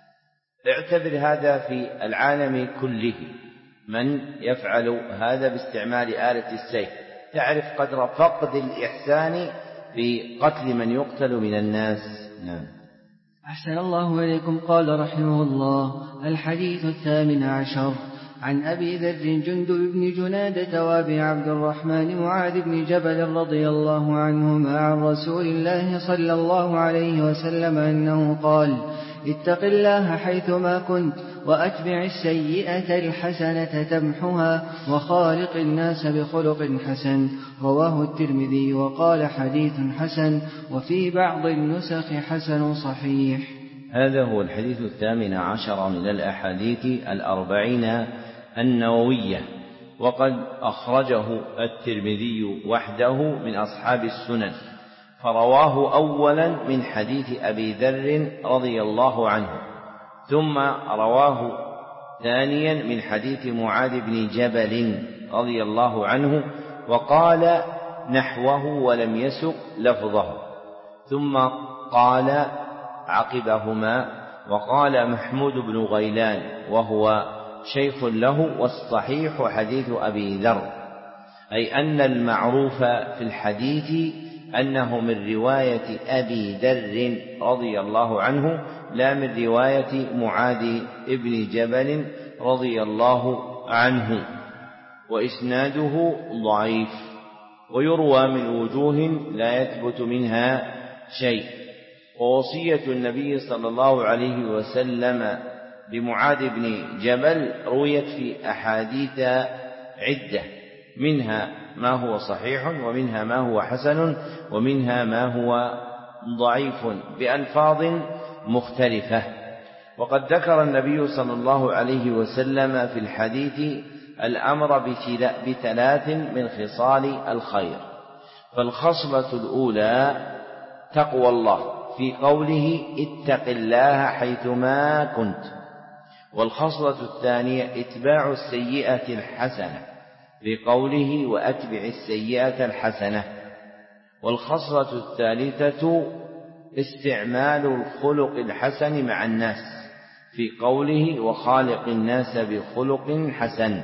اعتبر هذا في العالم كله، من يفعل هذا باستعمال آلة السيف، تعرف قدر فقد الإحسان في قتل من يقتل من الناس. نعم. أحسن الله إليكم. قال رحمه الله: الحديث 18 عن أبي ذر جندب بن جنادة وأبي عبد الرحمن معاذ بن جبل رضي الله عنهما عن رسول الله صلى الله عليه وسلم أنه قال: اتق الله حيثما كنت، وأتبع السيئة الحسنة تمحها، وخالق الناس بخلق حسن. رواه الترمذي وقال: حديث حسن، وفي بعض النسخ حسن صحيح. هذا هو الحديث 18 من الأحاديث 40 النووية، وقد أخرجه الترمذي وحده من أصحاب السنن، فرواه أولا من حديث أبي ذر رضي الله عنه، ثم رواه ثانيا من حديث معاذ بن جبل رضي الله عنه، وقال نحوه ولم يسق لفظه، ثم قال عقبهما: وقال محمود بن غيلان وهو شيخ له، والصحيح حديث أبي ذر، أي أن المعروف في الحديث أنه من رواية أبي ذر رضي الله عنه، لا من رواية معاذ بن جبل رضي الله عنه، وإسناده ضعيف، ويروى من وجوه لا يثبت منها شيء. ووصية النبي صلى الله عليه وسلم بمعاذ بن جبل رويت في أحاديث عدة، منها ما هو صحيح، ومنها ما هو حسن، ومنها ما هو ضعيف بألفاظ مختلفة. وقد ذكر النبي صلى الله عليه وسلم في الحديث الأمر بثلاث من خصال الخير، فالخصلة الأولى تقوى الله في قوله: اتق الله حيثما كنت، والخصلة الثانية اتباع السيئة الحسنة في قوله: وأتبع السيئة الحسنة، والخصلة الثالثة استعمال الخلق الحسن مع الناس في قوله: وخالق الناس بخلق حسن.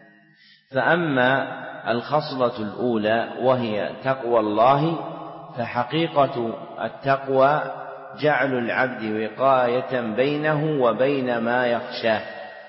فأما الخصلة الأولى وهي تقوى الله، فحقيقة التقوى جعل العبد وقاية بينه وبين ما يخشاه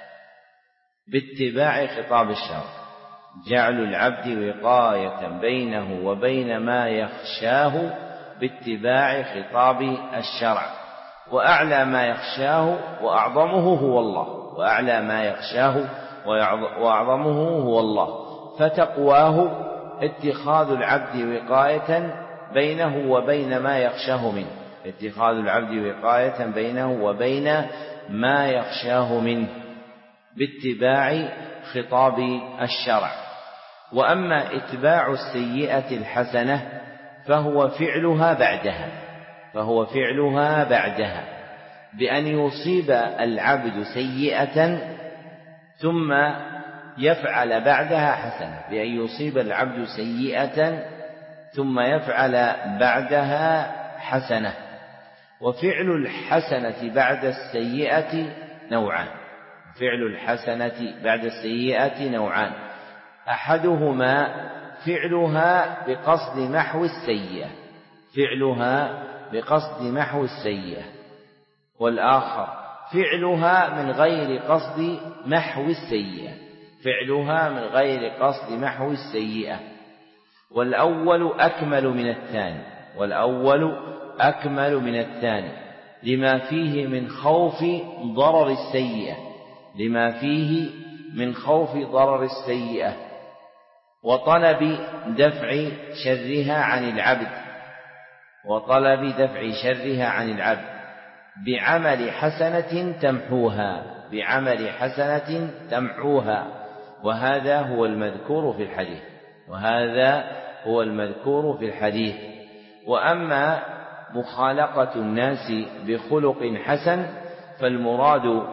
باتباع خطاب الشرع، جعل العبد وقاية بينه وبين ما يخشاه باتباع خطاب الشرع، وأعلى ما يخشاه وأعظمه هو الله، وأعلى ما يخشاه وأعظمه هو الله، فتقواه اتخاذ العبد وقاية بينه وبين ما يخشاه منه، اتخاذ العبد وقاية بينه وبين ما يخشاه منه باتباع خطاب الشرع. وأما اتباع السيئة الحسنة فهو فعلها بعدها بأن يصيب العبد سيئة ثم يفعل بعدها حسنة، بأن يصيب العبد سيئة ثم يفعل بعدها حسنة. وفعل الحسنة بعد السيئة نوعان، فعل الحسنة بعد السيئة نوعان: أحدهما فعلها بقصد محو السيئة، فعلها بقصد محو السيئة، والآخر فعلها من غير قصد محو السيئة، فعلها من غير قصد محو السيئة. والأول أكمل من الثاني، والأول أكمل من الثاني لما فيه من خوف ضرر السيئة، لما فيه من خوف ضرر السيئة وطلب دفع شرها عن العبد، وطلب دفع شرها عن العبد بعمل حسنة تمحوها، بعمل حسنة تمحوها. وهذا هو المذكور في الحديث، وهذا هو المذكور في الحديث. وأما مخالقة الناس بخلق حسن فالمراد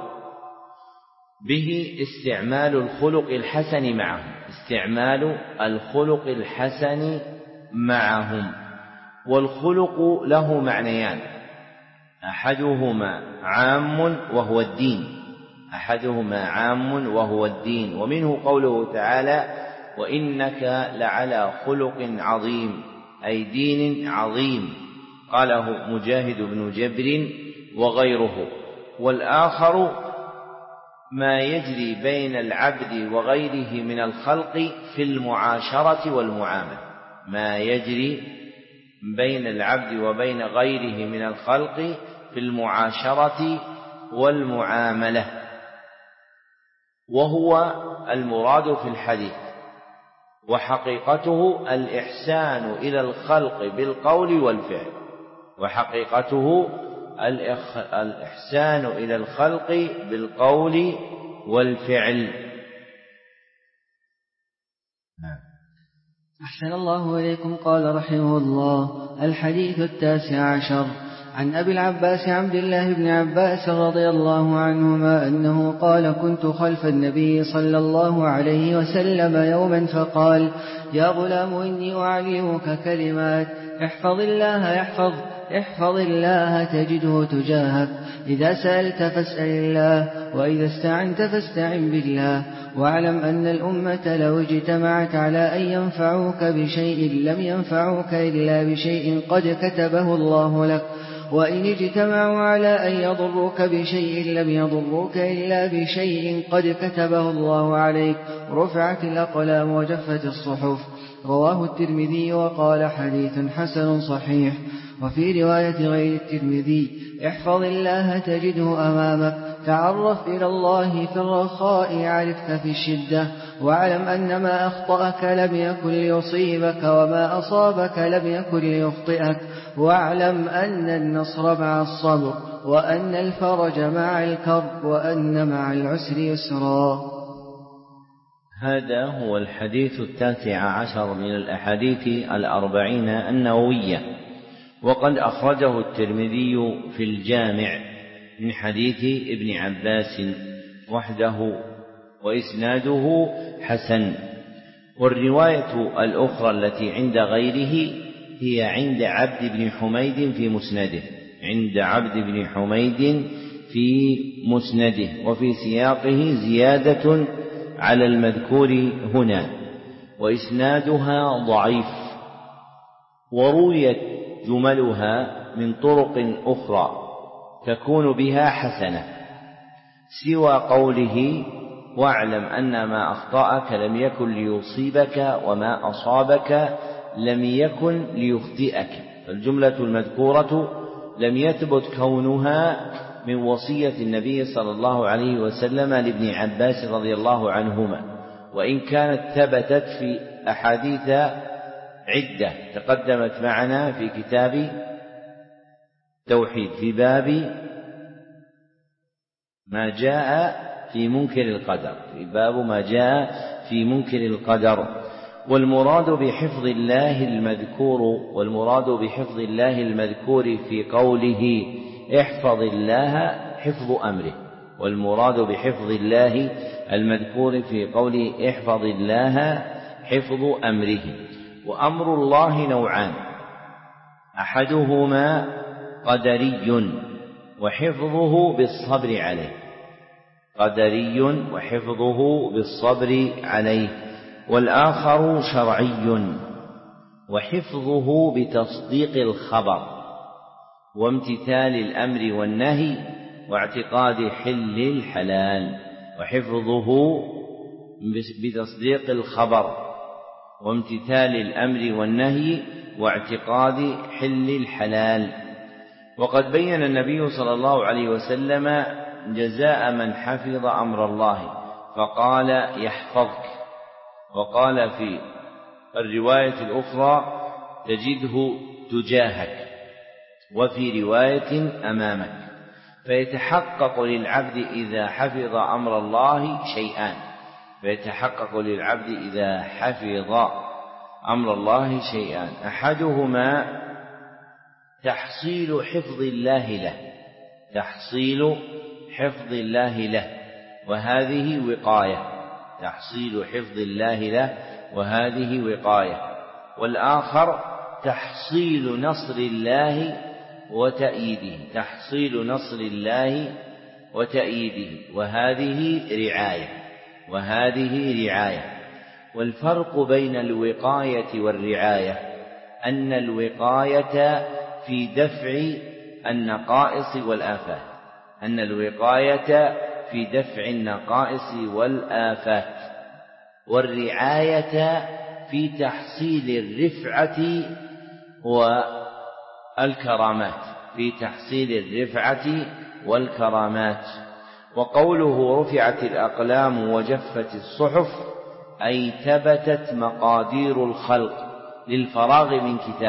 به استعمال الخلق الحسن معهم، استعمال الخلق الحسن معهم. والخلق له معنيان، أحدهما عام وهو الدين، أحدهما عام وهو الدين، ومنه قوله تعالى: وإنك لعلى خلق عظيم، أي دين عظيم، قاله مجاهد بن جبر وغيره. والآخر ما يجري بين العبد وغيره من الخلق في المعاشرة والمعاملة، ما يجري بين العبد وبين غيره من الخلق في المعاشرة والمعاملة، وهو المراد في الحديث. وحقيقته الإحسان إلى الخلق بالقول والفعل، وحقيقته الإحسان إلى الخلق بالقول والفعل. أحسن الله إليكم. قال رحمه الله: الحديث 19 عن أبي العباس عبد الله بن عباس رضي الله عنهما أنه قال: كنت خلف النبي صلى الله عليه وسلم يوما فقال: يا غلام إني أعلمك كلمات، احفظ الله تجده تجاهك، إذا سألت فاسأل الله، وإذا استعنت فاستعن بالله، واعلم أن الأمة لو اجتمعت على أن ينفعوك بشيء لم ينفعوك إلا بشيء قد كتبه الله لك، وإن اجتمعوا على أن يضروك بشيء لم يضروك إلا بشيء قد كتبه الله عليك، رفعت الأقلام وجفت الصحف. رواه الترمذي وقال: حديث حسن صحيح. وفي رواية غير الترمذي: احفظ الله تجده أمامك، تعرف إلى الله في الرخاء يعرفك في الشدة، واعلم أن ما أخطأك لم يكن ليصيبك، وما أصابك لم يكن ليخطئك، واعلم أن النصر مع الصبر، وأن الفرج مع الكرب، وأن مع العسر يسرا. هذا هو الحديث 19 من الأحاديث 40 النووية. وقد أخرجه الترمذي في الجامع من حديث ابن عباس وحده، وإسناده حسن. والرواية الأخرى التي عند غيره هي عند عبد بن حميد في مسنده، عند عبد بن حميد في مسنده، وفي سياقه زيادة على المذكور هنا، وإسنادها ضعيف. ورويت جملها من طرق أخرى تكون بها حسنة، سوى قوله: واعلم أن ما أخطأك لم يكن ليصيبك، وما أصابك لم يكن ليخطئك. فالجملة المذكورة لم يثبت كونها من وصية النبي صلى الله عليه وسلم لابن عباس رضي الله عنهما، وإن كانت ثبتت في أحاديث عدة تقدمت معنا في كتاب التوحيد في باب ما جاء في منكر القدر، في باب ما جاء في منكر القدر. والمراد بحفظ الله المذكور في قوله احفظ الله حفظ أمره، والمراد بحفظ الله المذكور في قوله احفظ الله حفظ أمره. وأمر الله نوعان: أحدهما قدري وحفظه بالصبر عليه، قدري وحفظه بالصبر عليه، والآخر شرعي، وحفظه بتصديق الخبر وامتثال الأمر والنهي واعتقاد حل الحلال. وحفظه بتصديق الخبر وامتثال الأمر والنهي واعتقاد حل الحلال. وقد بين النبي صلى الله عليه وسلم جزاء من حفظ أمر الله فقال يحفظك، وقال في الرواية الأخرى تجده تجاهك، وفي رواية أمامك. فيتحقق للعبد إذا حفظ أمر الله شيئان، أحدهما تحصيل حفظ الله له وهذه وقاية، والآخر تحصيل نصر الله وتأييده وهذه رعاية. والفرق بين الوقاية والرعاية أن الوقاية في دفع النقائص والآفات، والرعاية في تحصيل الرفعة والكرامات. وقوله رفعت الأقلام وجفت الصحف أي ثبتت مقادير الخلق للفراغ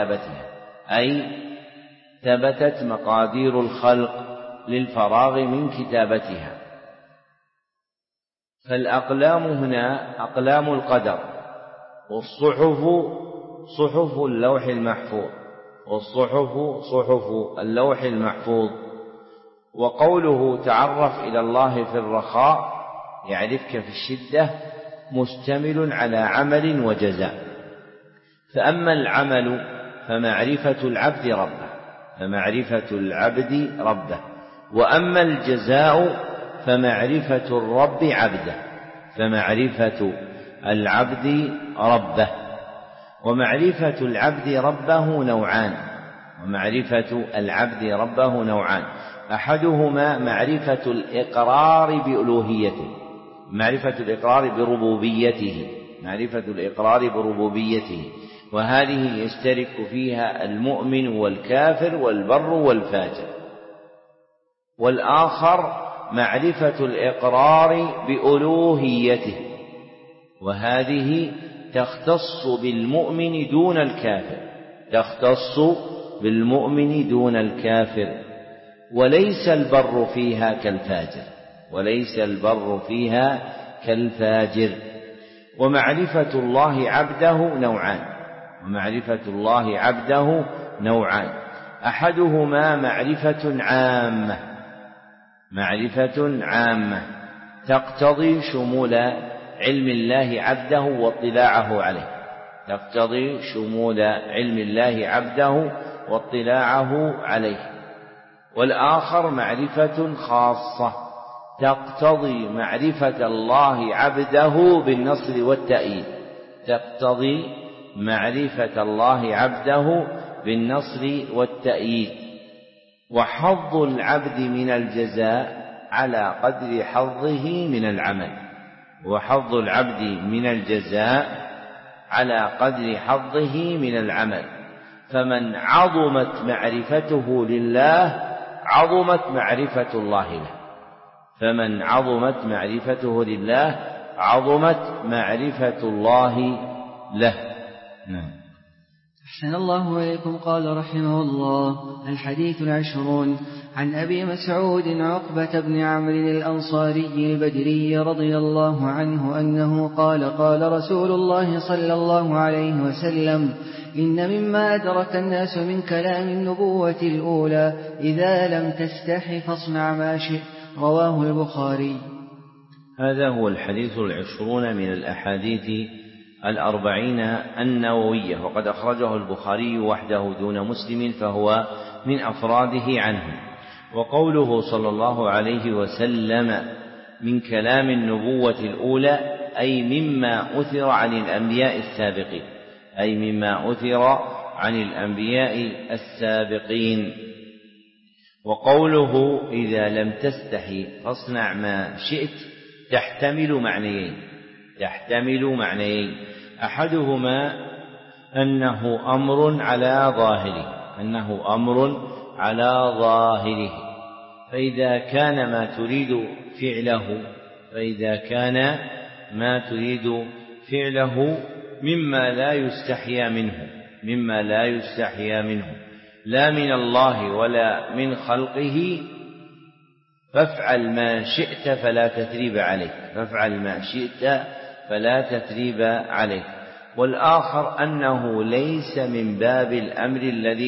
من كتابتها. فالأقلام هنا أقلام القدر، والصحف صحف اللوح المحفوظ. وقوله تعرف إلى الله في الرخاء يعرفك في الشدة مشتمل على عمل وجزاء. فأما العمل فمعرفة العبد ربه، وأما الجزاء فمعرفة الرب عبده، ومعرفة العبد ربه نوعان، أحدهما معرفة الإقرار بربوبيته، وهذه يشترك فيها المؤمن والكافر والبر والفاجر. والآخر معرفة الإقرار بألوهيته، وهذه تختص بالمؤمن دون الكافر، وليس البر فيها كالفاجر. ومعرفة الله عبده نوعان، أحدهما معرفة عامة تقتضي شمول علم الله عبده واطلاعه عليه. والآخر معرفة خاصة تقتضي معرفة الله عبده بالنصر والتأييد. وحظ العبد من الجزاء على قدر حظه من العمل، فمن عظمت معرفته لله عظمت معرفة الله له. أحسن الله إليكم. قال رحمه الله: الحديث 20 عن أبي مسعود عقبة بن عمرو الأنصاري البدري رضي الله عنه أنه قال: قال رسول الله صلى الله عليه وسلم: إن مما أدرك الناس من كلام النبوة الأولى إذا لم تستح فاصنع ما شئت. رواه البخاري. هذا هو الحديث 20 من الأحاديث 40 النووية، وقد أخرجه البخاري وحده دون مسلم، فهو من أفراده عنه. وقوله صلى الله عليه وسلم من كلام النبوة الأولى أي مما أثر عن الأنبياء السابقين، أي مما أثر عن الأنبياء السابقين. وقوله إذا لم تستحي فاصنع ما شئت تحتمل معنيين، أحدهما أنه أمر على ظاهره، فإذا كان ما تريد فعله مما لا يستحيا منه لا من الله ولا من خلقه، فافعل ما شئت فلا تثريب عليك. والآخر أنه ليس من باب الأمر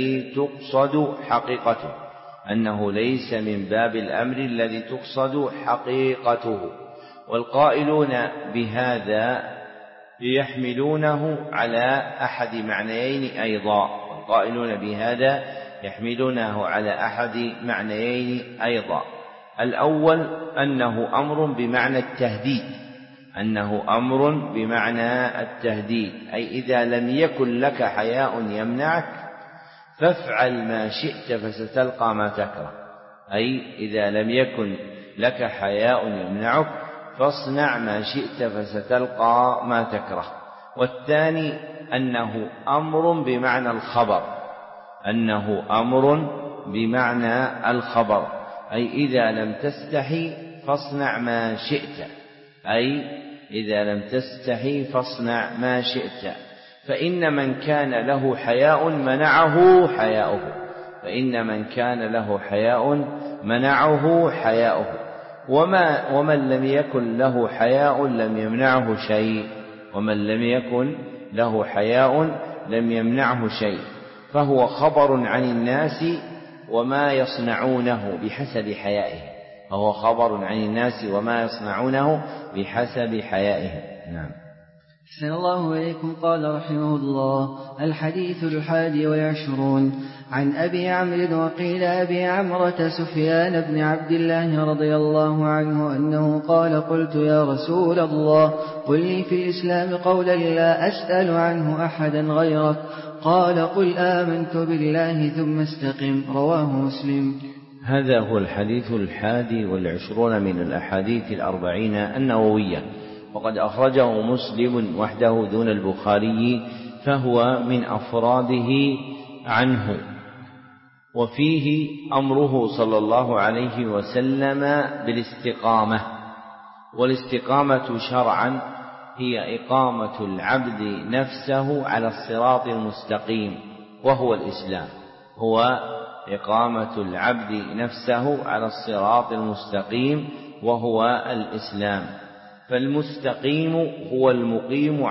الذي تقصد حقيقته، والقائلون بهذا يحملونه على أحد معنيين أيضا. الأول أنه أمر بمعنى التهديد، أي إذا لم يكن لك حياء يمنعك فافعل ما شئت فستلقى ما تكره، أي إذا لم يكن لك حياء يمنعك فاصنع ما شئت فستلقى ما تكره. والثاني أنه أمر بمعنى الخبر، أي إذا لم تستحي فاصنع ما شئت، فإن من كان له حياء منعه حياؤه، ومن لم يكن له حياء لم يمنعه شيء، فهو خبر عن الناس وما يصنعونه بحسب حيائهم. نعم. أحسن الله إليكم. قال رحمه الله: الحديث 21 عن أبي عمرو وقيل أبي عمرة سفيان بن عبد الله رضي الله عنه أنه قال: قلت يا رسول الله قل لي في الإسلام قولا لا أسأل عنه أحدا غيرك، قال: قل آمنت بالله ثم استقم. رواه مسلم. هذا هو الحديث 21 من الأحاديث 40 النووية، وقد أخرجه مسلم وحده دون البخاري، فهو من أفراده عنه. وفيه أمره صلى الله عليه وسلم بالاستقامة، والاستقامة شرعا هي إقامة العبد نفسه على الصراط المستقيم وهو الإسلام، فالمستقيم هو المقيم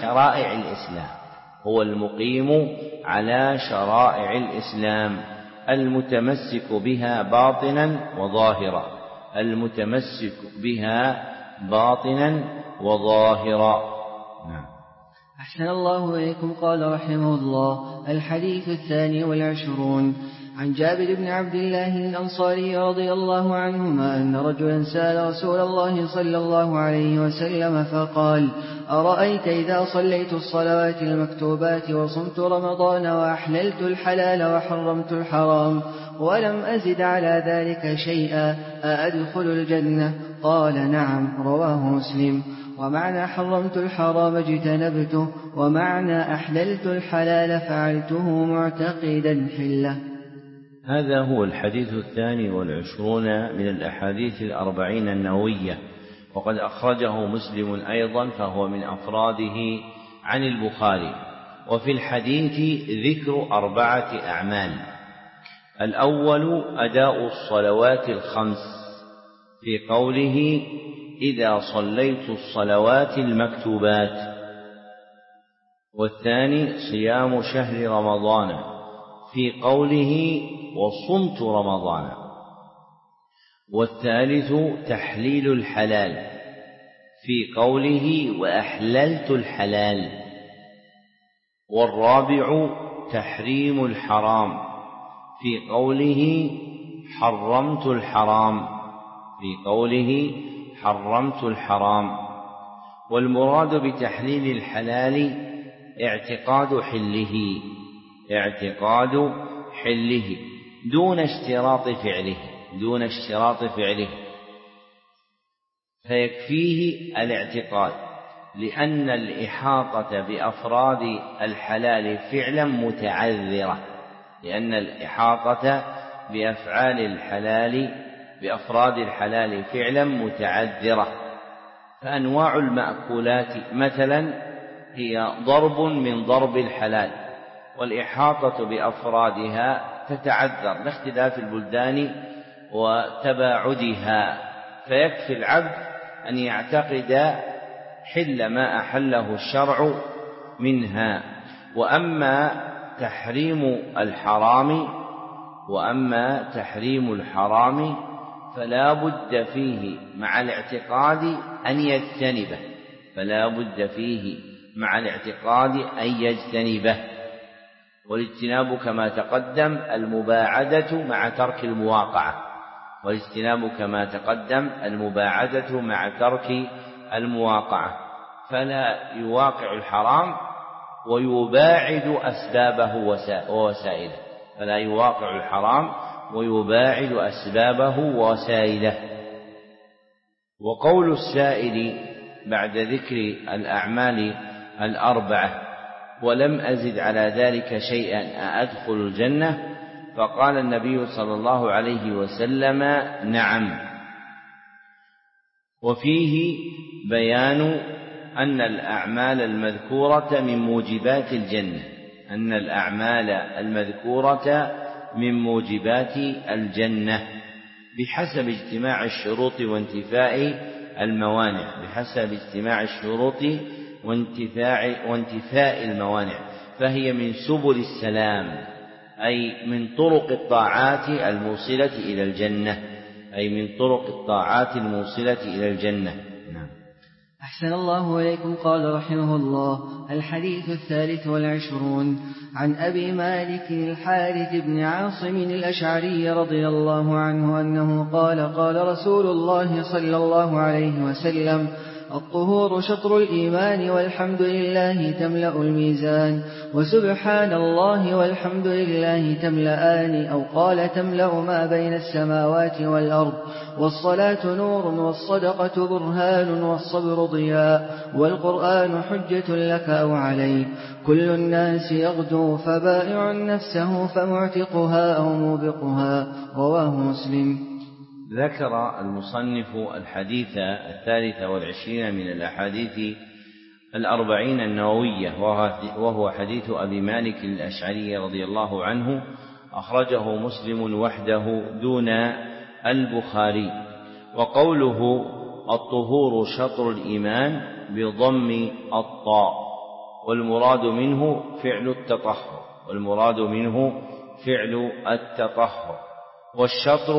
على شرائع الإسلام المتمسك بها باطنا وظاهرا. نعم. أحسن الله إليكم. قال رحمه الله: الحديث 22 عن جابر بن عبد الله الأنصاري رضي الله عنهما أن رجلا سأل رسول الله صلى الله عليه وسلم فقال: أرأيت إذا صليت الصلوات المكتوبات وصمت رمضان وأحللت الحلال وحرمت الحرام ولم أزد على ذلك شيئا أأدخل الجنة؟ قال: نعم. رواه مسلم. ومعنى حرمت الحرام اجتنبته، ومعنى أحللت الحلال فعلته معتقدا حله. هذا هو الحديث 22 من الأحاديث 40 النووية، وقد أخرجه مسلم أيضا، فهو من أفراده عن البخاري. وفي الحديث ذكر 4 أعمال: الأول أداء الصلوات الخمس في قوله: إذا صليت الصلوات المكتوبات. والثاني صيام شهر رمضان في قوله: وصمت رمضان. والثالث تحليل الحلال في قوله: وأحللت الحلال. والرابع تحريم الحرام في قوله: حرمت الحرام. والمراد بتحليل الحلال اعتقاد حله دون اشتراط فعله، فيكفيه الاعتقاد، لأن الإحاطة بأفراد الحلال فعلا متعذرة، لأن الإحاطة بأفراد الحلال فعلا متعذرة. فأنواع المأكولات مثلا هي ضرب من ضرب الحلال، والإحاطة بأفرادها تتعذر لاختلاف البلدان وتباعدها، فيكفي العبد أن يعتقد حل ما أحله الشرع منها. وأما تحريم الحرام فلا بد فيه مع الاعتقاد أن يجتنبه، والاجتناب كما تقدم المباعدة مع ترك المواقعة، فلا يواقع الحرام ويباعد أسبابه ووسائله. وقول السائل بعد ذكر الأعمال الأربعة ولم أزد على ذلك شيئا أأدخل الجنة؟ فقال النبي صلى الله عليه وسلم: نعم. وفيه بيان أن الأعمال المذكورة من موجبات الجنة بحسب اجتماع الشروط وانتفاء الموانع، فهي من سبل السلام، أي من طرق الطاعات الموصلة إلى الجنة. نعم. أحسن الله إليكم. قال رحمه الله: الحديث 23 عن أبي مالك الحارث بن عاصم الأشعري رضي الله عنه أنه قال: قال رسول الله صلى الله عليه وسلم: الطهور شطر الإيمان، والحمد لله تملأ الميزان، وسبحان الله والحمد لله تملأان، أو قال تملأ ما بين السماوات والأرض، والصلاة نور، والصدقة برهان، والصبر ضياء، والقرآن حجة لك أو عليك، كل الناس يغدو فبائع نفسه فمعتقها أو موبقها. رواه مسلم. ذكر المصنف الحديث 23 من الأحاديث 40 النووية، وهو حديث أبي مالك الأشعري رضي الله عنه، أخرجه مسلم وحده دون البخاري. وقوله الطهور شطر الإيمان بضم الطاء، والمراد منه فعل التطهر، والشطر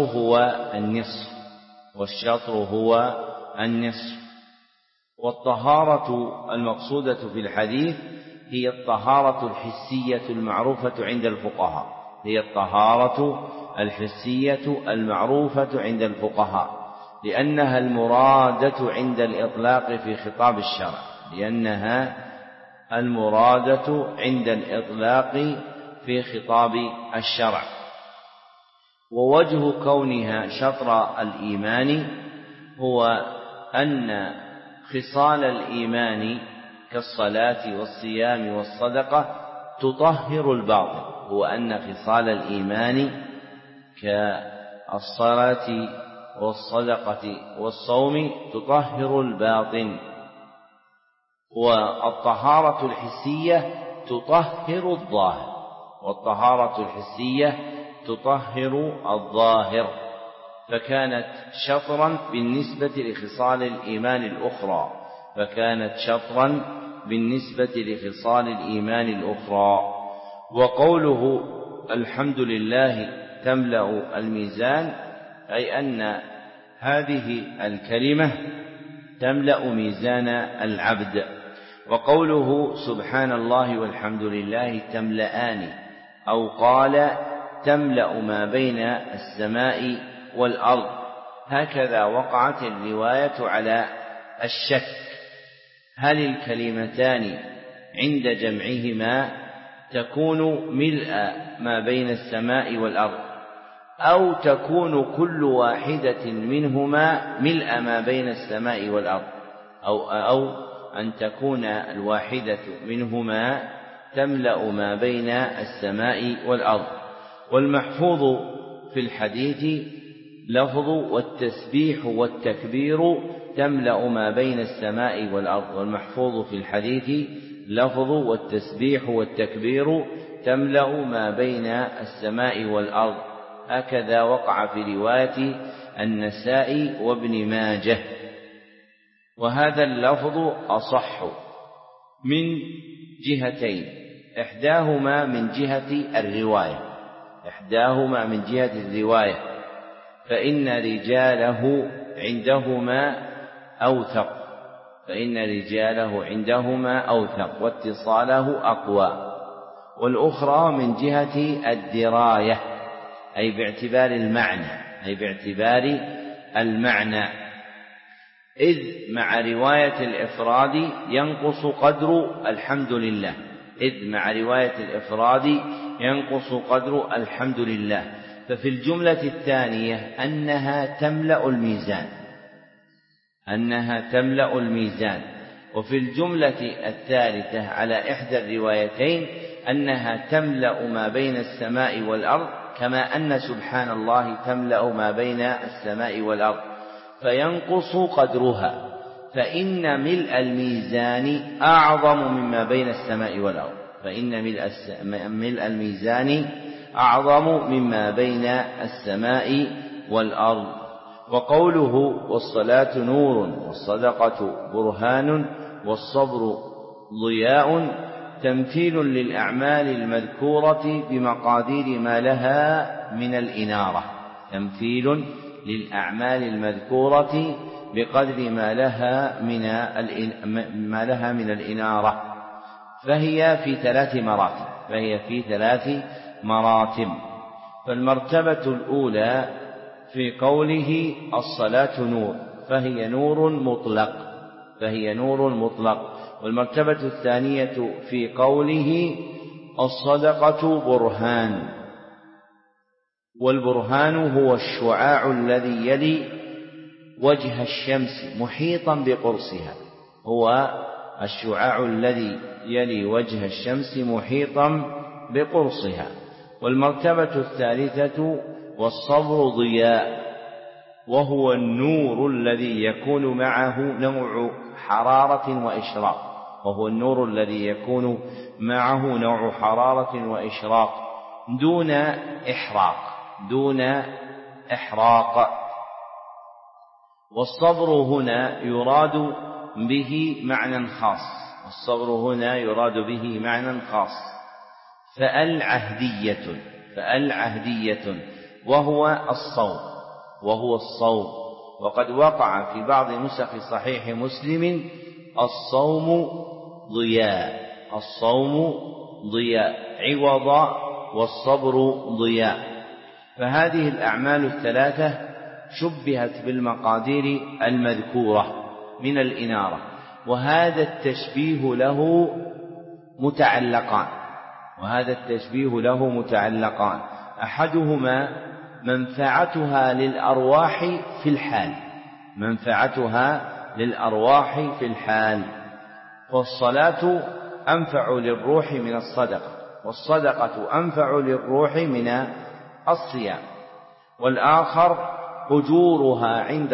هو النصف. والطهارة المقصودة في الحديث هي الطهارة الحسية المعروفة عند الفقهاء، لأنها المرادة عند الإطلاق في خطاب الشرع. ووجه كونها شطر الإيمان هو أن خصال الإيمان كالصلاة والصيام والصدقة تطهر والصوم تطهر الباطن، والطهارة الحسية تطهر الظاهر، فكانت شطرا بالنسبة لخصال الإيمان الأخرى. وقوله الحمد لله تملأ الميزان، أي أن هذه الكلمة تملأ ميزان العبد. وقوله سبحان الله والحمد لله تملأان، أو قال تملأ ما بين السماء والأرض، هكذا وقعت الرواية على الشك، هل الكلمتان عند جمعهما تكون ملء ما بين السماء والأرض، أو تكون كل واحدة منهما ملء ما بين السماء والأرض، أو أن تكون الواحدة منهما تملأ ما بين السماء والأرض. والمحفوظ في الحديث لفظ والتسبيح والتكبير تملأ ما بين السماء والأرض. والمحفوظ في الحديث لفظ والتسبيح والتكبير تملأ ما بين السماء والأرض. هكذا وقع في رواية النسائي وابن ماجه. وهذا اللفظ أصح من جهتين، إحداهما من جهة الرواية، فإن رجاله عندهما أوثق واتصاله أقوى. والأخرى من جهة الدراية، أي باعتبار المعنى، إذ مع رواية الإفراد ينقص قدر الحمد لله. ففي الجملة الثانية أنها تملأ الميزان، وفي الجملة الثالثة على إحدى الروايتين أنها تملأ ما بين السماء والأرض، كما أن سبحان الله تملأ ما بين السماء والأرض، فينقص قدرها، فإن ملء الميزان أعظم مما بين السماء والأرض، وقوله والصلاة نور والصدقة برهان والصبر ضياء تمثيل للأعمال المذكورة بمقادير ما لها بقدر ما لها من الإنارة، فهي في ثلاث مراتب. فالمرتبة الأولى في قوله الصلاة نور فهي نور مطلق. والمرتبة الثانية في قوله الصدقة برهان، والبرهان هو الشعاع الذي يلي وجه الشمس محيطا بقرصها. والمرتبة الثالثة والصبر ضياء، وهو النور الذي يكون معه نوع حرارة وإشراق دون إحراق. والصبر هنا يراد به معنى خاص، فأل عهدية وهو الصوم. وقد وقع في بعض نسخ صحيح مسلم الصوم ضياء عوض والصبر ضياء. فهذه الأعمال الثلاثة شبهت بالمقادير المذكورة من الإنارة، وهذا التشبيه له متعلقان، أحدهما منفعتها للأرواح في الحال، فالصلاة أنفع للروح من الصدقة، والصدقة أنفع للروح من الصيام. والآخر أجورها عند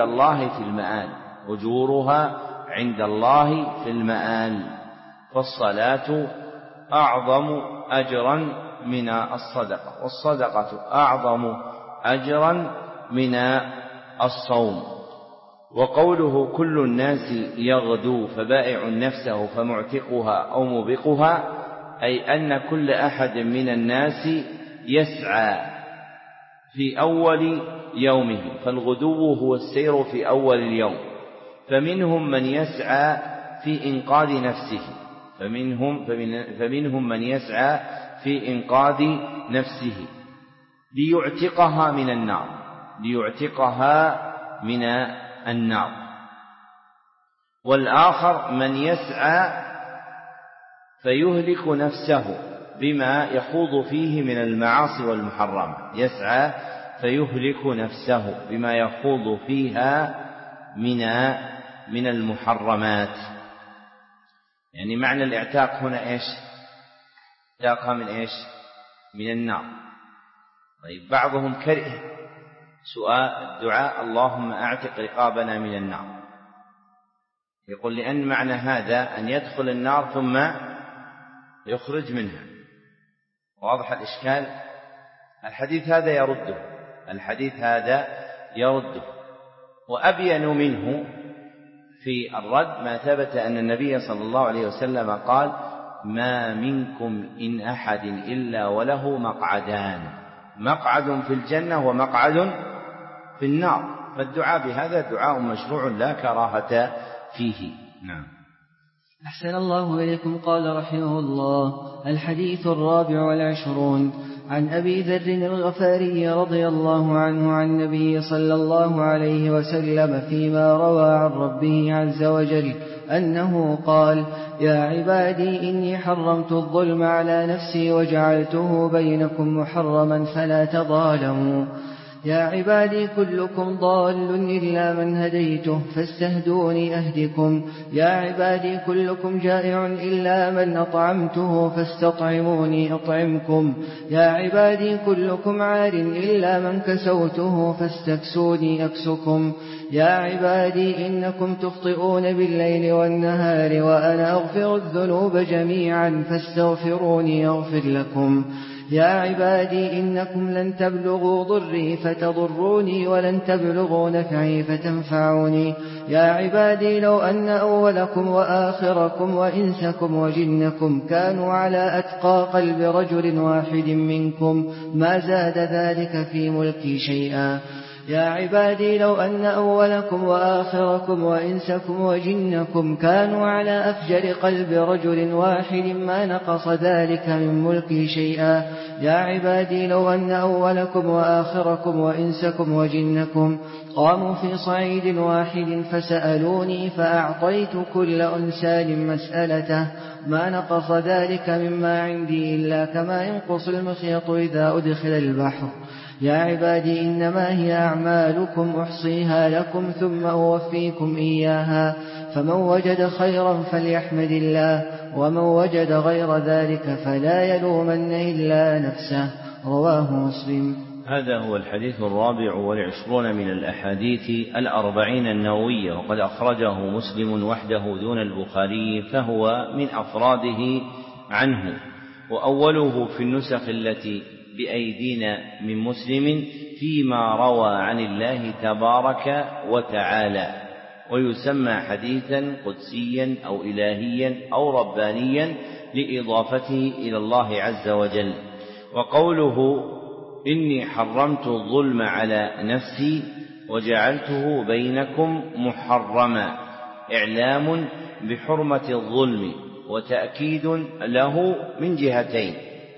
الله في المآل، فالصلاة أعظم أجرا من الصدقة، والصدقة أعظم أجرا من الصوم. وقوله كل الناس يغدو فبائع نفسه فمعتقها أو موبقها، أي أن كل أحد من الناس يسعى في أول يومه، فالغدو هو السير في أول اليوم، فمنهم من يسعى في إنقاذ نفسه ليعتقها من النار. والآخر من يسعى فيهلك نفسه بما يخوض فيه من المعاصي والمحرمات، يسعى فيهلك نفسه بما يخوض فيها من المحرمات. يعني معنى الاعتاق هنا ايش؟ اعتاقها من ايش؟ من النار. طيب بعضهم كره سؤال الدعاء اللهم اعتق رقابنا من النار، يقول لأن معنى هذا أن يدخل النار ثم يخرج منها. واضح الإشكال؟ الحديث هذا يرده وأبين منه في الرد ما ثبت أن النبي صلى الله عليه وسلم قال ما منكم إن أحد إلا وله مقعدان، مقعد في الجنة ومقعد في النار، فالدعاء بهذا دعاء مشروع لا كراهة فيه. نعم. أحسن الله إليكم. قال رحمه الله: الحديث 24 عن أبي ذر الغفاري رضي الله عنه عن النبي صلى الله عليه وسلم فيما روى عن ربه عز وجل أنه قال: يا عبادي إني حرمت الظلم على نفسي وجعلته بينكم محرما فلا تظالموا. يا عبادي كلكم ضال إلا من هديته فاستهدوني أهدكم. يا عبادي كلكم جائع إلا من أطعمته فاستطعموني أطعمكم. يا عبادي كلكم عار إلا من كسوته فاستكسوني أكسكم. يا عبادي إنكم تخطئون بالليل والنهار وأنا أغفر الذنوب جميعا فاستغفروني أغفر لكم. يا عبادي إنكم لن تبلغوا ضري فتضروني ولن تبلغوا نفعي فتنفعوني. يا عبادي لو أن أولكم وآخركم وإنسكم وجنكم كانوا على أتقى قلب رجل واحد منكم ما زاد ذلك في ملكي شيئا. يا عبادي لو أن أولكم وآخركم وإنسكم وجنكم كانوا على أفجر قلب رجل واحد ما نقص ذلك من ملكي شيئا. يا عبادي لو أن أولكم وآخركم وإنسكم وجنكم قاموا في صعيد واحد فسألوني فأعطيت كل إنسان مسألته ما نقص ذلك مما عندي إلا كما ينقص المخيط إذا أدخل البحر. يا عبادي إنما هي أعمالكم أحصيها لكم ثم أوفيكم إياها، فمن وجد خيرا فليحمد الله ومن وجد غير ذلك فلا يلومن إلا نفسه. رواه مسلم. هذا هو الحديث 24 من الأحاديث 40 النووية، وقد أخرجه مسلم وحده دون البخاري، فهو من أفراده عنه. وأوله في النسخ التي بأيدينا من مسلم فيما روى عن الله تبارك وتعالى، ويسمى حديثا قدسيا أو إلهيا أو ربانيا لإضافته إلى الله عز وجل. وقوله إني حرمت الظلم على نفسي وجعلته بينكم محرما إعلام بحرمة الظلم وتأكيد له من جهتين: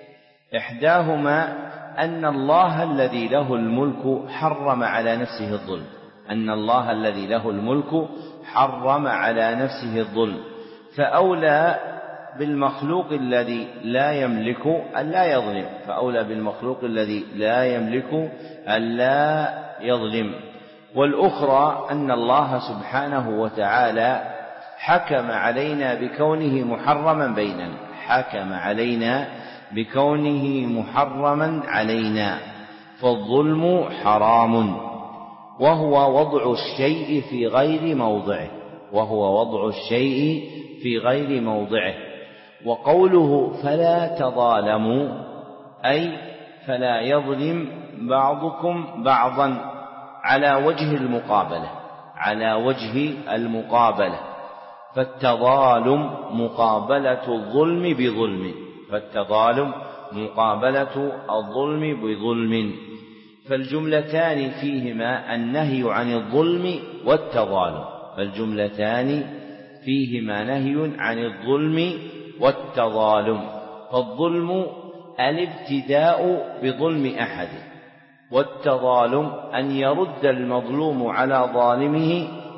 إحداهما أن الله الذي له الملك حرم على نفسه الظلم، أن الله الذي له الملك حرم على نفسه الظلم، فأولى بالمخلوق الذي لا يملك ألا يظلم، فأولى بالمخلوق الذي لا يملك ألا يظلم. والأخرى أن الله سبحانه وتعالى حكم علينا بكونه محرما بيننا، حكم علينا بكونه محرما علينا، فالظلم حرام وهو وضع الشيء في غير موضعه، وهو وضع الشيء في غير موضعه. وقوله فلا تظالموا أي فلا يظلم بعضكم بعضا على وجه المقابلة، على وجه المقابلة، فالتظالم مقابلة الظلم بظلم، فالتظالم مقابلة الظلم بظلم. فالجملتان فيهما النهي عن الظلم والتظالم، فالجملتان فيهما نهي عن الظلم والتظالم. فالظلم الابتداء بظلم أحد، والتظالم أن يرد المظلوم على ظالمه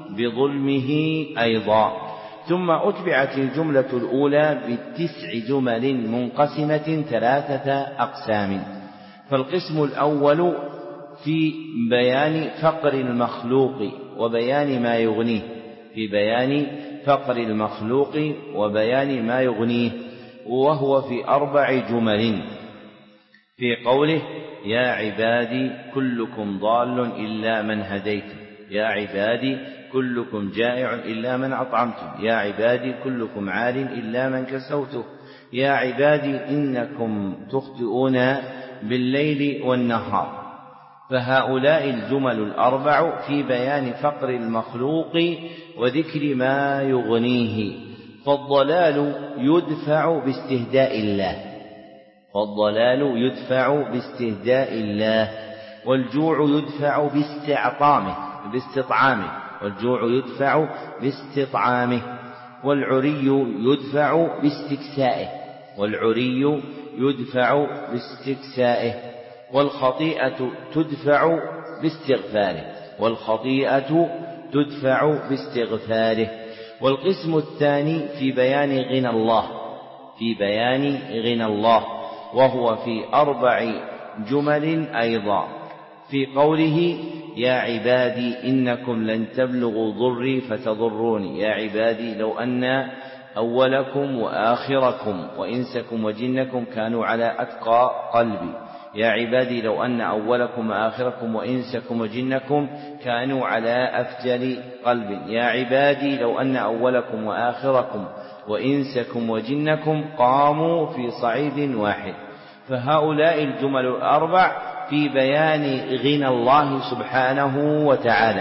بظلمه أيضا. ثم أتبعت الجملة الأولى ب9 جمل منقسمة 3 أقسام. فالقسم الأول في بيان فقر المخلوق وبيان ما يغنيه، في بيان فقر المخلوق وبيان ما يغنيه، وهو في 4 جمل. في قوله: يا عبادي كلكم ضال إلا من هديته، يا عبادي كلكم جائع إلا من أطعمته، يا عبادي كلكم عار إلا من كسوته، يا عبادي إنكم تخطئون بالليل والنهار. فهؤلاء الجمل ال4 في بيان فقر المخلوق وذكر ما يغنيه. فالضلال يدفع باستهداء الله، فالضلال يدفع باستهداء الله، والجوع يدفع باستطعامه، والجوع يدفع باستطعامه، والعري يدفع باستكسائه، والعري يدفع باستكسائه، والخطيئة تدفع باستغفاره، والخطيئة تدفع باستغفاره. والقسم الثاني في بيان غنى الله، في بيان غنى الله، وهو في 4 جمل أيضا. في قوله: يا عبادي إنكم لن تبلغوا ضري فتضروني، يا عبادي لو أن أولكم وآخركم وإنسكم وجنكم كانوا على أتقى قلبي، يا عبادي لو أن أولكم وآخركم وإنسكم وجنكم كانوا على أفجر قلب، يا عبادي لو أن أولكم وآخركم وإنسكم وجنكم قاموا في صعيد واحد. فهؤلاء الجمل ال4 في بيان غنى الله سبحانه وتعالى.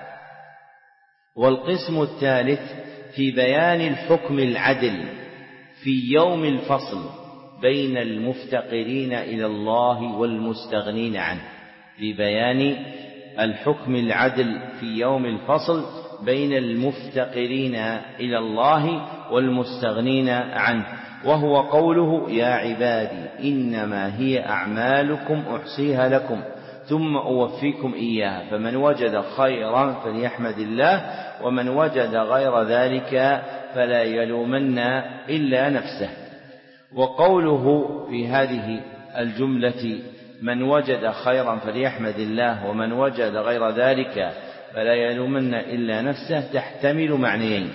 والقسم الثالث في بيان الحكم العدل في يوم الفصل بين المفتقرين إلى الله والمستغنين عنه، في بيان الحكم العدل في يوم الفصل بين المفتقرين إلى الله والمستغنين عنه، وهو قوله: يا عبادي إنما هي أعمالكم أحصيها لكم ثم أوفيكم إياها، فمن وجد خيرا فليحمد الله، ومن وجد غير ذلك فلا يلومن إلا نفسه. وقوله في هذه الجملة: من وجد خيرا فليحمد الله، ومن وجد غير ذلك فلا يلومن إلا نفسه، تحتمل معنيين: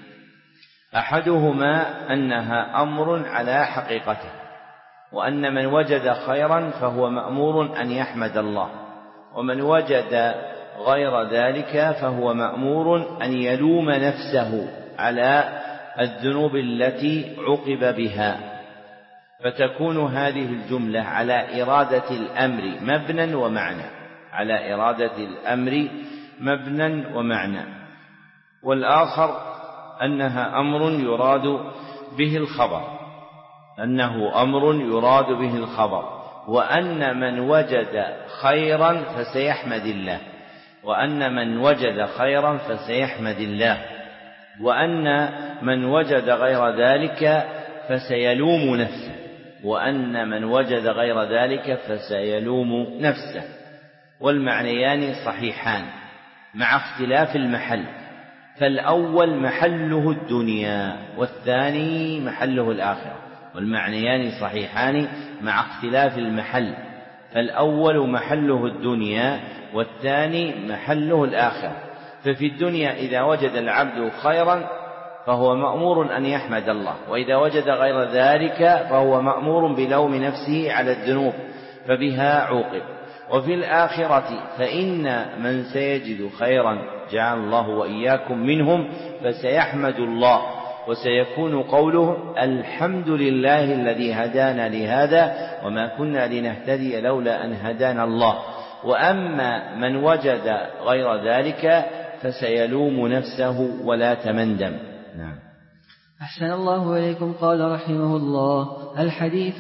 أحدهما أنها أمر على حقيقته، وأن من وجد خيرا فهو مأمور أن يحمد الله، ومن وجد غير ذلك فهو مأمور أن يلوم نفسه على الذنوب التي عوقب بها. فتكون هذه الجملة على إرادة الأمر مبنى ومعنى، على إرادة الأمر مبنى ومعنى. والآخر أنها أمر يراد به الخبر، أنه أمر يراد به الخبر، وأن من وجد خيرا فسيحمد الله، وأن من وجد خيرا فسيحمد الله، وأن من وجد غير ذلك فسيلوم نفسه، وأن من وجد غير ذلك فسيلوم نفسه. والمعنيان صحيحان مع اختلاف المحل، فالأول محله الدنيا والثاني محله الآخرة، والمعنيان صحيحان مع اختلاف المحل، فالأول محله الدنيا والثاني محله الآخرة. ففي الدنيا إذا وجد العبد خيرا فهو مأمور أن يحمد الله، وإذا وجد غير ذلك فهو مأمور بلوم نفسه على الذنوب فبها عوقب. وفي الآخرة فإن من سيجد خيرا جعل الله وإياكم منهم فسيحمد الله، وسيكون قوله: الحمد لله الذي هدانا لهذا وما كنا لنهتدي لولا أن هدانا الله. وأما من وجد غير ذلك فسيلوم نفسه ولا تمندم. نعم. أحسن الله إليكم. قال رحمه الله: الحديث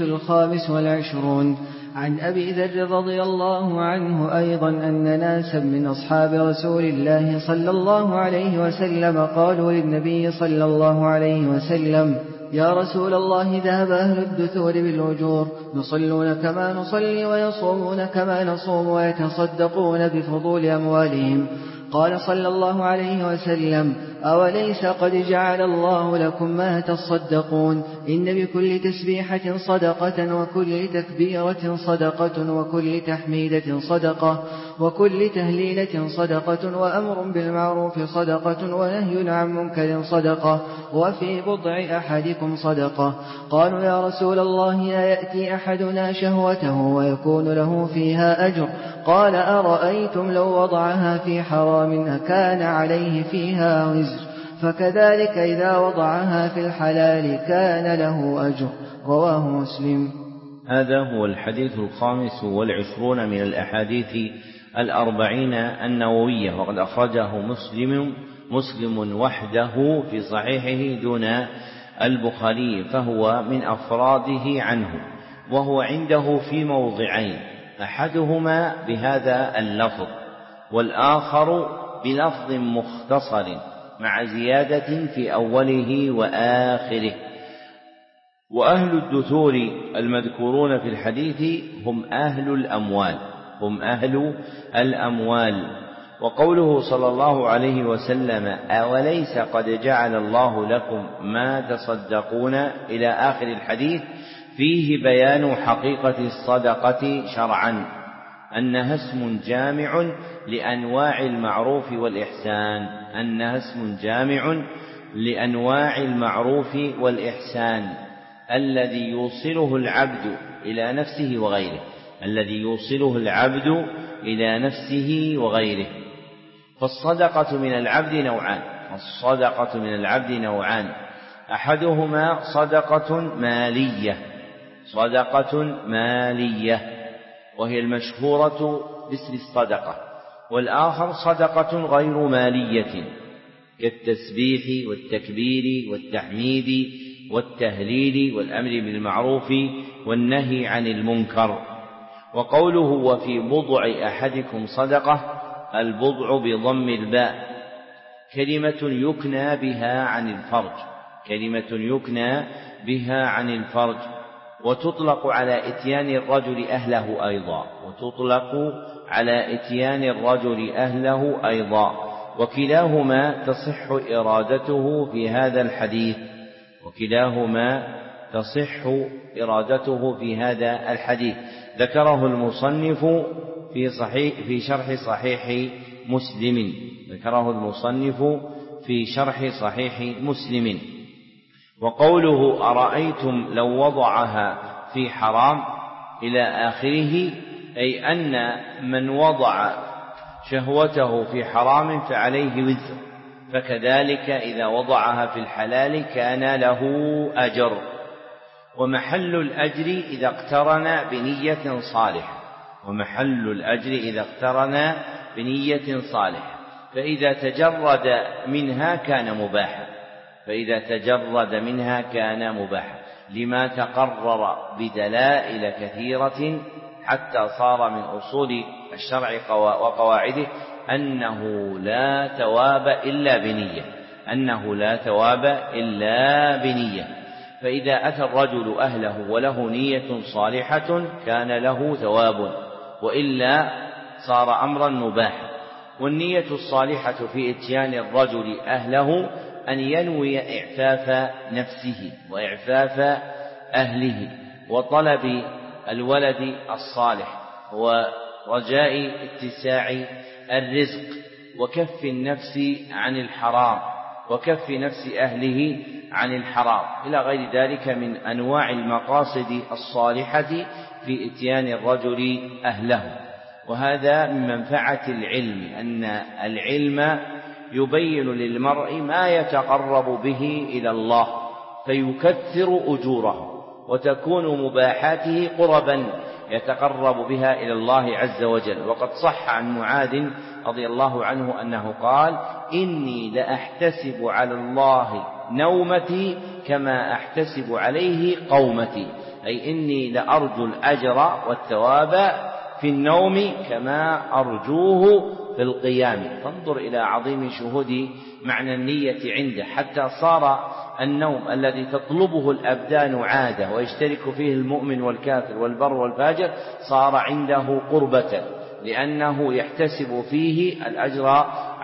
25 عن أبي ذر رضي الله عنه أيضا أن ناسا من أصحاب رسول الله صلى الله عليه وسلم قالوا للنبي صلى الله عليه وسلم: يا رسول الله، ذهب أهل الدثور بالأجور، يصلون كما نصلي ويصومون كما نصوم ويتصدقون بفضول أموالهم. قال صلى الله عليه وسلم: أوليس قد جعل الله لكم ما تصدقون؟ إن بكل تسبيحة صدقة، وكل تكبيرة صدقة، وكل تحميدة صدقة، وكل تهليلة صدقة، وأمر بالمعروف صدقة، ونهي عن منكر صدقة، وفي بضع أحدكم صدقة. قالوا: يا رسول الله، لا يأتي أحدنا شهوته ويكون له فيها أجر؟ قال: أرأيتم لو وضعها في حرام أكان عليه فيها وزر؟ فكذلك إذا وضعها في الحلال كان له أجر. رواه مسلم. هذا هو الحديث 25 من الأحاديث 40 النووية، وقد أخرجه مسلم وحده في صحيحه دون البخاري، فهو من أفراده عنه، وهو عنده في موضعين: أحدهما بهذا اللفظ، والآخر بلفظ مختصر مع زيادة في أوله وآخره. وأهل الدثور المذكورون في الحديث هم أهل الأموال. وقوله صلى الله عليه وسلم: أوليس قد جعل الله لكم ما تصدقون إلى آخر الحديث، فيه بيان حقيقة الصدقة شرعا، أنها اسم جامع لأنواع المعروف والإحسان، الذي يوصله العبد إلى نفسه وغيره. فالصدقة من العبد نوعان: أحدهما صدقة مالية وهي المشهورة باسم الصدقة، والآخر صدقة غير مالية كالتسبيح والتكبير والتحميد والتهليل والأمر بالمعروف والنهي عن المنكر. وقوله: وفي بضع أحدكم صدقة، البضع بضم الباء كلمة يكنى بها عن الفرج، وتطلق على إتيان الرجل أهله أيضا، وكلاهما تصح إرادته في هذا الحديث. ذكره المصنف في شرح صحيح مسلم. وقوله: أرأيتم لو وضعها في حرام إلى آخره، أي أن من وضع شهوته في حرام فعليه وزر، فكذلك إذا وضعها في الحلال كان له أجر. ومحل الأجر إذا اقترن بنية صالحة، فإذا تجرد منها كان مباحا، لما تقرر بدلائل كثيرة حتى صار من أصول الشرع وقواعده أنه لا ثواب إلا بنية. فإذا أتى الرجل أهله وله نية صالحة كان له ثواب، وإلا صار أمرا مباحا. والنية الصالحة في إتيان الرجل أهله أن ينوي إعفاف نفسه وإعفاف أهله، وطلب الولد الصالح، ورجاء اتساع الرزق، وكف النفس عن الحرام، وكف نفس أهله عن الحرام، إلى غير ذلك من أنواع المقاصد الصالحة في إتيان الرجل أهله. وهذا من منفعة العلم، أن العلم يبين للمرء ما يتقرب به إلى الله فيكثر أجوره، وتكون مباحاته قربا يتقرب بها إلى الله عز وجل. وقد صح عن معاذ رضي الله عنه أنه قال: إني لأحتسب على الله نومتي كما أحتسب عليه قومتي، أي إني لأرجو الأجر والثواب في النوم كما أرجوه في القيام. فانظر إلى عظيم شهود معنى النية عنده، حتى صار النوم الذي تطلبه الأبدان عادة ويشترك فيه المؤمن والكافر والبر والفاجر صار عنده قربة، لأنه يحتسب فيه الأجر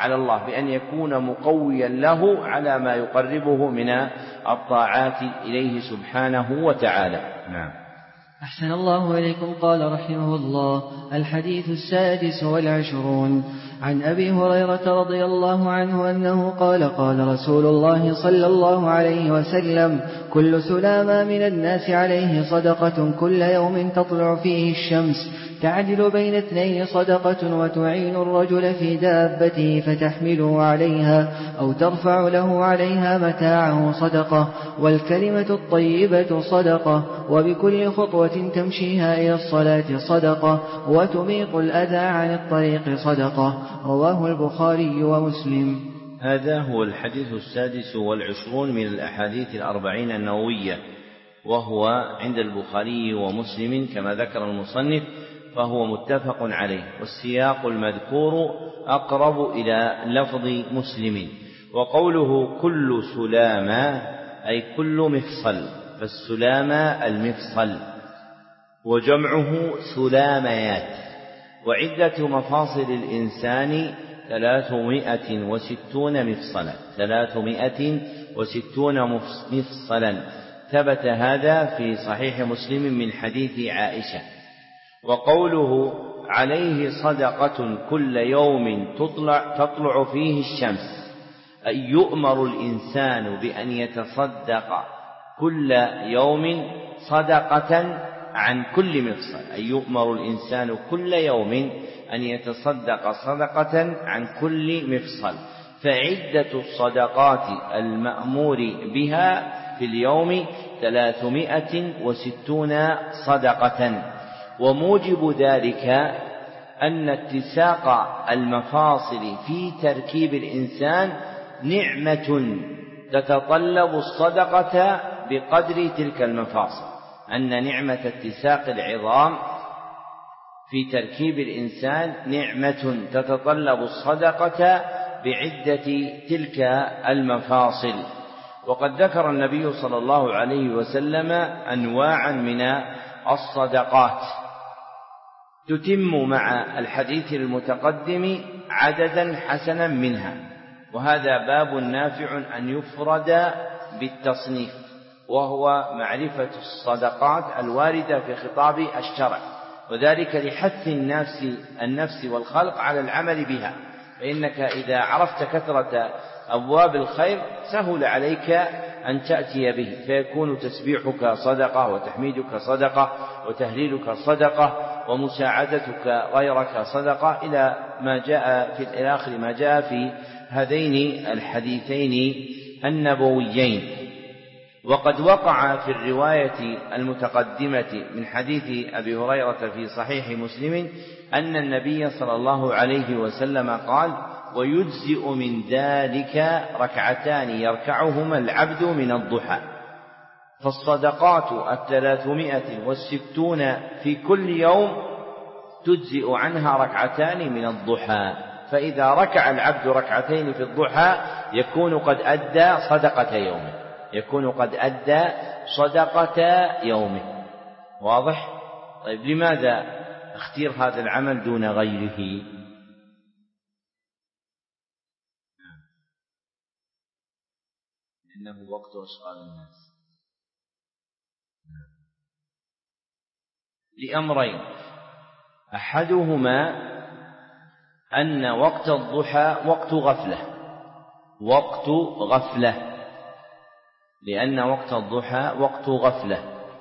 على الله بأن يكون مقويا له على ما يقربه من الطاعات إليه سبحانه وتعالى. نعم. أحسن الله إليكم. قال رحمه الله: الحديث 26 عن أبي هريرة رضي الله عنه أنه قال: قال رسول الله صلى الله عليه وسلم: كل سلامة من الناس عليه صدقة كل يوم تطلع فيه الشمس تعدل بين 2 صدقة، وتعين الرجل في دابته فتحمله عليها أو ترفع له عليها متاعه صدقة، والكلمة الطيبة صدقة، وبكل خطوة تمشيها إلى الصلاة صدقة، وتميط الأذى عن الطريق صدقة. رواه البخاري ومسلم. هذا هو الحديث 26 من الأحاديث 40 النووية، وهو عند البخاري ومسلم كما ذكر المصنف، فهو متفق عليه، والسياق المذكور أقرب إلى لفظ مسلم. وقوله كل سلامة أي كل مفصل، فالسلامة المفصل، وجمعه سلاميات. وعدة مفاصل الإنسان 360 مفصلا، 360 مفصلا، ثبت هذا في صحيح مسلم من حديث عائشة. وقوله عليه صدقة كل يوم تطلع فيه الشمس، أي يؤمر الإنسان بأن يتصدق كل يوم صدقة عن كل مفصل، أي يؤمر الإنسان كل يوم أن يتصدق صدقة عن كل مفصل. فعدة الصدقات المأمور بها في اليوم 360 صدقة. وموجب ذلك أن اتساق المفاصل في تركيب الإنسان نعمة تتطلب الصدقة بقدر تلك المفاصل، أن نعمة اتساق العظام في تركيب الإنسان نعمة تتطلب الصدقة بعدة تلك المفاصل. وقد ذكر النبي صلى الله عليه وسلم أنواعا من الصدقات تتم مع الحديث المتقدم عددا حسنا منها، وهذا باب نافع أن يفرد بالتصنيف، وهو معرفة الصدقات الواردة في خطاب الشرع، وذلك لحث النفس والخلق على العمل بها. فإنك إذا عرفت كثرة أبواب الخير سهل عليك أن تأتي به، فيكون تسبيحك صدقة، وتحميدك صدقة، وتهليلك صدقة، ومساعدتك غيرك صدقة، إلى آخر ما جاء في هذين الحديثين النبويين. وقد وقع في الرواية المتقدمة من حديث أبي هريرة في صحيح مسلم أن النبي صلى الله عليه وسلم قال: ويجزئ من ذلك 2 يركعهما العبد من الضحى. فالصدقات 360 في كل يوم تجزئ عنها 2 من الضحى، فإذا ركع العبد 2 في الضحى يكون قد أدى صدقة يومه، يكون قد أدى صدقة يومه. واضح؟ طيب، لماذا اختير هذا العمل دون غيره؟ إنه وقت أشغال الناس لأمرين: أحدهما أن وقت الضحى وقت غفلة، لأن وقت الضحى وقت غفلة،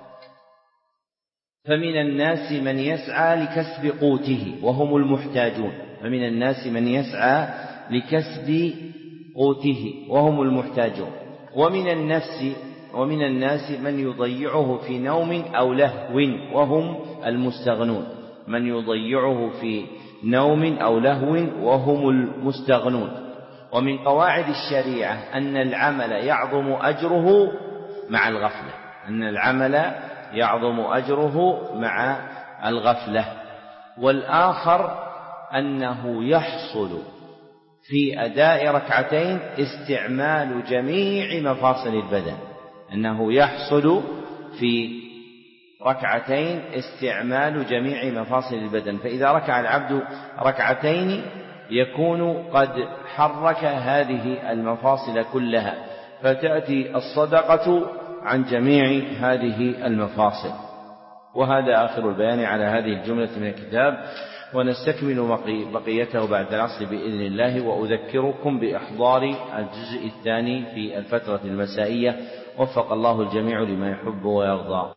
فمن الناس من يسعى لكسب قوته وهم المحتاجون، فمن الناس من يسعى لكسب قوته وهم المحتاجون، ومن الناس من يضيعه في نوم أو لهو وهم المستغنون، من يضيعه في نوم أو لهو وهم المستغنون. ومن قواعد الشريعة أن العمل يعظم أجره مع الغفلة، أن العمل يعظم أجره مع الغفلة. والآخر أنه يحصل في أداء 2 استعمال جميع مفاصل البدن، أنه يحصل في 2 استعمال جميع مفاصل البدن. فإذا ركع العبد 2 يكون قد حرك هذه المفاصل كلها، فتأتي الصدقة عن جميع هذه المفاصل. وهذا آخر البيان على هذه الجملة من الكتاب، ونستكمل بقيته بعد العصر بإذن الله. وأذكركم بإحضار الجزء الثاني في الفترة المسائية، وفق الله الجميع لما يحب ويرضى.